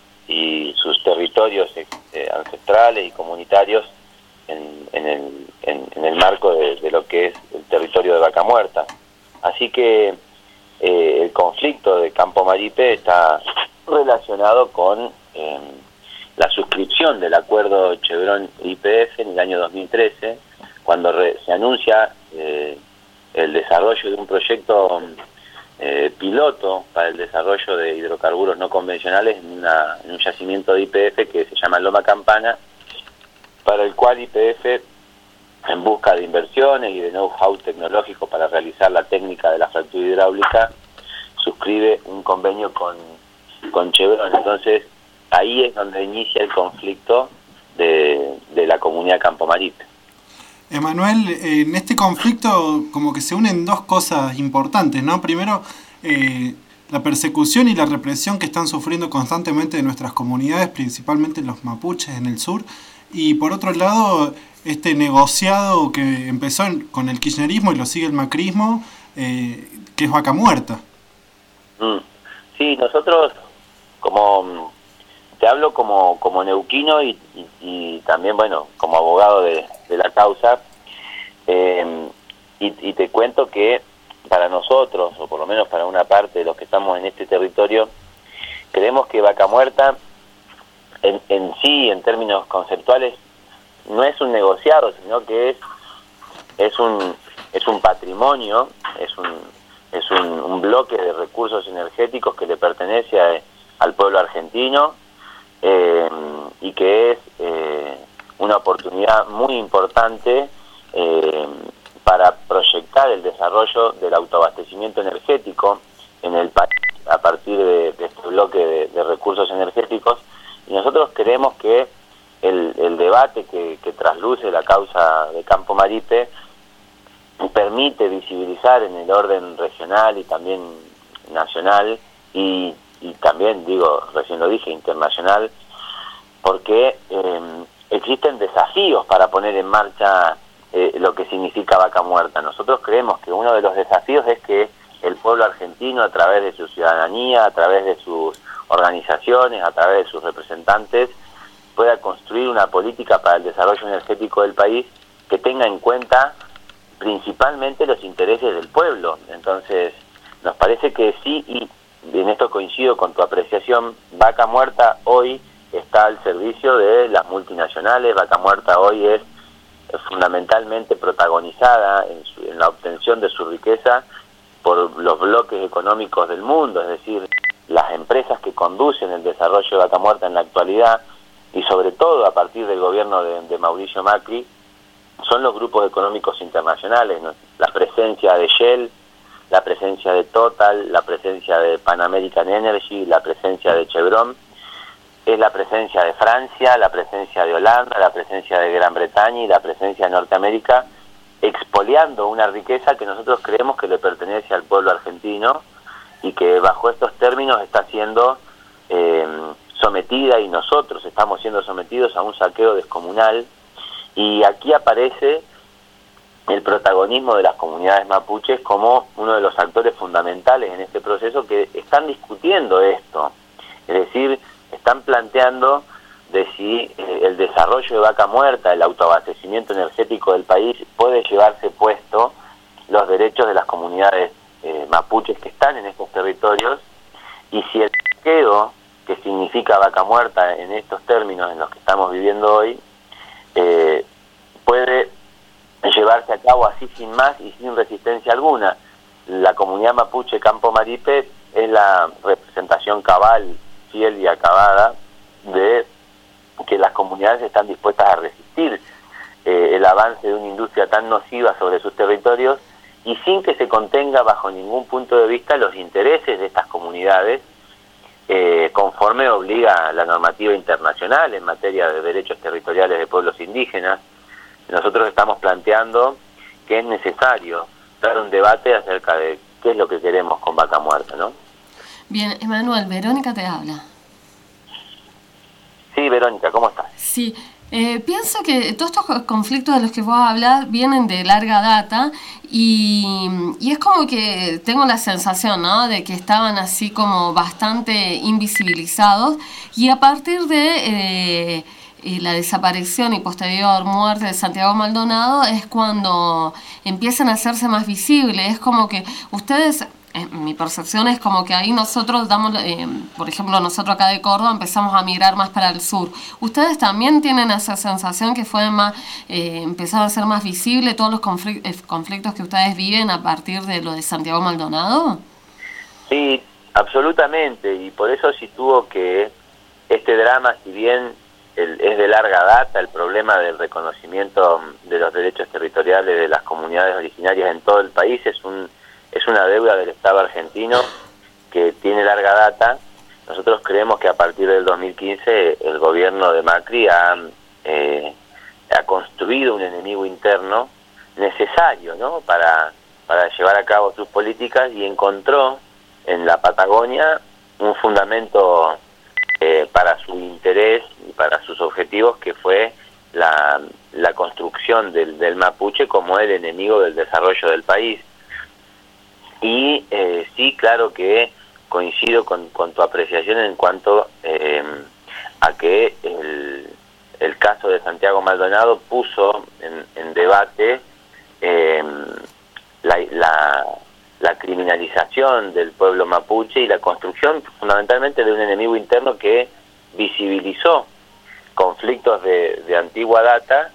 y sus territorios eh, ancestrales y comunitarios en, en, el, en, en el marco de, de lo que es el territorio de Vaca Muerta. Así que eh, el conflicto de Campo Marite está relacionado con eh, la suscripción del acuerdo Chevron-Y P F en el año dos mil trece, cuando re, se anuncia eh, el desarrollo de un proyecto eh, piloto para el desarrollo de hidrocarburos no convencionales en, una, en un yacimiento de Y P F que se llama Loma Campana, para el cual Y P F, en busca de inversiones y de know-how tecnológico para realizar la técnica de la fractura hidráulica, suscribe un convenio con, con Chevron. Entonces, ahí es donde inicia el conflicto de, de la comunidad Campo Marite. Emanuel, en este conflicto como que se unen dos cosas importantes, ¿no? Primero, eh, la persecución y la represión que están sufriendo constantemente de nuestras comunidades, principalmente los mapuches en el sur, y por otro lado, este negociado que empezó con el kirchnerismo y lo sigue el macrismo, eh, que es Vaca Muerta. Mm. Sí, nosotros, como te hablo como, como neuquino y, y, y también, bueno, como abogado de, de la causa, eh, y, y te cuento que para nosotros, o por lo menos para una parte de los que estamos en este territorio, creemos que Vaca Muerta, en, en sí, en términos conceptuales, no es un negociado, sino que es es un es un patrimonio, es un es un, un bloque de recursos energéticos que le pertenece a, al pueblo argentino eh, y que es eh, una oportunidad muy importante eh, para proyectar el desarrollo del autoabastecimiento energético en el país a partir de, de este bloque de, de recursos energéticos. Y nosotros creemos que el, el debate que, que trasluce la causa de Campo Maripe permite visibilizar en el orden regional y también nacional y, y también, digo, recién lo dije, internacional, porque eh, existen desafíos para poner en marcha eh, lo que significa Vaca Muerta. Nosotros creemos que uno de los desafíos es que el pueblo argentino, a través de su ciudadanía, a través de sus organizaciones, a través de sus representantes, pueda construir una política para el desarrollo energético del país que tenga en cuenta principalmente los intereses del pueblo. Entonces, nos parece que sí, y en esto coincido con tu apreciación, Vaca Muerta hoy está al servicio de las multinacionales. Vaca Muerta hoy es fundamentalmente protagonizada en, su, en la obtención de su riqueza por los bloques económicos del mundo, es decir, las empresas que conducen el desarrollo de Vaca Muerta en la actualidad, y sobre todo a partir del gobierno de, de Mauricio Macri, son los grupos económicos internacionales, ¿no? La presencia de Shell, la presencia de Total, la presencia de Pan American Energy, la presencia de Chevron, es la presencia de Francia, la presencia de Holanda, la presencia de Gran Bretaña y la presencia de Norteamérica, expoliando una riqueza que nosotros creemos que le pertenece al pueblo argentino y que bajo estos términos está siendo eh, sometida, y nosotros estamos siendo sometidos a un saqueo descomunal. Y aquí aparece el protagonismo de las comunidades mapuches como uno de los actores fundamentales en este proceso, que están discutiendo esto, es decir, están planteando de si eh, el desarrollo de Vaca Muerta, el autoabastecimiento energético del país, puede llevarse puesto los derechos de las comunidades eh, mapuches que están en estos territorios, y si el saqueo que significa Vaca Muerta en estos términos en los que estamos viviendo hoy eh, puede llevarse a cabo así sin más y sin resistencia alguna. La comunidad mapuche Campo Maripe es la representación cabal, fiel y acabada de que las comunidades están dispuestas a resistir eh, el avance de una industria tan nociva sobre sus territorios, y sin que se contenga bajo ningún punto de vista los intereses de estas comunidades, eh, conforme obliga la normativa internacional en materia de derechos territoriales de pueblos indígenas. Nosotros estamos planteando que es necesario dar un debate acerca de qué es lo que queremos con Vaca Muerta, ¿no? Bien, Emanuel, Verónica te habla. Sí, Verónica, ¿cómo estás? Sí, eh, pienso que todos estos conflictos de los que vos hablas vienen de larga data, y, y es como que tengo la sensación, ¿no?, de que estaban así como bastante invisibilizados, y a partir de eh, eh, la desaparición y posterior muerte de Santiago Maldonado es cuando empiezan a hacerse más visibles. Es como que ustedes... Mi percepción es como que ahí nosotros damos, eh, por ejemplo, nosotros acá de Córdoba empezamos a migrar más para el sur. ¿Ustedes también tienen esa sensación que fue más, eh, empezaron a ser más visible todos los conflictos, conflictos que ustedes viven a partir de lo de Santiago Maldonado? Sí, absolutamente, y por eso sí tuvo que este drama, si bien el, es de larga data, el problema del reconocimiento de los derechos territoriales de las comunidades originarias en todo el país es un es una deuda del Estado argentino que tiene larga data. Nosotros creemos que a partir del dos mil quince el gobierno de Macri ha, eh, ha construido un enemigo interno necesario, ¿no?, para, para llevar a cabo sus políticas, y encontró en la Patagonia un fundamento eh, para su interés y para sus objetivos, que fue la, la construcción del, del mapuche como el enemigo del desarrollo del país. Y eh, sí, claro que coincido con, con tu apreciación en cuanto eh, a que el, el caso de Santiago Maldonado puso en, en debate eh, la, la, la criminalización del pueblo mapuche y la construcción fundamentalmente de un enemigo interno que visibilizó conflictos de, de antigua data,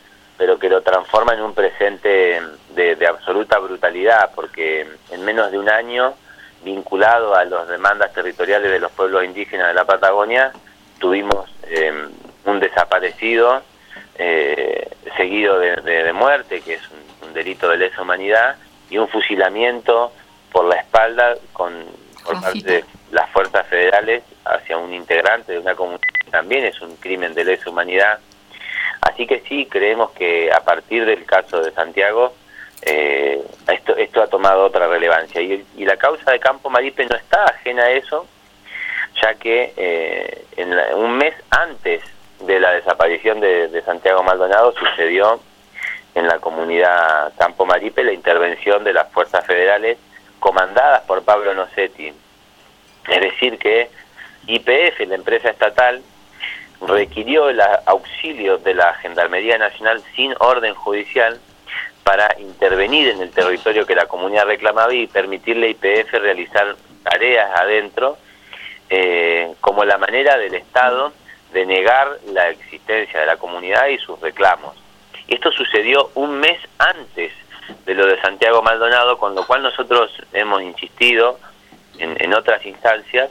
pero que lo transforma en un presente de, de absoluta brutalidad, porque en menos de un año, vinculado a las demandas territoriales de los pueblos indígenas de la Patagonia, tuvimos eh, un desaparecido eh, seguido de, de, de muerte, que es un, un delito de lesa humanidad, y un fusilamiento por la espalda con por parte de las fuerzas federales hacia un integrante de una comunidad que también es un crimen de lesa humanidad. Así que sí, creemos que a partir del caso de Santiago, eh, esto, esto ha tomado otra relevancia. Y, y la causa de Campo Maripe no está ajena a eso, ya que eh, en la, un mes antes de la desaparición de, de Santiago Maldonado sucedió en la comunidad Campo Maripe la intervención de las fuerzas federales comandadas por Pablo Nocetti. Es decir que Y P F, la empresa estatal, requirió el auxilio de la Gendarmería Nacional sin orden judicial para intervenir en el territorio que la comunidad reclamaba y permitirle a Y P F realizar tareas adentro, eh, como la manera del Estado de negar la existencia de la comunidad y sus reclamos. Y esto sucedió un mes antes de lo de Santiago Maldonado, con lo cual nosotros hemos insistido en, en otras instancias,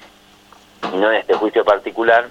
y no en este juicio particular,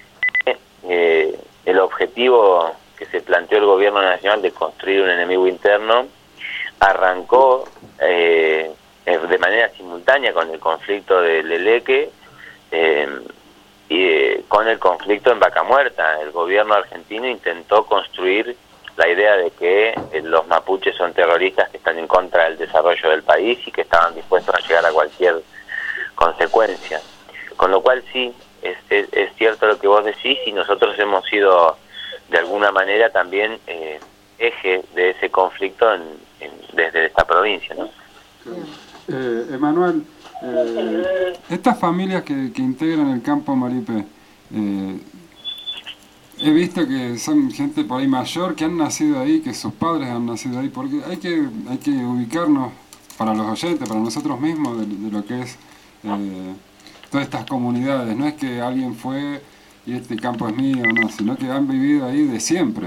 eh, el objetivo que se planteó el gobierno nacional de construir un enemigo interno arrancó eh, de manera simultánea con el conflicto del Leleque eh, y eh, con el conflicto en Vaca Muerta. El gobierno argentino intentó construir la idea de que eh, los mapuches son terroristas que están en contra del desarrollo del país y que estaban dispuestos a llegar a cualquier consecuencia. Con lo cual sí, es, es, es cierto lo que vos decís, y nosotros hemos sido de alguna manera también eh, eje de ese conflicto en, en, desde esta provincia, ¿no? Eh, Emanuel, eh, estas familias que, que integran el Campo Maripe, eh, he visto que son gente por ahí mayor, que han nacido ahí, que sus padres han nacido ahí, porque hay que hay que ubicarnos para los oyentes, para nosotros mismos, de, de lo que es eh, todas estas comunidades. No es que alguien fue y este campo es mío, no, sino que han vivido ahí de siempre.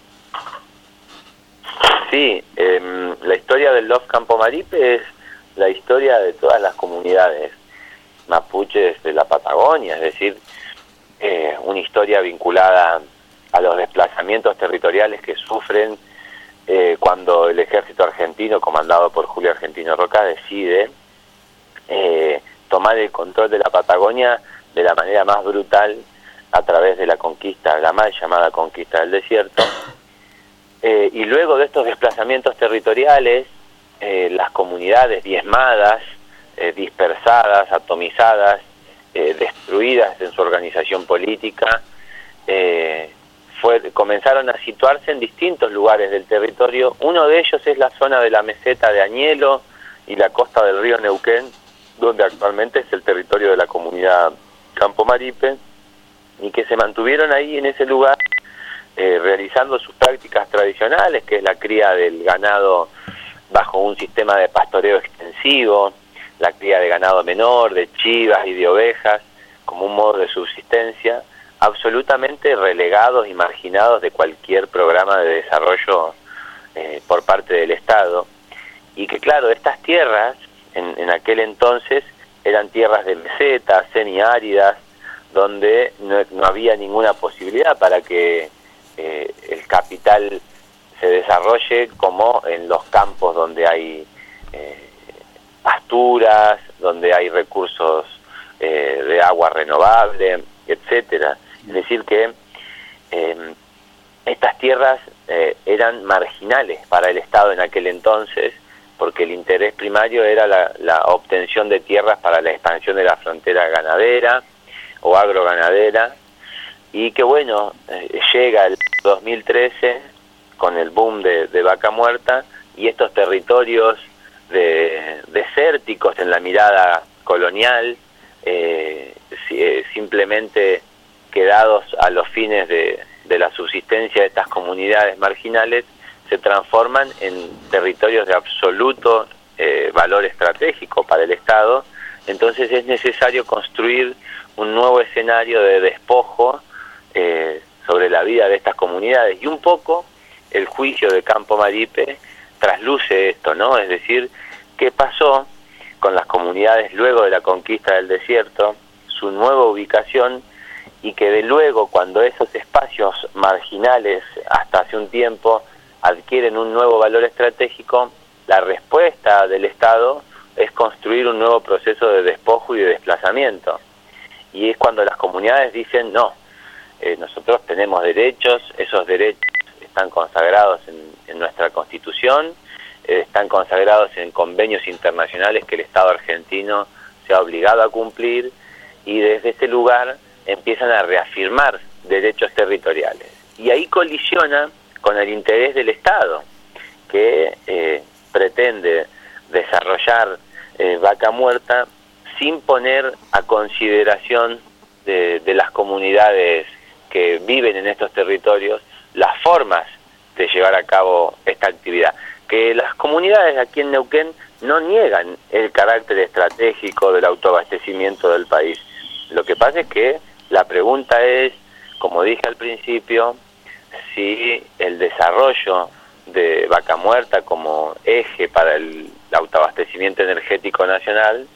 Sí, eh, la historia del L O F Campo Maripe es la historia de todas las comunidades mapuches de la Patagonia, es decir, eh, una historia vinculada a los desplazamientos territoriales que sufren eh, cuando el ejército argentino, comandado por Julio Argentino Roca, decide eh, tomar el control de la Patagonia de la manera más brutal a través de la conquista, la mal llamada conquista del desierto. Eh, y luego de estos desplazamientos territoriales, eh, las comunidades diezmadas, eh, dispersadas, atomizadas, eh, destruidas en su organización política, eh, fue, comenzaron a situarse en distintos lugares del territorio. Uno de ellos es la zona de la meseta de Añelo y la costa del río Neuquén, donde actualmente es el territorio de la comunidad Campo Maripe, y que se mantuvieron ahí en ese lugar eh, realizando sus prácticas tradicionales, que es la cría del ganado bajo un sistema de pastoreo extensivo, la cría de ganado menor, de chivas y de ovejas, como un modo de subsistencia, absolutamente relegados y marginados de cualquier programa de desarrollo eh, por parte del Estado. Y que claro, estas tierras en, en aquel entonces eran tierras de meseta, semiáridas, donde no, no había ninguna posibilidad para que eh, el capital se desarrolle como en los campos donde hay eh, pasturas, donde hay recursos eh, de agua renovable, etcétera. Es decir que eh, estas tierras eh, eran marginales para el Estado en aquel entonces, porque el interés primario era la, la obtención de tierras para la expansión de la frontera ganadera o agroganadera, y que bueno, eh, llega el dos mil trece con el boom de, de Vaca Muerta, y estos territorios de, desérticos en la mirada colonial, eh, si, eh, simplemente quedados a los fines de, de la subsistencia de estas comunidades marginales, se transforman en territorios de absoluto eh, valor estratégico para el Estado. Entonces es necesario construir un nuevo escenario de despojo eh, sobre la vida de estas comunidades, y un poco el juicio de Campo Maripe trasluce esto, ¿no? Es decir, ¿qué pasó con las comunidades luego de la conquista del desierto, su nueva ubicación, y que de luego cuando esos espacios marginales hasta hace un tiempo adquieren un nuevo valor estratégico, la respuesta del Estado es construir un nuevo proceso de despojo y de desplazamiento? Y es cuando las comunidades dicen, no, eh, nosotros tenemos derechos, esos derechos están consagrados en, en nuestra Constitución, eh, están consagrados en convenios internacionales que el Estado argentino se ha obligado a cumplir, y desde ese lugar empiezan a reafirmar derechos territoriales. Y ahí colisiona con el interés del Estado, que eh, pretende desarrollar eh, Vaca Muerta sin poner a consideración de, de las comunidades que viven en estos territorios las formas de llevar a cabo esta actividad. Que las comunidades aquí en Neuquén no niegan el carácter estratégico del autoabastecimiento del país. Lo que pasa es que la pregunta es, como dije al principio, si el desarrollo de Vaca Muerta como eje para el autoabastecimiento energético nacional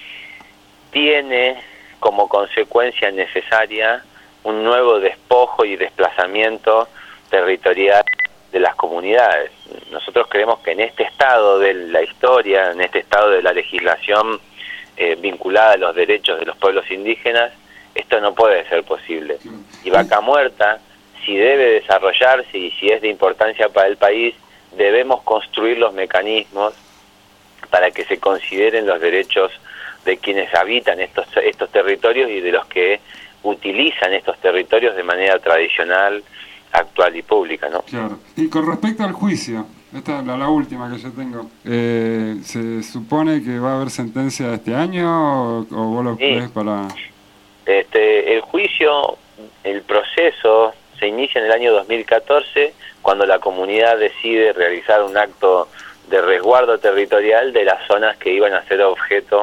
tiene como consecuencia necesaria un nuevo despojo y desplazamiento territorial de las comunidades. Nosotros creemos que en este estado de la historia, en este estado de la legislación eh, vinculada a los derechos de los pueblos indígenas, esto no puede ser posible. Y Vaca Muerta, si debe desarrollarse y si es de importancia para el país, debemos construir los mecanismos para que se consideren los derechos de quienes habitan estos estos territorios y de los que utilizan estos territorios de manera tradicional, actual y pública, ¿no? Claro. Y con respecto al juicio, esta es la, la última que yo tengo, eh, ¿se supone que va a haber sentencia este año o, o vos lo Sí. ves para...? Este, el juicio, el proceso se inicia en el año dos mil catorce, cuando la comunidad decide realizar un acto de resguardo territorial de las zonas que iban a ser objeto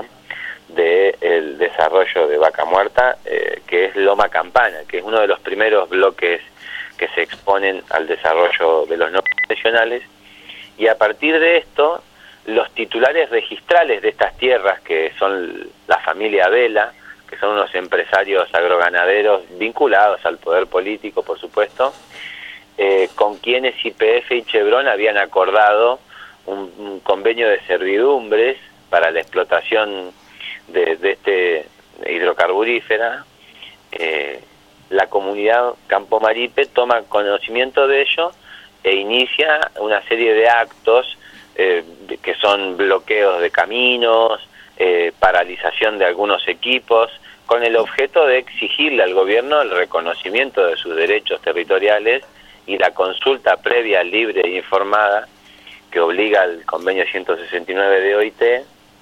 del desarrollo de Vaca Muerta, eh, que es Loma Campana, que es uno de los primeros bloques que se exponen al desarrollo de los no convencionales, y a partir de esto, los titulares registrales de estas tierras, que son la familia Vela, que son unos empresarios agroganaderos vinculados al poder político, por supuesto, eh, con quienes Y P F y Chevron habían acordado un, un convenio de servidumbres para la explotación de, de este hidrocarburífera. eh, la comunidad Campo Maripe toma conocimiento de ello e inicia una serie de actos eh, que son bloqueos de caminos, eh, paralización de algunos equipos, con el objeto de exigirle al gobierno el reconocimiento de sus derechos territoriales y la consulta previa, libre e informada que obliga al convenio ciento sesenta y nueve de O I T,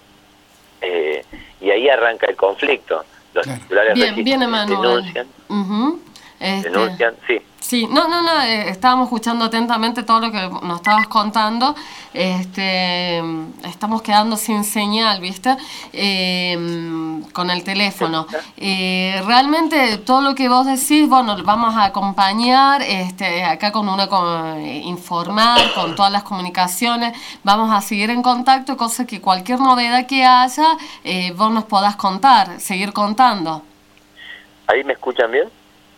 eh, y ahí arranca el conflicto. Los titulares Bien, bien, Emanuel. denuncian, Ujú. Este, denuncian, sí. Sí, no, no, no, eh, estábamos escuchando atentamente todo lo que nos estabas contando. Este, estamos quedando sin señal, ¿viste? Eh, con el teléfono. Eh, realmente todo lo que vos decís, bueno, vamos a acompañar este, acá con una, con, eh, informar con todas las comunicaciones. Vamos a seguir en contacto, cosa que cualquier novedad que haya, eh, vos nos podás contar, seguir contando. ¿Ahí me escuchan bien?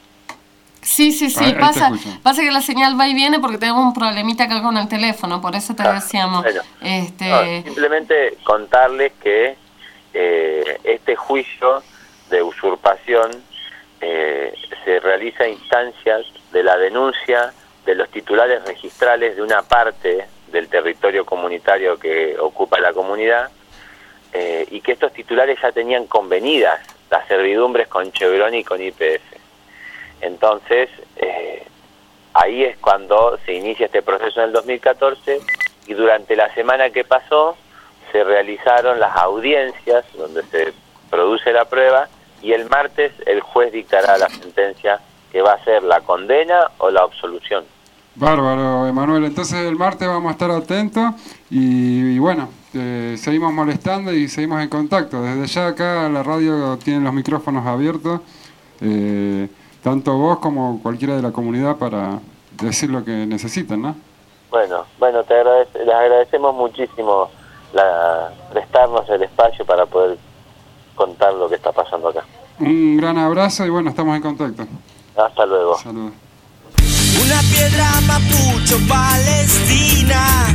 Sí, sí, sí, Ahí- ahí te pasa, escucho. pasa que la señal va y viene porque tenemos un problemita acá con el teléfono, por eso te decíamos. Bueno, este no, simplemente contarles que eh, este juicio de usurpación eh, se realiza a instancias de la denuncia de los titulares registrales de una parte del territorio comunitario que ocupa la comunidad, eh, y que estos titulares ya tenían convenidas las servidumbres con Chevron y con Y P F. Entonces, eh, ahí es cuando se inicia este proceso en el dos mil catorce, y durante la semana que pasó se realizaron las audiencias donde se produce la prueba, y el martes el juez dictará la sentencia que va a ser la condena o la absolución. Bárbaro, Emanuel. Entonces el martes vamos a estar atentos y, y bueno, eh, seguimos molestando y seguimos en contacto. Desde ya acá la radio tiene los micrófonos abiertos, eh, tanto vos como cualquiera de la comunidad, para decir lo que necesitan, ¿no? Bueno, bueno, te agradece, les agradecemos muchísimo la, prestarnos el espacio para poder contar lo que está pasando acá. Un gran abrazo y bueno, estamos en contacto. Hasta luego. Saludos. Una piedra mapucho palestina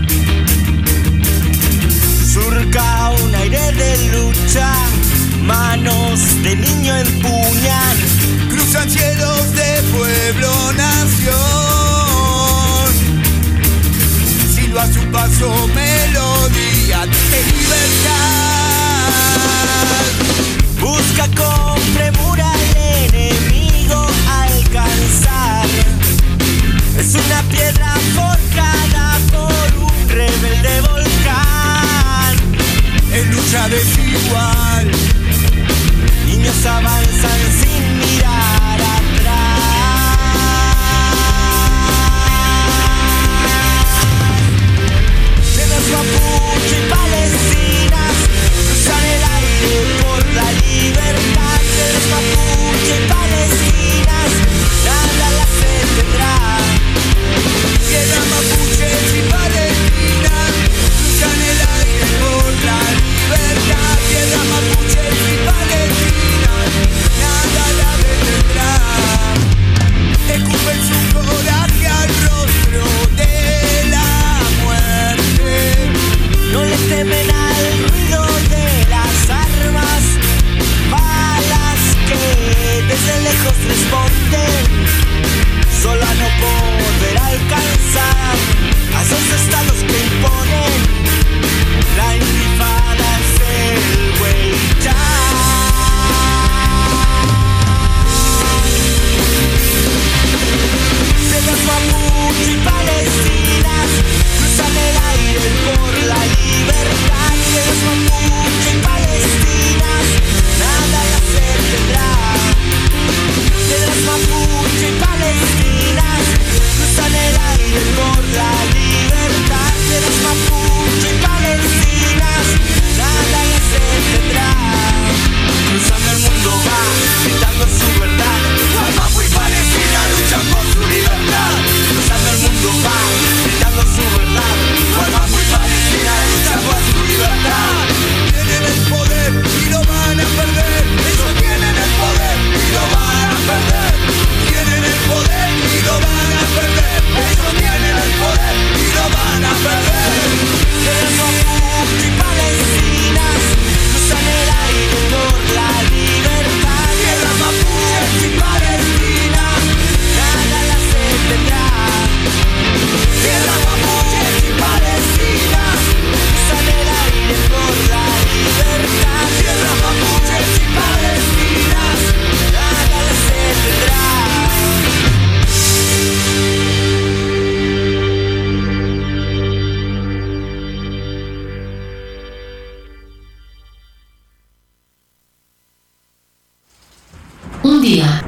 surca un aire de lucha, manos de niño empuñan, cruzan cielos de pueblo nación, silba su paso melodía de libertad, busca con premura al enemigo alcanzar. Es una piedra forjada por un rebelde volcán. En lucha desigual, niños avanzan sin mirar atrás. Piedras mapuche y palestinas cruzan el aire por la libertad. Piedras mapuche y palestinas, nada las detendrá. Piedras mapuches y palestinas cruzan el aire por la libertad. Piedras mapuches y palestinas, nada la detendrá. Escupen su coraje al rostro de la muerte. No les temen al ruido de las armas, balas que desde lejos responden. Sola no poder alcanzar a esos estados que imponen. La intifada es el huella. Piedras mapuche y palestinas cruzan el aire por la libertad. Piedras mapuche y palestinas, nada las detendrá. Piedras mapuche y palestinas cruzan el aire por la libertad. Piedras mapuche y palestinas, nada las detendrá. Cruzando el mundo va, gritando su verdad. Mapu y Palestina luchan por su libertad. Cruzando el mundo va, gritando su verdad. Mapu y Palestina luchan por su libertad. Tienen el poder y lo van a perder. Ellos tienen el poder y lo van a perder. Tienen el poder y lo van a perder. Ellos tienen el poder y lo van a perder. Piedras mapuche y palestinas cruzan el aire por la libertad. Piedras mapuches y palestinas, nada las detendrá. Piedras mapuches y palestinas cruzan el aire por la libertad. Piedras mapuches y palestinas, nada las detendrá. Un día.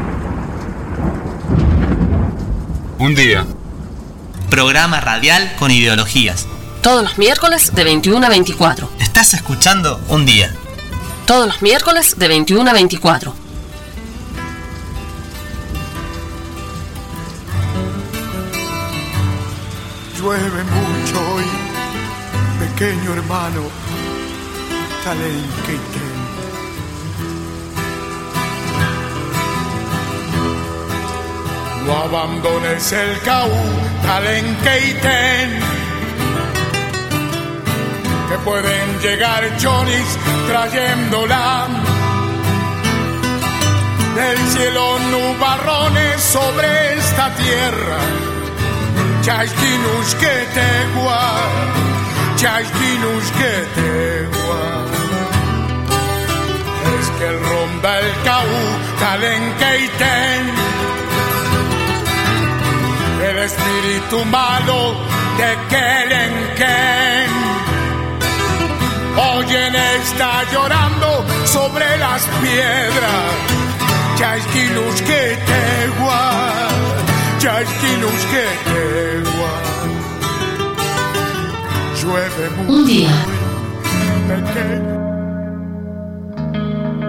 Un día. Programa radial con ideologías. Todos los miércoles de veintiuno a veinticuatro. Estás escuchando Un día. Todos los miércoles de veintiuno a veinticuatro. Llueve mucho hoy, pequeño hermano, talenquete. No abandones el caú, talenqueiten, que pueden llegar chonis trayéndola del cielo nubarrones sobre esta tierra. Chasquinus que te gua, chasquinus que te gua. Es que el ronda el caú, talenqueiten, el espíritu malo de Kelenken. Oyen, está llorando sobre las piedras. Chasquinus que te gua, chasquinus que te gua. Llueve mucho. Un día. Pequeño.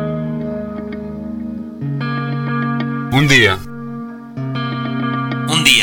Un día. Un día.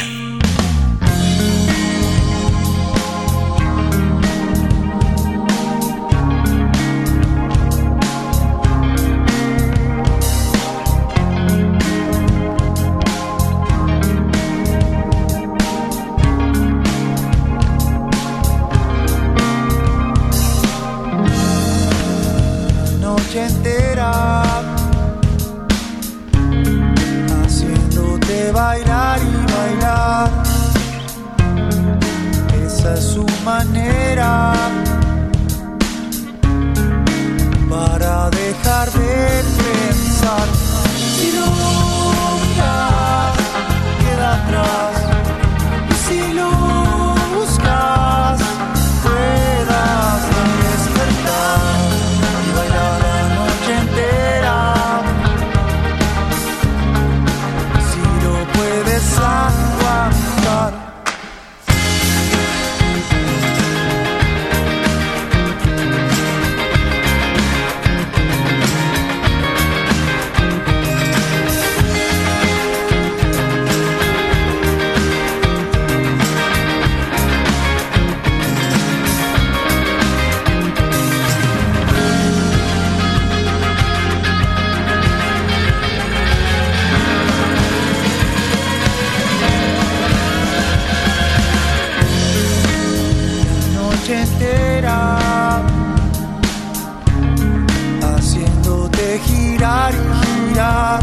mirar.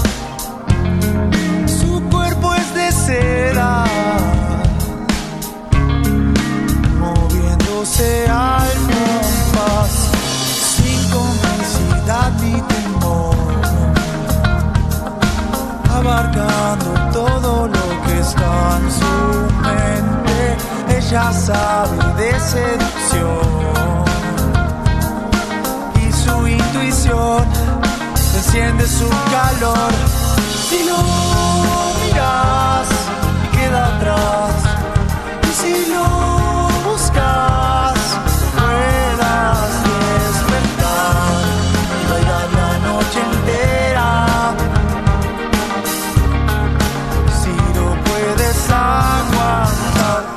Su cuerpo es de seda, moviéndose al compás, sin complicidad ni temor, abarcando todo lo que está en su mente. Ella sabe de seducción y su intuición enciende su calor. Si lo miras, queda atrás, y si lo buscas, puedas despertar y bailar la noche entera. Si lo puedes aguantar.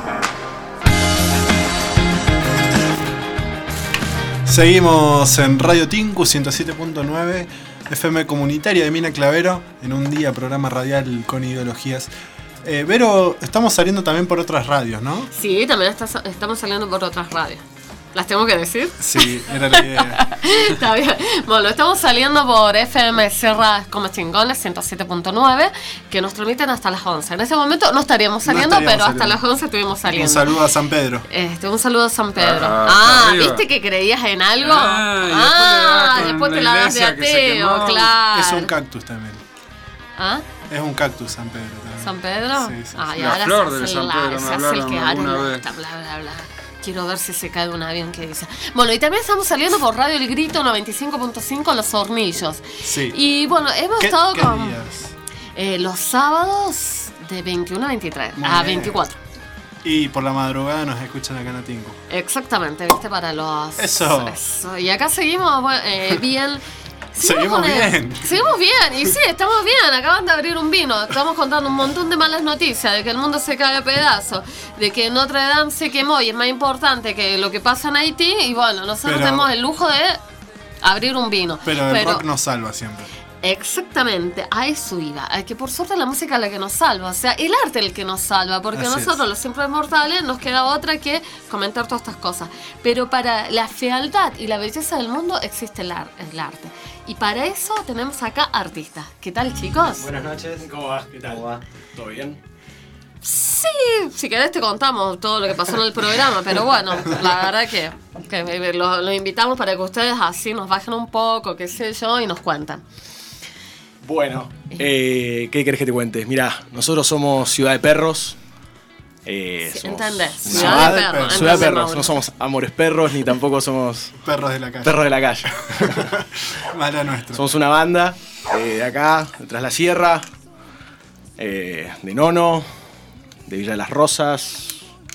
Seguimos en Radio Tinku ciento siete punto nueve, F M comunitaria de Mina Clavero, en un día programa radial con ideologías. Eh, Vero, estamos saliendo también por otras radios, ¿no? Sí, también está, estamos saliendo por otras radios. ¿Las tengo que decir? Sí, era la idea. Está bien. Bueno, estamos saliendo por F M Sierra Como Chingones ciento siete punto nueve, que nos transmiten hasta las once. En ese momento no estaríamos saliendo, no estaríamos pero saliendo. Hasta las once estuvimos saliendo. Un saludo a San Pedro. Este, un saludo a San Pedro. Ah, ah ¿viste que creías en algo? Ah, ah después te la das de ateo, claro. Es un cactus también. ¿Ah? Es un cactus San Pedro también. ¿San Pedro? Sí, sí. Ah, y la ahora flor se de hace San la- Pedro, se me hace el hablaron que alguna ahora vez. bla, bla, bla, bla. Quiero ver si se cae de un avión que dice. Bueno, y también estamos saliendo por Radio El Grito noventa y cinco punto cinco Los Hornillos. Sí. Y bueno, hemos ¿Qué- estado qué con días? eh, los sábados de veintiuno a veintitrés, Muy a bien. veinticuatro. Y por la madrugada nos escuchan acá en Atinco. Exactamente, viste, para los. Eso. Eso. Y acá seguimos bueno, eh, bien. Seguimos con el- bien. Seguimos bien, y sí, estamos bien. Acaban de abrir un vino. Estamos contando un montón de malas noticias: de que el mundo se cae a pedazos, de que Notre Dame se quemó y es más importante que lo que pasa en Haití. Y bueno, nosotros Pero- tenemos el lujo de abrir un vino. Pero el rock nos salva siempre. Exactamente, a eso iba. A que por suerte la música es la que nos salva, o sea, el arte es el que nos salva, porque Así nosotros, es. los simples mortales, nos queda otra que comentar todas estas cosas. Pero para la fealdad y la belleza del mundo existe el, ar- el arte. Y para eso tenemos acá artistas. ¿Qué tal, chicos? Buenas noches. ¿Cómo vas? ¿Qué tal? ¿Cómo va? ¿Todo bien? Sí, si querés te contamos todo lo que pasó en el programa, pero bueno, la verdad que, que lo, lo invitamos para que ustedes así nos bajen un poco, qué sé yo, y nos cuentan. Bueno, eh, ¿qué querés que te cuente? Mirá, nosotros somos Ciudad de Perros. Eh, Sí, somos ¿entendés? una- Ciudad de Perros, Ciudad de entendés, Perros. Mauro. No somos Amores Perros, ni tampoco somos Perros de la calle. Perros de la calle. Mala nuestra. Somos una banda eh, de acá, detrás de la sierra, eh, de Nono, de Villa de las Rosas,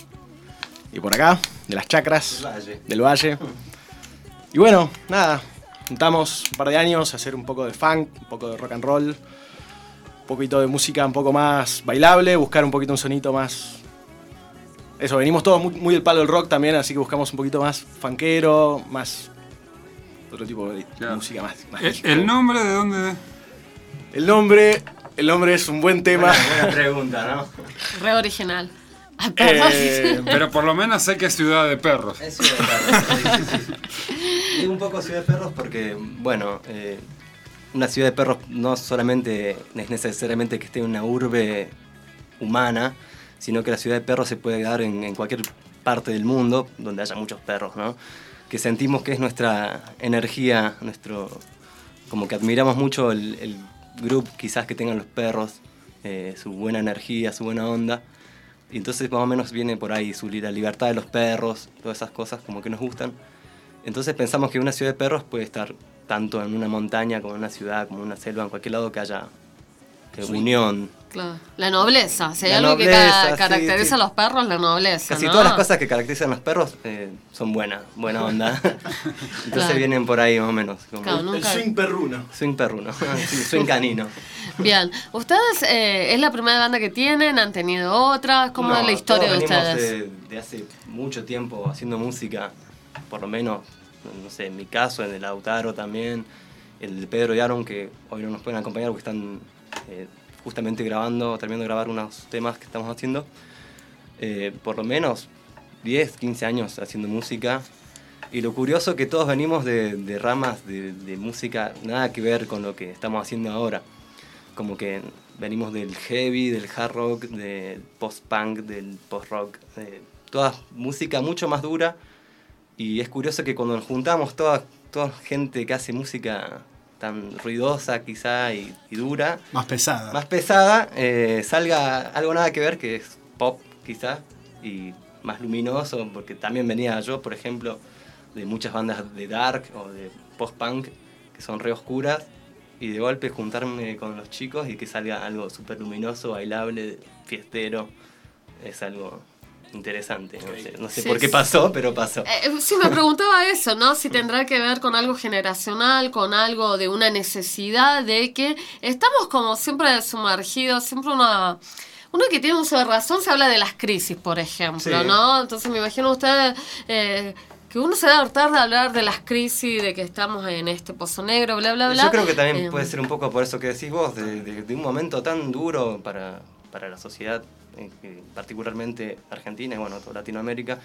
y por acá, de las Chacras, Del Valle. del Valle. Y bueno, nada, juntamos un par de años a hacer un poco de funk, un poco de rock and roll, un poquito de música un poco más bailable, buscar un poquito un sonito más... Eso, venimos todos muy, muy del palo del rock también, así que buscamos un poquito más funkero, más... otro tipo de música más... más ¿El, el nombre de dónde? El nombre, el nombre es un buen tema. Buena, buena pregunta, ¿no? Re original. Ah, Eh, pero por lo menos sé que es Ciudad de Perros. Es Ciudad de Perros. sí, sí, sí. Digo un poco Ciudad de Perros porque, bueno, eh, una ciudad de perros no solamente es necesariamente que esté en una urbe humana, sino que la ciudad de perros se puede dar en, en cualquier parte del mundo donde haya muchos perros, ¿no? Que sentimos que es nuestra energía, nuestro... como que admiramos mucho el, el grupo quizás que tengan los perros, eh, su buena energía, su buena onda. Y entonces más o menos viene por ahí su, la libertad de los perros, todas esas cosas como que nos gustan. Entonces pensamos que una ciudad de perros puede estar tanto en una montaña como en una ciudad, como en una selva, en cualquier lado que haya eh, unión. Claro. La nobleza, si hay La algo que nobleza, ca- sí, caracteriza sí. a los perros, la nobleza. Casi ¿no? todas las cosas que caracterizan a los perros eh, son buenas, buena onda. Entonces Claro. vienen por ahí más o menos. Como Claro, nunca- El swing perruno. Swing perruno, sí, swing canino. Bien, ¿ustedes eh, es la primera banda que tienen? ¿Han tenido otras? ¿Cómo No, es la historia de todos venimos ustedes? De, de hace mucho tiempo haciendo música, por lo menos, no sé, en mi caso, en el Lautaro también, el de Pedro y Aaron, que hoy no nos pueden acompañar porque están eh, justamente grabando, terminando de grabar unos temas que estamos haciendo. Eh, por lo menos diez, quince años haciendo música. Y lo curioso es que todos venimos de, de ramas de, de música nada que ver con lo que estamos haciendo ahora. Como que venimos del heavy, del hard rock, del post-punk, del post-rock, de toda música mucho más dura. Y es curioso que cuando nos juntamos toda, toda gente que hace música tan ruidosa quizá y, y dura, Más pesada. más pesada, eh, salga algo nada que ver, que es pop quizá, y más luminoso, porque también venía yo, por ejemplo, de muchas bandas de dark o de post-punk que son re oscuras, y de golpe juntarme con los chicos y que salga algo súper luminoso, bailable, fiestero, es algo interesante. No sé, no sé Sí, por qué sí. pasó, pero pasó. Eh, sí, me preguntaba eso, ¿no? Si tendrá que ver con algo generacional, con algo de una necesidad de que estamos como siempre sumergidos, siempre una... Uno que tiene uso de razón se habla de las crisis, por ejemplo, Sí. ¿no? Entonces me imagino ustedes eh, que uno se va a hartar de hablar de las crisis, de que estamos en este pozo negro, bla, bla, bla. Yo creo que también Eh, puede ser un poco por eso que decís vos, de, de- de un momento tan duro para, para la sociedad, eh, que particularmente Argentina y bueno, toda Latinoamérica,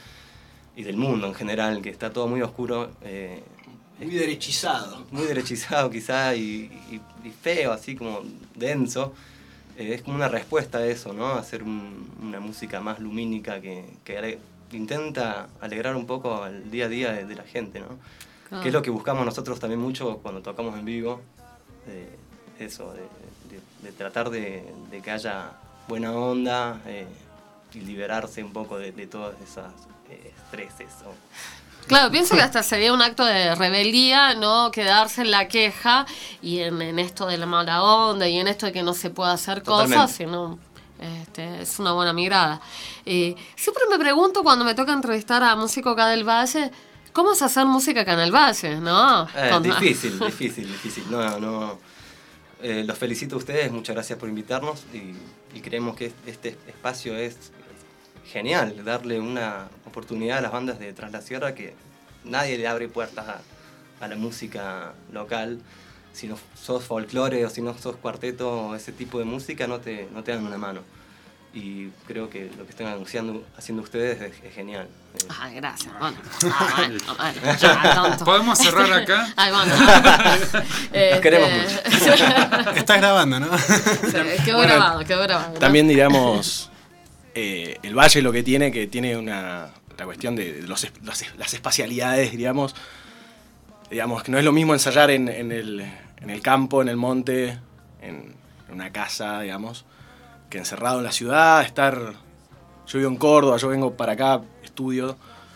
y del mundo en general, que está todo muy oscuro. eh, Muy derechizado. Muy derechizado quizá y, y- y feo, así como denso. Eh, es como una respuesta a eso, ¿no? Hacer un- una música más lumínica que, que ale- intenta alegrar un poco al día a día de, de la gente, ¿no? Claro. Que es lo que buscamos nosotros también mucho cuando tocamos en vivo. eh, eso, de, de- de tratar de, de que haya buena onda eh, y liberarse un poco de, de todas esas eh, estreses. ¿no? Claro, pienso que hasta sería un acto de rebeldía, ¿no? Quedarse en la queja y en, en esto de la mala onda y en esto de que no se puede hacer cosas, Totalmente. sino este, es una buena mirada. Eh, siempre me pregunto cuando me toca entrevistar a músicos acá del Valle, ¿cómo es hacer música acá en el Valle, no? Eh, Con- difícil, difícil, difícil. No, no. Eh, los felicito a ustedes, muchas gracias por invitarnos y, y creemos que este espacio es genial, darle una oportunidad a las bandas de Tras la Sierra que nadie le abre puertas a, a la música local. Si no sos folclore o si no sos cuarteto o ese tipo de música, no te, no te dan una mano. Y creo que lo que están anunciando, haciendo ustedes es, es genial. Eh, Ay, gracias. Bueno, ah, bueno, bueno, ya, tonto. ¿Podemos cerrar acá? Ay, bueno. Nos queremos mucho. Estás grabando, ¿no? Sí, quedó Bueno, grabado, quedó grabado. ¿no? También diríamos, eh, el Valle lo que tiene, que tiene una, la cuestión de los, es- los es- las espacialidades, diríamos, digamos, que no es lo mismo ensayar en, en el, en el campo, en el monte, en, en una casa, digamos, que encerrado en la ciudad, estar... Yo vivo en Córdoba, yo vengo para acá, estudio,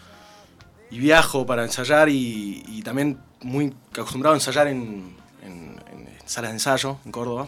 y viajo para ensayar y, y también muy acostumbrado a ensayar en, en- en salas de ensayo en Córdoba.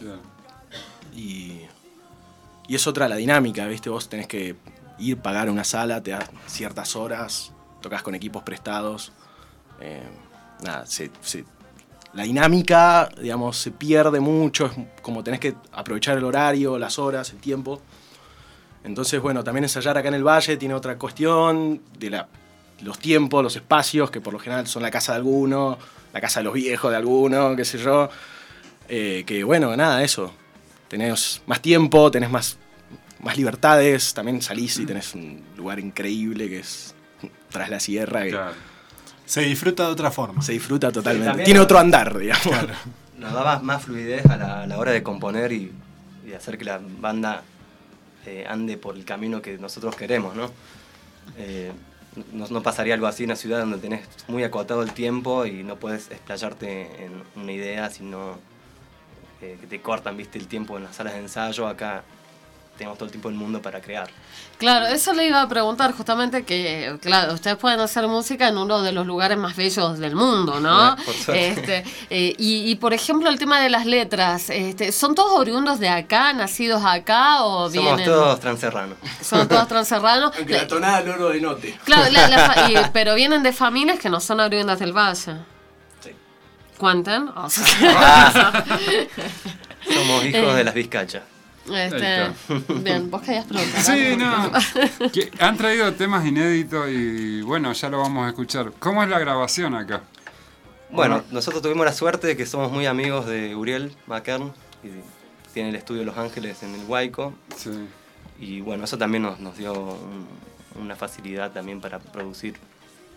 Y, y es otra la dinámica, ¿viste? Vos tenés que ir, pagar una sala, te das ciertas horas, tocas con equipos prestados. eh, nada, se, se- la dinámica, digamos, se pierde mucho, es como tenés que aprovechar el horario, las horas, el tiempo. Entonces, bueno, también ensayar acá en el Valle tiene otra cuestión de la, los tiempos, los espacios, que por lo general son la casa de alguno, la casa de los viejos de alguno, qué sé yo. Eh, que bueno, nada, eso. Tenés más tiempo, tenés más, más libertades, también salís y tenés un lugar increíble que es Tras la Sierra. que Se disfruta de otra forma. Se disfruta totalmente. también- Tiene otro andar, digamos. Nos da más, más fluidez a la, a la hora de componer y, y hacer que la banda eh, ande por el camino que nosotros queremos, ¿no? Eh, no, no pasaría algo así en una ciudad donde tenés muy acotado el tiempo y no puedes explayarte en una idea, sino eh, que te cortan, viste, el tiempo en las salas de ensayo. Acá tenemos todo el tiempo del mundo para crear. Claro, eso le iba a preguntar justamente que, claro, ustedes pueden hacer música en uno de los lugares más bellos del mundo, ¿no? Por suerte. Este, eh, y, y, por ejemplo, el tema de las letras, este, ¿son todos oriundos de acá, nacidos acá o Somos vienen...? todos transerranos. Son todos transerranos. Aunque la tonada no lo denote. Claro, la- la fa- y- pero vienen de familias que no son oriundas del Valle. Sí. ¿Cuenten? O sea, Ah. Somos hijos Eh, de las vizcachas. Este, bien, vos querías preguntar. Sí, algo? no. Que han traído temas inéditos y bueno, ya lo vamos a escuchar. ¿Cómo es la grabación acá? Bueno, nosotros tuvimos la suerte de que somos muy amigos de Uriel McKern, y tiene el estudio Los Ángeles en el Huayco. Sí. Y bueno, eso también nos, nos dio un- una facilidad también para producir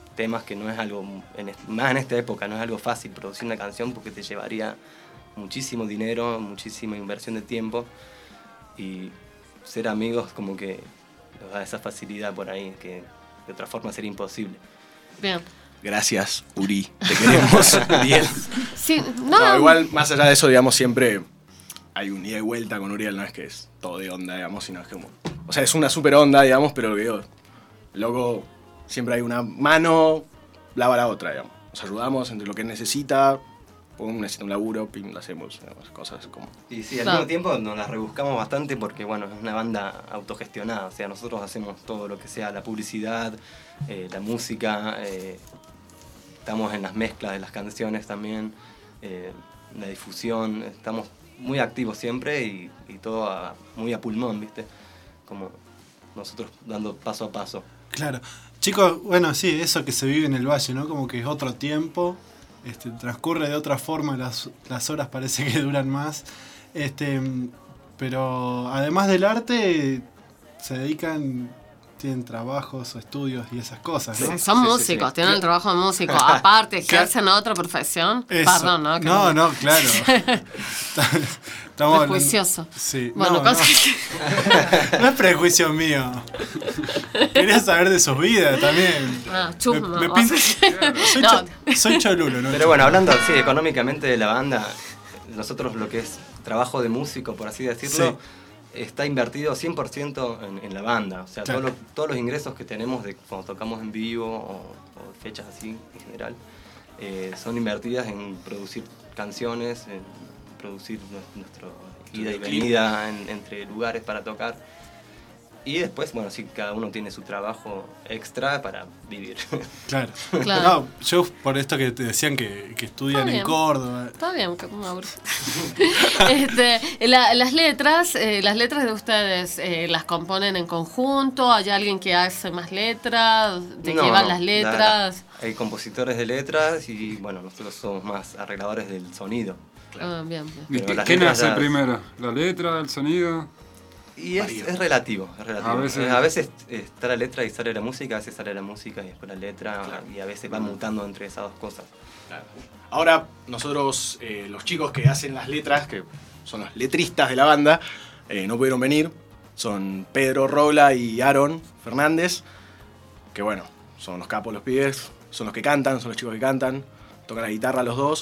temas que no es algo, en, más en esta época, no es algo fácil producir una canción porque te llevaría muchísimo dinero, muchísima inversión de tiempo, y ser amigos como que nos da esa facilidad por ahí que de otra forma sería imposible. Bien. Gracias, Uri. Te queremos. Bien. Sí, no. No, igual, más allá de eso, digamos, siempre hay un ida y vuelta con Uriel. No es que es todo de onda, digamos, sino es como... O sea, es una super onda, digamos, pero lo que digo, luego siempre hay una mano, lava la otra, digamos. Nos ayudamos entre lo que necesita, pum, necesita un laburo, pim, lo hacemos, digamos, cosas como... Y sí, al mismo tiempo nos las rebuscamos bastante porque, bueno, es una banda autogestionada. O sea, nosotros hacemos todo lo que sea la publicidad, eh, la música... Eh, Estamos en las mezclas de las canciones también, eh, la difusión, estamos muy activos siempre y, y todo a, muy a pulmón, ¿viste? Como nosotros dando paso a paso. Claro. Chicos, bueno, sí, eso que se vive en el valle, ¿no? Como que es otro tiempo, este, transcurre de otra forma, las, las horas parece que duran más. Este, pero además del arte, se dedican... tienen trabajos o estudios y esas cosas, ¿no? Sí, son sí, músicos, sí, sí. tienen el trabajo de músico. Aparte, ejercen otra profesión. Eso. Perdón, ¿no? No, no, claro. Estamos prejuicioso. Sí. Bueno, no, no. no es prejuicio mío. Quería saber de sus vidas también. Ah, chusma. Me, me pinta... soy, no. cho... soy cholulo, ¿no? Pero bueno, hablando sí, económicamente de la banda, nosotros lo que es trabajo de músico, por así decirlo, sí. está invertido cien por ciento en, en la banda. O sea, claro. todo lo, todos los ingresos que tenemos de cuando tocamos en vivo o, o fechas así en general, eh, son invertidas en producir canciones, en producir nuestro ida y venida en, entre lugares para tocar. Y después, bueno, sí, cada uno tiene su trabajo extra para vivir. Claro. Claro. No, yo por esto que te decían que, que estudian en Córdoba. Está bien, que Mauro. este, la, las letras, eh, las letras de ustedes, eh, ¿las componen en conjunto? ¿Hay alguien que hace más letras? ¿De no, qué van no, las letras? La, hay compositores de letras y, bueno, nosotros somos más arregladores del sonido. Claro. Ah, bien, bien. ¿Y qué, ¿Qué nace ya... primero? ¿La letra, el sonido? Y es, es relativo, es relativo. A veces, a veces está la letra y sale la música, a veces sale la música y después la letra, claro. Y a veces va mutando entre esas dos cosas. Claro. Ahora, nosotros, eh, los chicos que hacen las letras, que son los letristas de la banda, eh, no pudieron venir. Son Pedro Rola y Aaron Fernández, que bueno, son los capos, los pibes, son los que cantan, son los chicos que cantan, tocan la guitarra los dos,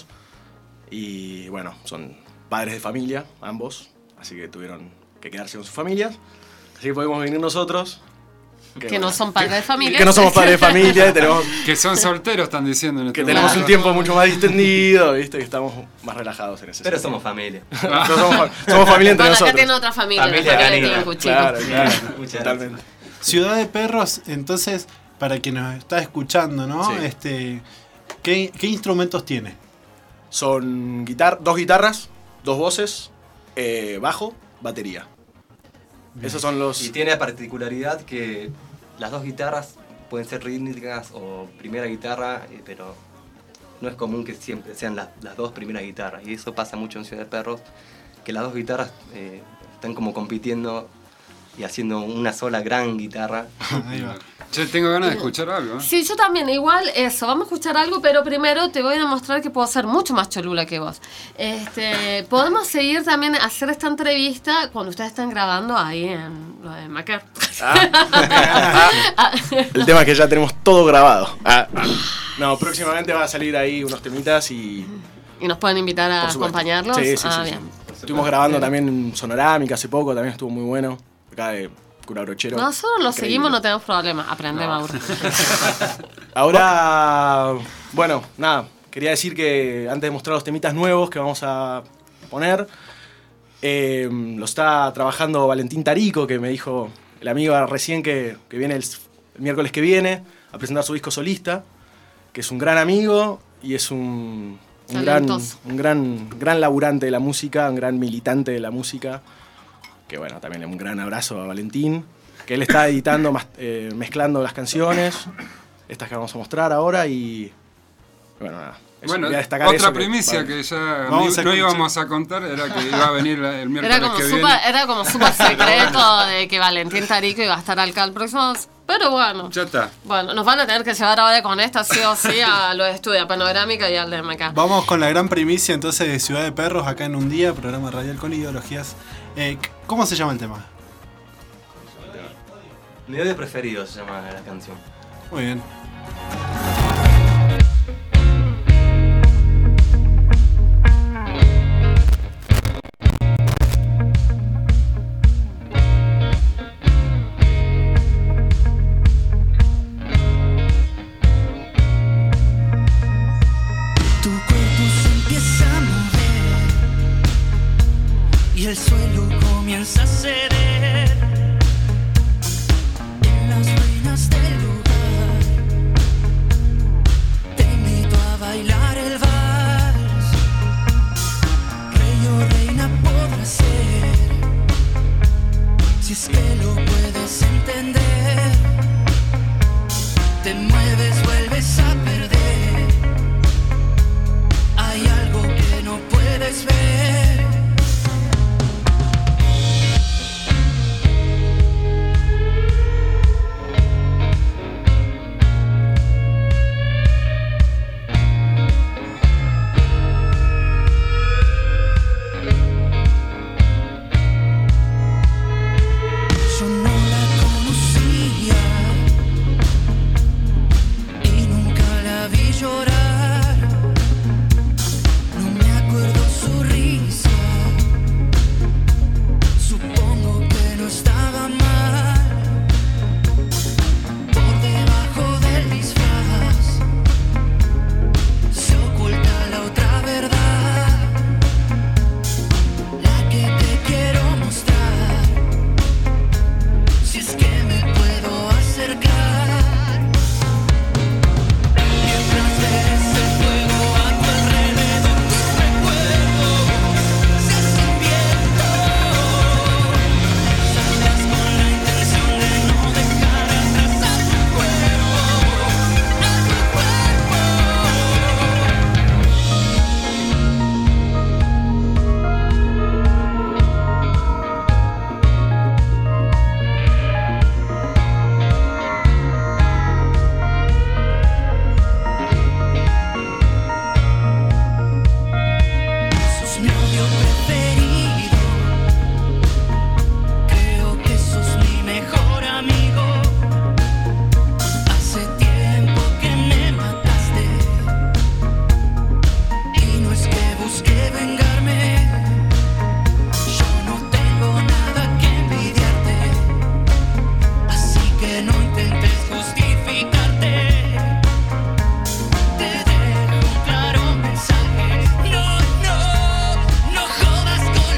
y bueno, son padres de familia, ambos, así que tuvieron que quedarse con sus familias, así que podemos venir nosotros. Que, que bueno, no son padres de familia. Que no somos padres de familia. tenemos, que son solteros, están diciendo. En este que momento. Tenemos un tiempo mucho más distendido, ¿viste? Que estamos más relajados en ese Pero sentido. somos familia. Pero somos, somos familia entre bueno, nosotros. Acá tiene otra familia. Familia la familia familia de claro, claro, Muchas totalmente. gracias. Ciudad de Perros, entonces, para quien nos está escuchando, ¿no? Sí. Este, ¿qué, ¿Qué instrumentos tiene? Son guitar dos guitarras, dos voces, eh, bajo, batería. Bien. Esos son los... Y tiene la particularidad que las dos guitarras pueden ser rítmicas o primera guitarra, pero no es común que siempre sean las, las dos primeras guitarras. Y eso pasa mucho en Ciudad de Perros, que las dos guitarras eh, están como compitiendo y haciendo una sola gran guitarra. Ahí va. Yo tengo ganas de escuchar algo. ¿eh? Sí, yo también, igual eso, vamos a escuchar algo, pero primero te voy a demostrar que puedo ser mucho más cholula que vos. Este, podemos seguir también a hacer esta entrevista cuando ustedes están grabando ahí en lo de Macar. Ah. El tema es que ya tenemos todo grabado. Ah. No, próximamente va a salir ahí unos temitas y... ¿Y nos pueden invitar a acompañarlos? Sí, sí, ah, sí, bien. sí. Estuvimos grabando también en Sonorámica hace poco, también estuvo muy bueno. Acá de Cura Brochero. Nosotros lo seguimos, no tenemos problema. Aprendemos. No. Ahora, bueno, nada. Quería decir que antes de mostrar los temitas nuevos que vamos a poner, eh, lo está trabajando Valentín Tarico, que me dijo el amigo recién que, que viene el, el miércoles que viene a presentar su disco solista, que es un gran amigo y es un, un, gran, un gran, gran laburante de la música, un gran militante de la música. Que bueno, también un gran abrazo a Valentín, que él está editando, eh, mezclando las canciones, estas que vamos a mostrar ahora y bueno, nada. Bueno, otra primicia que, que ya no, no íbamos a contar era que iba a venir el miércoles era como que super, viene. Era como súper secreto de que Valentín Tarico iba a estar acá el próximo Pero bueno. Ya está. Bueno, nos van a tener que llevar ahora con esta sí o sí a los estudios Panorámica y al D M K. Vamos con la gran primicia entonces de Ciudad de Perros, acá en Un Día, programa radial con ideologías. Eh, ¿Cómo se llama el tema? Mi odio preferido se llama la canción. Muy bien. Tu cuerpo se empieza a mover y el suelo comienza a ceder en las ruinas del lugar. Te invito a bailar el vals. Rey o reina podrás ser, si es que lo puedes entender. Te mueves, vuelves a perder. Hay algo que no puedes ver. Yo no la conocía y nunca la vi llorar. No me acuerdo su risa. Supongo que no estaba mal. Por debajo del disfraz se oculta la otra verdad, la que te quiero mostrar. Si es que me puedo acercar. Mientras ves el fuego a tu alrededor, tus recuerdos se hacen viento. Saltas con la intención de no dejar atrás a tu cuerpo, a tu cuerpo. Sos mi odio preferido. Creo que sos mi mejor amigo. Hace tiempo que me mataste y no es que busque vengarme. Yo no tengo nada que envidiarte, así que no intentes justificarte. Te dejo un claro mensaje. No, no, no jodas con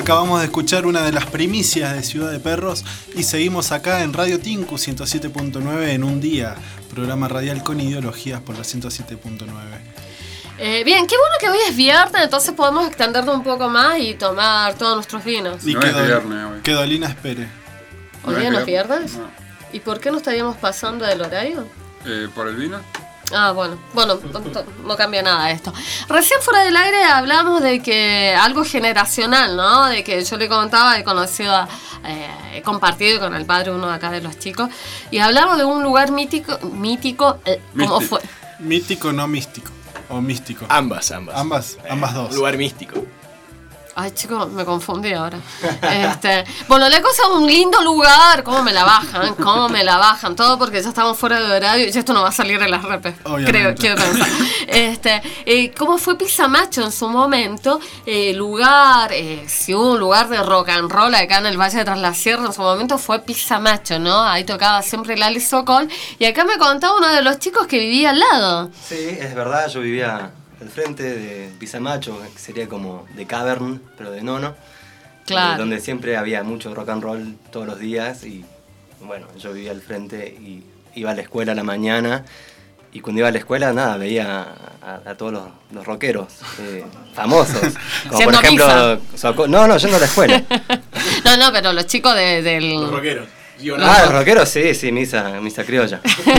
Acabamos de escuchar una de las primicias de Ciudad de Perros y seguimos acá en Radio Tinku ciento siete punto nueve en un día, programa radial con ideologías por la ciento siete punto nueve. Eh, bien, qué bueno que hoy es viernes, entonces podemos extendernos un poco más y tomar todos nuestros vinos. Y No que, es Dol- viernes hoy. que Dolina espere. ¿Hoy No día es no es viernes. viernes? ¿Y por qué no estaríamos pasando del horario? Eh, ¿Por el vino? Ah, bueno, bueno, no, no cambia nada esto. Recién fuera del aire hablamos de que algo generacional, ¿no? De que yo le contaba, he conocido, a, eh, he compartido con el padre uno de acá de los chicos, y hablamos de un lugar mítico, mítico, eh, ¿cómo Místico. fue? Mítico, no místico. O místico. Ambas, ambas. Ambas, ambas dos. Un lugar místico. Ay, chicos, me confundí ahora. Este, bueno, la cosa es un lindo lugar. ¿Cómo me la bajan? ¿Cómo me la bajan? Todo porque ya estamos fuera de horario y esto no va a salir en las repes. Obviamente. Creo, quiero pensar. Este, eh, ¿cómo fue Pizza Macho en su momento? Eh, lugar, eh, si hubo un lugar de rock and roll acá en el Valle de Tras la Sierra, en su momento fue Pizza Macho, ¿no? Ahí tocaba siempre Lali Sokol. Y acá me contaba uno de los chicos que vivía al lado. Sí, es verdad, yo vivía al frente de Pizza Macho, que sería como de Cavern, pero de Nono. Claro. eh, Donde siempre había mucho rock and roll todos los días y bueno, yo vivía al frente y iba a la escuela a la mañana y cuando iba a la escuela, nada, veía a, a todos los, los rockeros eh, famosos. Como Siendo por ejemplo, Soco- no, no, yendo a la escuela. No, no, pero los chicos de, del... Los rockeros. Ah, los rockeros, sí, sí, misa, misa criolla.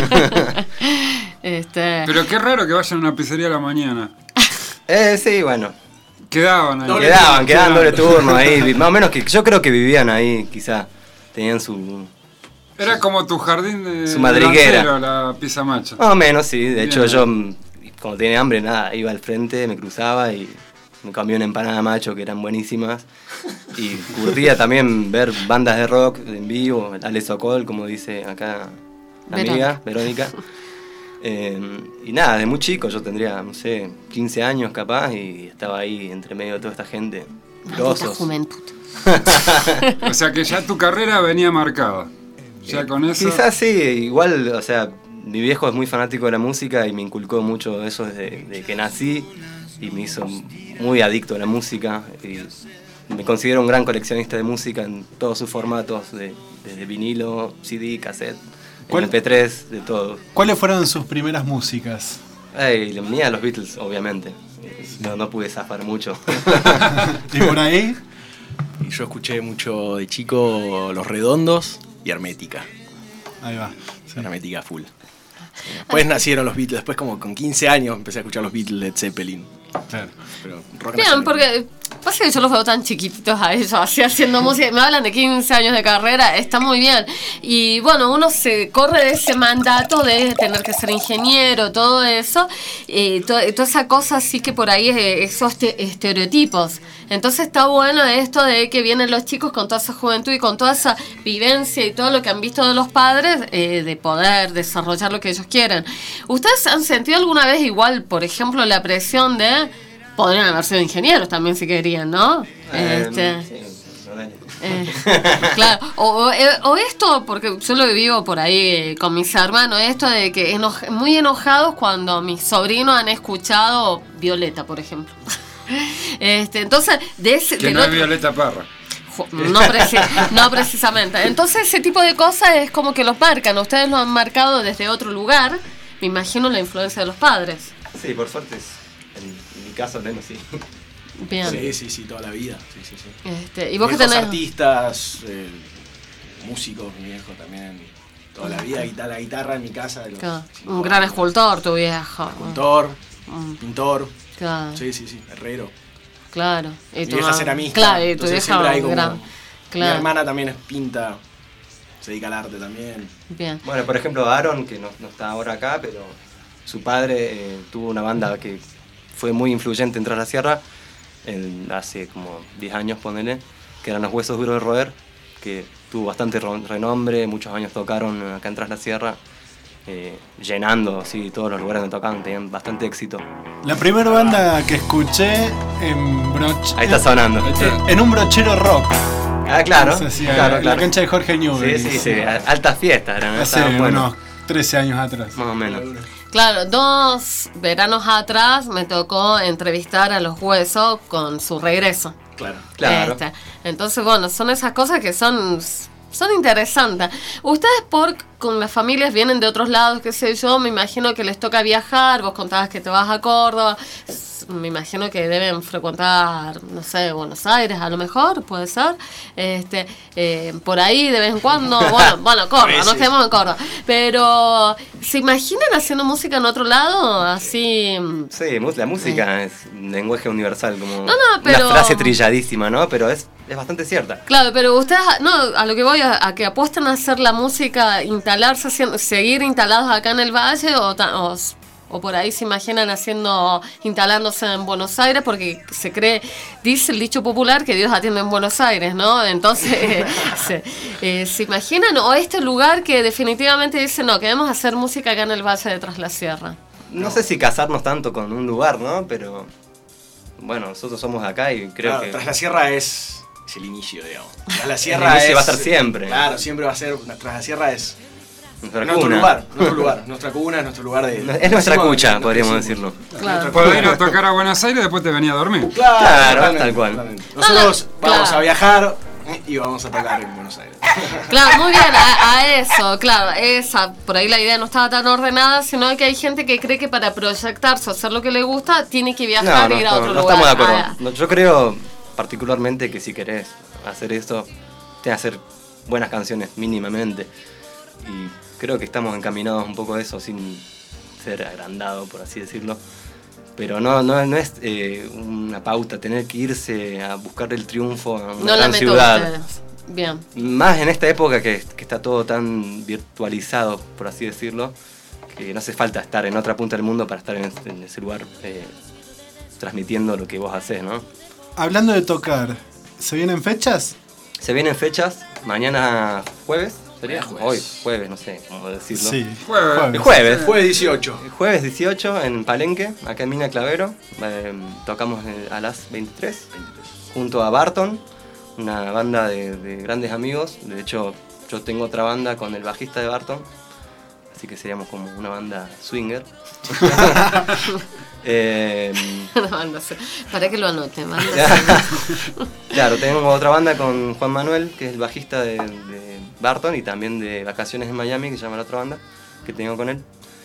Este... Pero qué raro que vayan a una pizzería a la mañana. Eh, sí, bueno. Quedaban ahí. Doble quedaban, turno, quedaban doble turno ahí. Más o menos que yo creo que vivían ahí, quizá. Tenían su. Era como tu jardín de. Su madriguera. delantero, la Pizza Macho. Más o menos, sí. De hecho, Bien. yo, mm, como tenía hambre, nada, iba al frente, me cruzaba y me comía una empanada macho que eran buenísimas. Y curtía también ver bandas de rock en vivo, Ale Sokol, como dice acá la amiga, Verónica. Eh, y nada, de muy chico, yo tendría, no sé, quince años capaz, y estaba ahí entre medio de toda esta gente. Grosos. juventud. O sea que ya tu carrera venía marcada. Ya con eso. Quizás sí, igual, o sea, mi viejo es muy fanático de la música y me inculcó mucho eso desde, desde que nací y me hizo muy adicto a la música. Y me considero un gran coleccionista de música en todos sus formatos, de, desde vinilo, C D, cassette, ¿Cuál? M P tres, de todo. ¿Cuáles fueron sus primeras músicas? Ay, la mía, los Beatles, obviamente. No, no pude zafar mucho. ¿Y por ahí? Y yo escuché mucho de chico Los Redondos y Hermética. Ahí va. Sí. Hermética full. Después nacieron los Beatles, después como con quince años empecé a escuchar los Beatles, Led Zeppelin. Claro. Pero rock Bien, nacional. porque pasa que yo los veo tan chiquititos a ellos, así haciendo música. Me hablan de quince años de carrera, está muy bien. Y bueno, uno se corre de ese mandato de tener que ser ingeniero, todo eso, y to- toda esa cosa así que por ahí, es- esos te- estereotipos. Entonces está bueno esto de que vienen los chicos con toda esa juventud y con toda esa vivencia y todo lo que han visto de los padres, eh, de poder desarrollar lo que ellos quieren. ¿Ustedes han sentido alguna vez igual, por ejemplo, la presión de... Podrían haber sido ingenieros también si querían, ¿no? Eh, Este, sí, no, dale. eh, claro, o, o, eh, o esto, porque yo lo vivo por ahí eh, con mis hermanos, esto de que enoj- muy enojados cuando mis sobrinos han escuchado Violeta, por ejemplo. Este, entonces, de ese... Que del no es otro- Violeta Parra. Jo- No, preci- no precisamente. Entonces ese tipo de cosas es como que los marcan. Ustedes lo han marcado desde otro lugar. Me imagino la influencia de los padres. Sí, por suerte, es- en, en mi caso al menos sí. Bien. Sí, sí, sí, toda la vida. Sí, sí, sí. Este, y vos que Viejos tenés... artistas, eh, músicos, mi viejo también. Toda la vida, guita- la guitarra en mi casa. de los Claro, cinco un gran años. escultor tu viejo. Escultor, Mm. pintor. Claro. Sí, sí, sí, herrero. Claro. Y Mi tu vieja mam- ceramista. Claro, y tu entonces vieja siempre hay como- gran- Mi Claro. hermana también es pinta, se dedica al arte también. Bien. Bueno, por ejemplo, Aaron, que no, no está ahora acá, pero su padre eh, tuvo una banda que fue muy influyente en Tras la Sierra, en- hace como diez años, ponele, que eran Los Huesos Duros de Roer, que tuvo bastante ro- renombre, muchos años tocaron acá en Tras la Sierra, eh, llenando así, todos los lugares donde tocaban, tenían bastante éxito. La primera banda que escuché en broche... Ahí está sonando. eh, en un brochero rock. Ah, claro, Se hacía claro, en claro. la cancha de Jorge Newbery. Sí, sí, sí, a- altas fiestas eran. Hace estaban buenos. unos trece años atrás. Más o menos. Claro, dos veranos atrás me tocó entrevistar a Los Huesos con su regreso. Claro. Claro. Este, entonces, bueno, son esas cosas que son, son interesantes. Ustedes por con las familias vienen de otros lados, qué sé yo, me imagino que les toca viajar, vos contabas que te vas a Córdoba, me imagino que deben frecuentar, no sé, Buenos Aires a lo mejor, puede ser, este, eh, por ahí de vez en cuando, bueno, bueno, Córdoba, nos quedamos en Córdoba, pero ¿se imaginan haciendo música en otro lado? Así... Sí, mu- la música es un lenguaje universal, como No, no, pero- una frase trilladísima, ¿no? Pero es, es bastante cierta. Claro, pero ustedes, no, a lo que voy, a, a que apuestan a hacer la música, instalarse, haciendo- seguir instalados acá en el Valle, o, ta- o, s- o por ahí se imaginan haciendo, instalándose en Buenos Aires, porque se cree, dice el dicho popular que Dios atiende en Buenos Aires, ¿no? Entonces, eh, se, eh, ¿se imaginan? O este lugar que definitivamente dice, no, queremos hacer música acá en el Valle de Tras la Sierra. No sé si casarnos tanto con un lugar, ¿no? Pero bueno, nosotros somos de acá y creo Claro, que... Tras la Sierra es, es el inicio, digamos. Tras la El Sierra inicio es, va a estar siempre. Claro, siempre va a ser. Tras la Sierra es Nuestra nuestro cuna. lugar, nuestro lugar, nuestra cuna es nuestro lugar de. Es nuestra nacimos, cucha, nos podríamos crecimos. decirlo. Claro. Podés ir a tocar a Buenos Aires y después te venía a dormir. Claro, Claro, totalmente, tal cual. totalmente. Nosotros Ah, vamos claro. a viajar y vamos a tocar en Buenos Aires. Claro, muy bien, a, a eso, claro, esa, por ahí la idea no estaba tan ordenada, sino que hay gente que cree que para proyectarse o hacer lo que le gusta, tiene que viajar No, e no, ir a no, otro no lugar. estamos de acuerdo. Ah, No, yo creo particularmente que si querés hacer esto, tenés que hacer buenas canciones mínimamente. Y creo que estamos encaminados un poco a eso sin ser agrandado, por así decirlo. Pero no, no, no es eh, una pauta tener que irse a buscar el triunfo a una no la gran meto ciudad. ustedes. Bien. Más en esta época que, que está todo tan virtualizado, por así decirlo, que no hace falta estar en otra punta del mundo para estar en, en ese lugar eh, transmitiendo lo que vos hacés, ¿no? Hablando de tocar, ¿se vienen fechas? Se vienen fechas, mañana jueves, ¿sería? Jueves. Hoy, jueves, no sé cómo decirlo. Sí. Jueves. El jueves. Jueves dieciocho. El jueves dieciocho en Palenque, acá en Mina Clavero. Eh, tocamos eh, a las veintitrés, junto a Barton, una banda de, de grandes amigos. De hecho, yo tengo otra banda con el bajista de Barton, así que seríamos como una banda swinger. eh, Mándase. Para que lo anote, mándase. Claro, tengo otra banda con Juan Manuel, que es el bajista de, de Barton, y también de Vacaciones en Miami, que se llama la otra banda que tengo con él.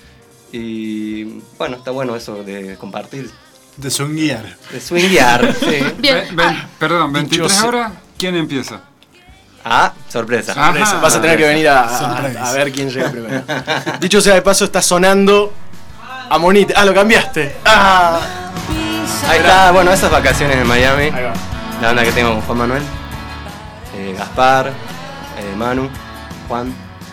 Y bueno, está bueno eso de compartir. De swinguear. De swinguear, sí. Bien. Ve- ven- perdón, veintitrés Dichoso. horas, ¿quién empieza? Ah, sorpresa. Ah. Ajá. Vas a tener que venir a, a- Sorpresa. a ver quién llega primero. Dicho sea de paso, está sonando Amonite. Ah, lo cambiaste. Ah. Ahí está, bueno, esas Vacaciones en Miami, Ahí va. la banda que tengo con Juan Manuel, eh, Gaspar, eh, Manu, Juan.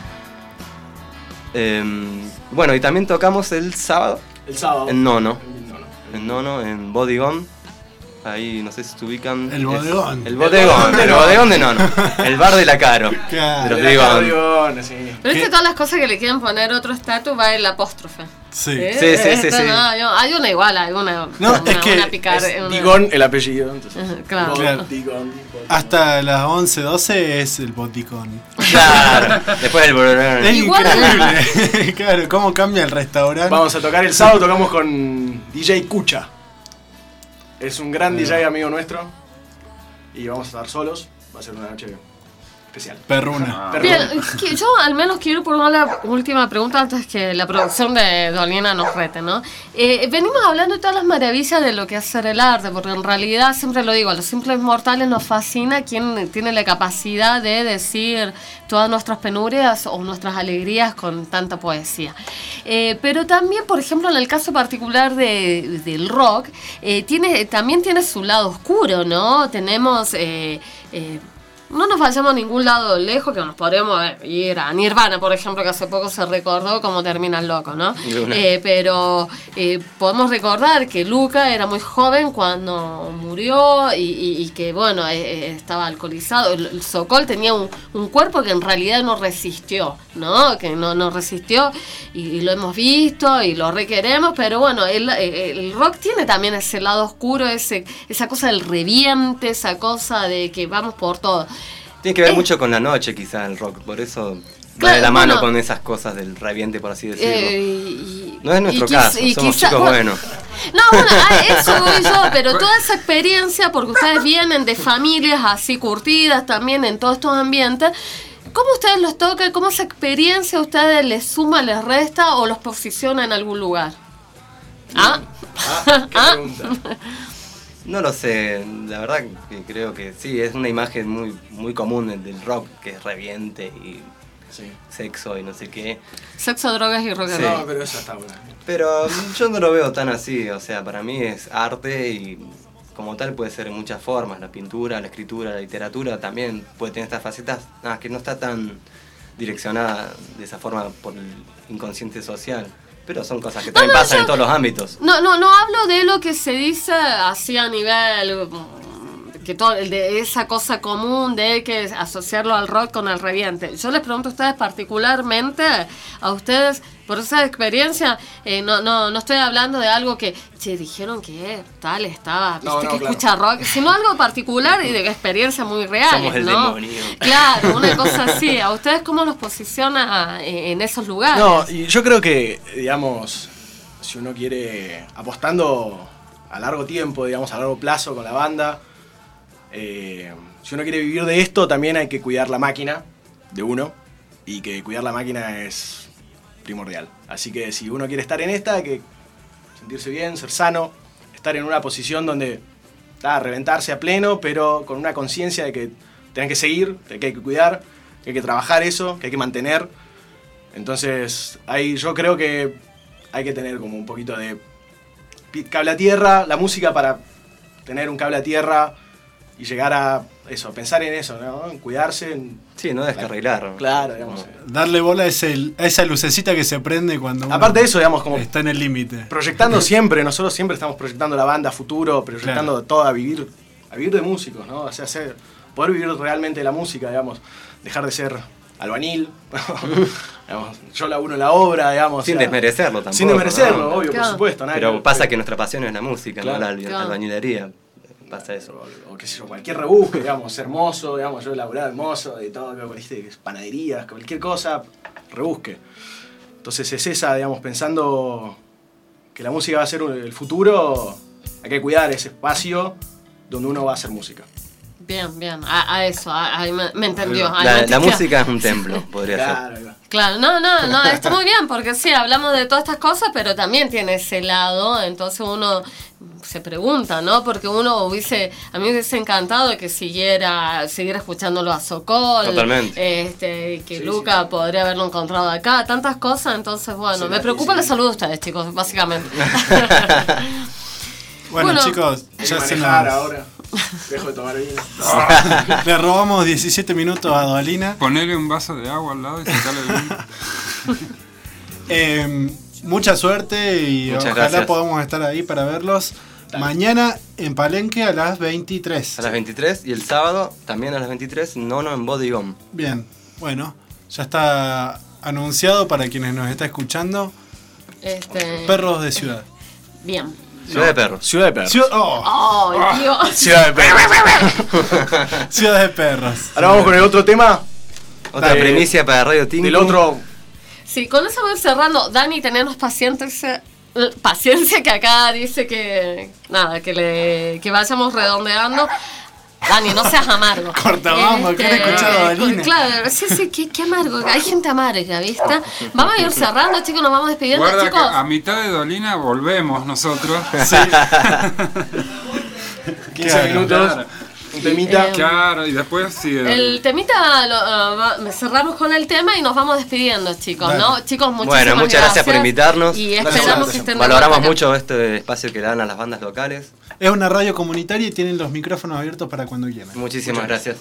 Em, bueno, y también tocamos el sábado El sábado. en Nono, No, no. en Nono, en Bodigón. Ahí no sé si se ubican. El Es- bodegón. El bodegón, el bodegón de Nono. El bar de la Caro. Claro. De los El Digón. acordeón, sí. Pero viste todas las cosas que le quieren poner otro estatus, va el apóstrofe. Sí. ¿Eh? Sí, sí, sí, Esta sí. no, hay, hay una igual, hay una. No, una, es que una picar, Es una- Digón el apellido. Entonces. Ajá, claro. Digón, Claro. Digón. Hasta las once, doce es el boticón. Claro. Después el bodegón. Es Igual- increíble. Claro, cómo cambia el restaurante. Vamos a tocar el sábado, tocamos con D J Kucha. Es un gran D J amigo nuestro. Y vamos a estar solos. Va a ser una noche especial. Perruna. Bien, que yo al menos quiero por una última pregunta antes que la producción de Dolina nos rete, ¿no? Eh, venimos hablando de todas las maravillas de lo que es hacer el arte, porque en realidad, siempre lo digo, a los simples mortales nos fascina quien tiene la capacidad de decir todas nuestras penurias o nuestras alegrías con tanta poesía. Eh, pero también, por ejemplo, en el caso particular de, del rock, eh, tiene, también tiene su lado oscuro, ¿no? Tenemos... Eh, eh, no nos vayamos a ningún lado lejos, que nos podríamos ir a Nirvana, por ejemplo, que hace poco se recordó cómo termina el loco, ¿no? Eh, pero eh, podemos recordar que Luca era muy joven cuando murió y, y- y que, bueno, eh, eh, estaba alcoholizado. El, el Sokol tenía un, un cuerpo que en realidad no resistió, ¿no? Que no, no resistió y, y lo hemos visto y lo requeremos, pero bueno, el, el- el rock tiene también ese lado oscuro, ese, esa cosa del reviente, esa cosa de que vamos por todo. Tiene que ver Eh, mucho con la noche, quizás, el rock. Por eso va Claro, de la mano bueno. con esas cosas del reviente, por así decirlo. Eh, y, No es nuestro Y caso, quiz- y somos quizá- chicos bueno, buenos. No, bueno, a eso voy yo, pero toda esa experiencia, porque ustedes vienen de familias así curtidas también en todos estos ambientes, ¿cómo ustedes los tocan? ¿Cómo esa experiencia a ustedes les suma, les resta o los posiciona en algún lugar? ¿Ah? Ah, qué ¿Ah? pregunta. No lo sé, la verdad que creo que sí, es una imagen muy, muy común del- del rock, que es reviente y sexo y no sé qué. Sexo, drogas y rock and Sí. roll. No, pero eso está bueno. Pero yo no lo veo tan así, o sea, para mí es arte y como tal puede ser en muchas formas, la pintura, la escritura, la literatura también puede tener estas facetas, nada, que no está tan direccionada de esa forma por el inconsciente social, pero son cosas que también no, pasan yo- en todos los ámbitos. No, no, no hablo de lo que se dice así a nivel mm, que todo, de esa cosa común de que asociarlo al rock con el reviente. Yo les pregunto a ustedes particularmente, a ustedes, por esa experiencia, eh, no, no, no estoy hablando de algo que, che, dijeron que tal estaba, viste No, no, que claro. escucha rock, sino algo particular y de experiencia muy real, Somos el ¿no? demonio. Claro, una cosa así. ¿A ustedes cómo los posiciona eh, en esos lugares? No, y yo creo que, digamos, si uno quiere, apostando a largo tiempo, digamos, a largo plazo con la banda, eh, si uno quiere vivir de esto, también hay que cuidar la máquina de uno, y que cuidar la máquina es primordial. Así que si uno quiere estar en esta, hay que sentirse bien, ser sano, estar en una posición donde ah, reventarse a pleno, pero con una conciencia de que tenés que seguir, de que hay que cuidar, que hay que trabajar eso, que hay que mantener. Entonces, ahí yo creo que hay que tener como un poquito de pi- cable a tierra, la música para tener un cable a tierra y llegar a eso, pensar en eso, ¿no? En cuidarse. En, Sí, no descarrilar. Claro, digamos. Darle bola a, ese- a esa lucecita que se prende cuando uno Aparte de eso, digamos, como está en el límite. proyectando siempre, nosotros siempre estamos proyectando la banda a futuro, proyectando Claro. todo a vivir, a vivir de músicos, ¿no? O sea, hacer, poder vivir realmente de la música, digamos, dejar de ser albañil, digamos, yo laburo en la obra, digamos. Sin o sea, desmerecerlo tampoco. Sin desmerecerlo, ¿no? obvio, por Claro. supuesto. nadie- Pero pasa que nuestra pasión es la música, Claro. no la alba- Claro. albañilería. Pasa eso. O qué sé yo, cualquier rebusque, digamos, hermoso, digamos, yo laburaba hermoso, de todo, ¿viste? Panaderías, cualquier cosa, rebusque. Entonces es esa, digamos, pensando que la música va a ser el futuro, hay que cuidar ese espacio donde uno va a hacer música. Bien, bien, a, a eso, a- ahí me, me entendió. ahí me La, la entendió. música es un templo, podría Claro, ser. Claro, no, no, no, está muy bien, porque sí, hablamos de todas estas cosas, pero también tiene ese lado, entonces uno se pregunta, ¿no? Porque uno hubiese, a mí me hubiese encantado que siguiera, siguiera escuchándolo a Sokol, Totalmente. este, que Sí, Luca sí. podría haberlo encontrado acá, tantas cosas, entonces bueno, Sí, me sí, preocupa sí. la salud de ustedes, chicos, básicamente. Bueno, Bueno, chicos, Hay ya que se manejar nos... ahora. Dejo de tomar vino. Le robamos diecisiete minutos a Dolina. Ponele un vaso de agua al lado y sacarle el vino. Eh, mucha suerte y Muchas ojalá gracias. podamos estar ahí para verlos. Mañana en Palenque a las veintitrés. A las veintitrés y el sábado también a las veintitrés, Nono en Bodigón. Bien, bueno, ya está anunciado para quienes nos están escuchando. este, Perros de ciudad. bien. Ciudad de Perros. Ciudad de Perros. Ciudad, oh, ¡Ay, Dios! Ciudad de Perros. ciudad de perros. Ahora vamos con el otro tema. Otra Eh, primicia para Radio Tingu. Del otro. Sí, con eso voy cerrando. Dani, tenemos paciencia, paciencia que acá dice que nada, que le que vayamos redondeando. Dani, no seas amargo. Cortabamba, ¿qué han escuchado a Dolina? Claro, sí, sí, qué, qué amargo. Hay gente amarga, ¿viste? Vamos a ir cerrando, chicos, nos vamos despidiendo, Guarda que chicos. a mitad de Dolina volvemos nosotros. Sí. quince Claro, minutos. claro. Un temita. Eh, Claro, y después sigue. El temita, lo, uh, va- cerramos con el tema y nos vamos despidiendo, chicos, Dale. ¿no? Chicos, muchísimas Bueno, muchas gracias por invitarnos. Y Gracias, esperamos gracias. que estén de Valoramos vuelta acá. mucho este espacio que le dan a las bandas locales. Es una radio comunitaria y tienen los micrófonos abiertos para cuando quieran. Muchísimas Muchas gracias.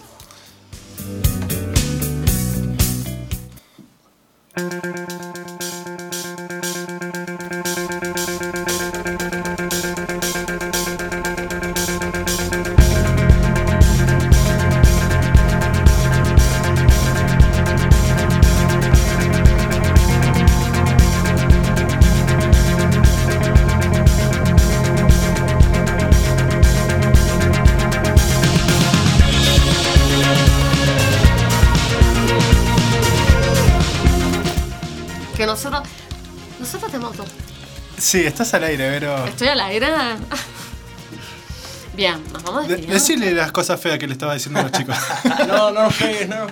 Sí, estás al aire, Vero. ¿Estoy al aire? Bien, nos vamos a De- despedir. Decile las cosas feas que le estaba diciendo a los chicos. No, no nos pegues, no.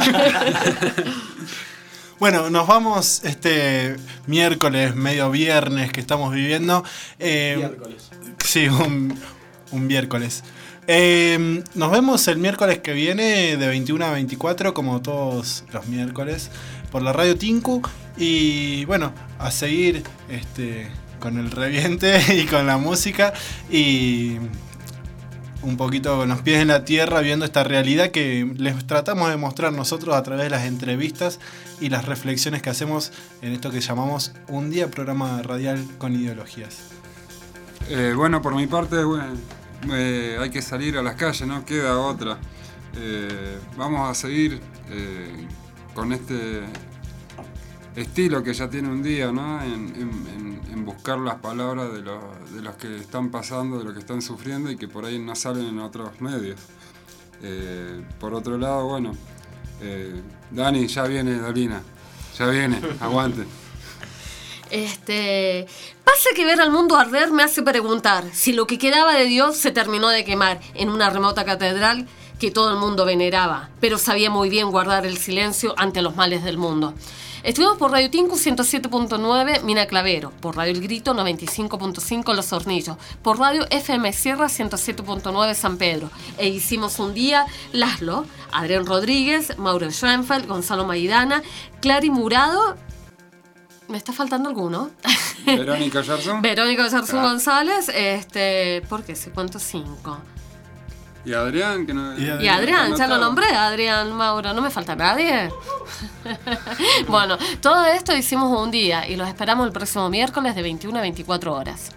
Bueno, nos vamos este miércoles, medio viernes que estamos viviendo. Eh, Miércoles. Sí, un, un miércoles. Eh, nos vemos el miércoles que viene de veintiuno a veinticuatro, como todos los miércoles, por la Radio Tinku. Y bueno, a seguir este, con el reviente y con la música. Y un poquito con los pies en la tierra, viendo esta realidad que les tratamos de mostrar nosotros a través de las entrevistas y las reflexiones que hacemos en esto que llamamos Un Día, programa radial con ideologías. Eh, bueno, por mi parte, bueno, eh, hay que salir a las calles, no queda otra. Eh, vamos a seguir eh, con este estilo que ya tiene Un Día, ¿no? En, en, en buscar las palabras de los, de los que están pasando, de los que están sufriendo y que por ahí no salen en otros medios. Eh, por otro lado, bueno, eh, Dani, ya viene Dolina, ya viene, aguante. Este, pasa que ver al mundo arder me hace preguntar si lo que quedaba de Dios se terminó de quemar en una remota catedral que todo el mundo veneraba, pero sabía muy bien guardar el silencio ante los males del mundo. Estuvimos por Radio Tinku ciento siete punto nueve Mina Clavero, por Radio El Grito noventa y cinco punto cinco Los Hornillos, por Radio F M Sierra ciento siete punto nueve San Pedro. E hicimos un día Laszlo, Adrián Rodríguez, Mauro Schoenfeld, Gonzalo Maidana, Clary Murado. ¿Me está faltando alguno? Verónica Yarzún. Verónica Yarzún Ah. González, este, ¿por qué? ¿Se cuánto? Cinco. Y Adrián, que no. Y Adrián, ya lo nombré, Adrián, Mauro, no me falta nadie. Bueno, todo esto hicimos un día y los esperamos el próximo miércoles de veintiuno a veinticuatro horas.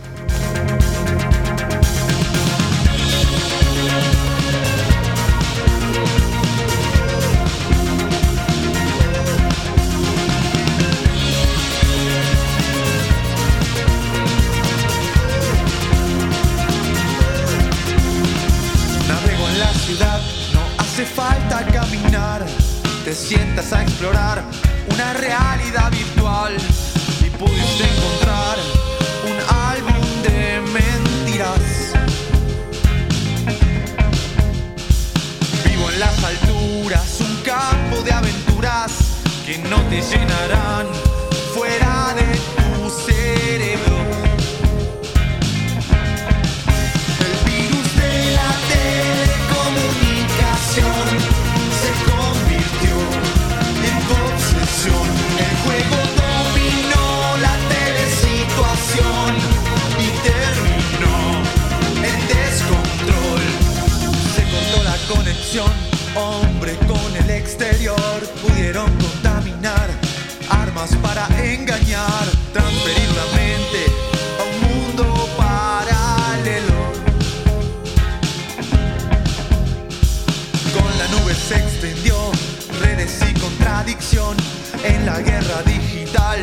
Navego en la ciudad, no hace falta caminar. Te sientas a explorar una realidad virtual y pudiste encontrar un álbum de mentiras. Vivo en las alturas, un campo de aventuras que no te llenarán fuera de tu cerebro. El virus de la telecomunicación se convirtió en tu obsesión. El juego dominó la telesituación y terminó en descontrol. Se cortó la conexión, hombre con el exterior. Pudieron contaminar, armas para engañar, transferir la mente a un mundo paralelo. Con la nube se extendió, redes y contradicción en la guerra digital.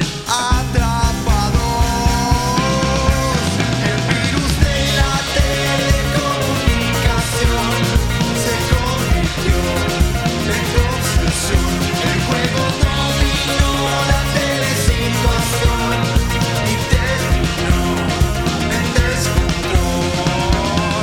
Atrapados, el virus de la telecomunicación se convirtió en tu obsesión. El juego dominó la telesituación y terminó en descontrol.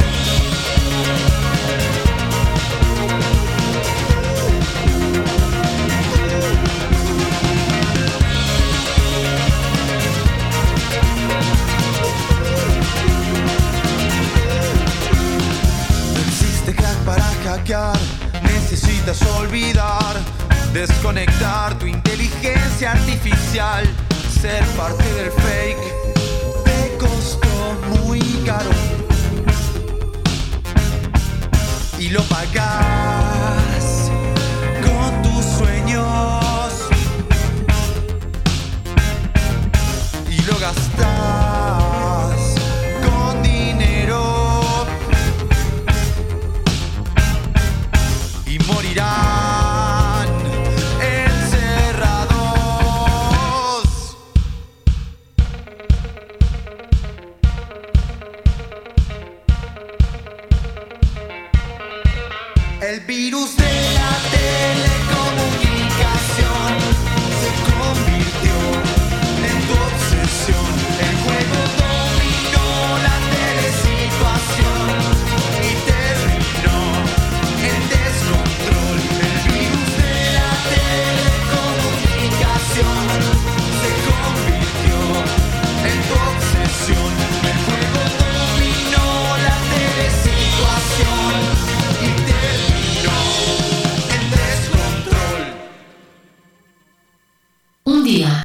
No existe crack para hackear, necesitas olvidar, desconectar tu inteligencia artificial. Ser parte del fake te costó muy caro y lo pagas con tus sueños y lo gastas con dinero y morirán encerrados. El virus de la telecomunicación se convirtió en tu obsesión. El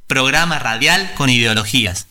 Programa radial con ideologías.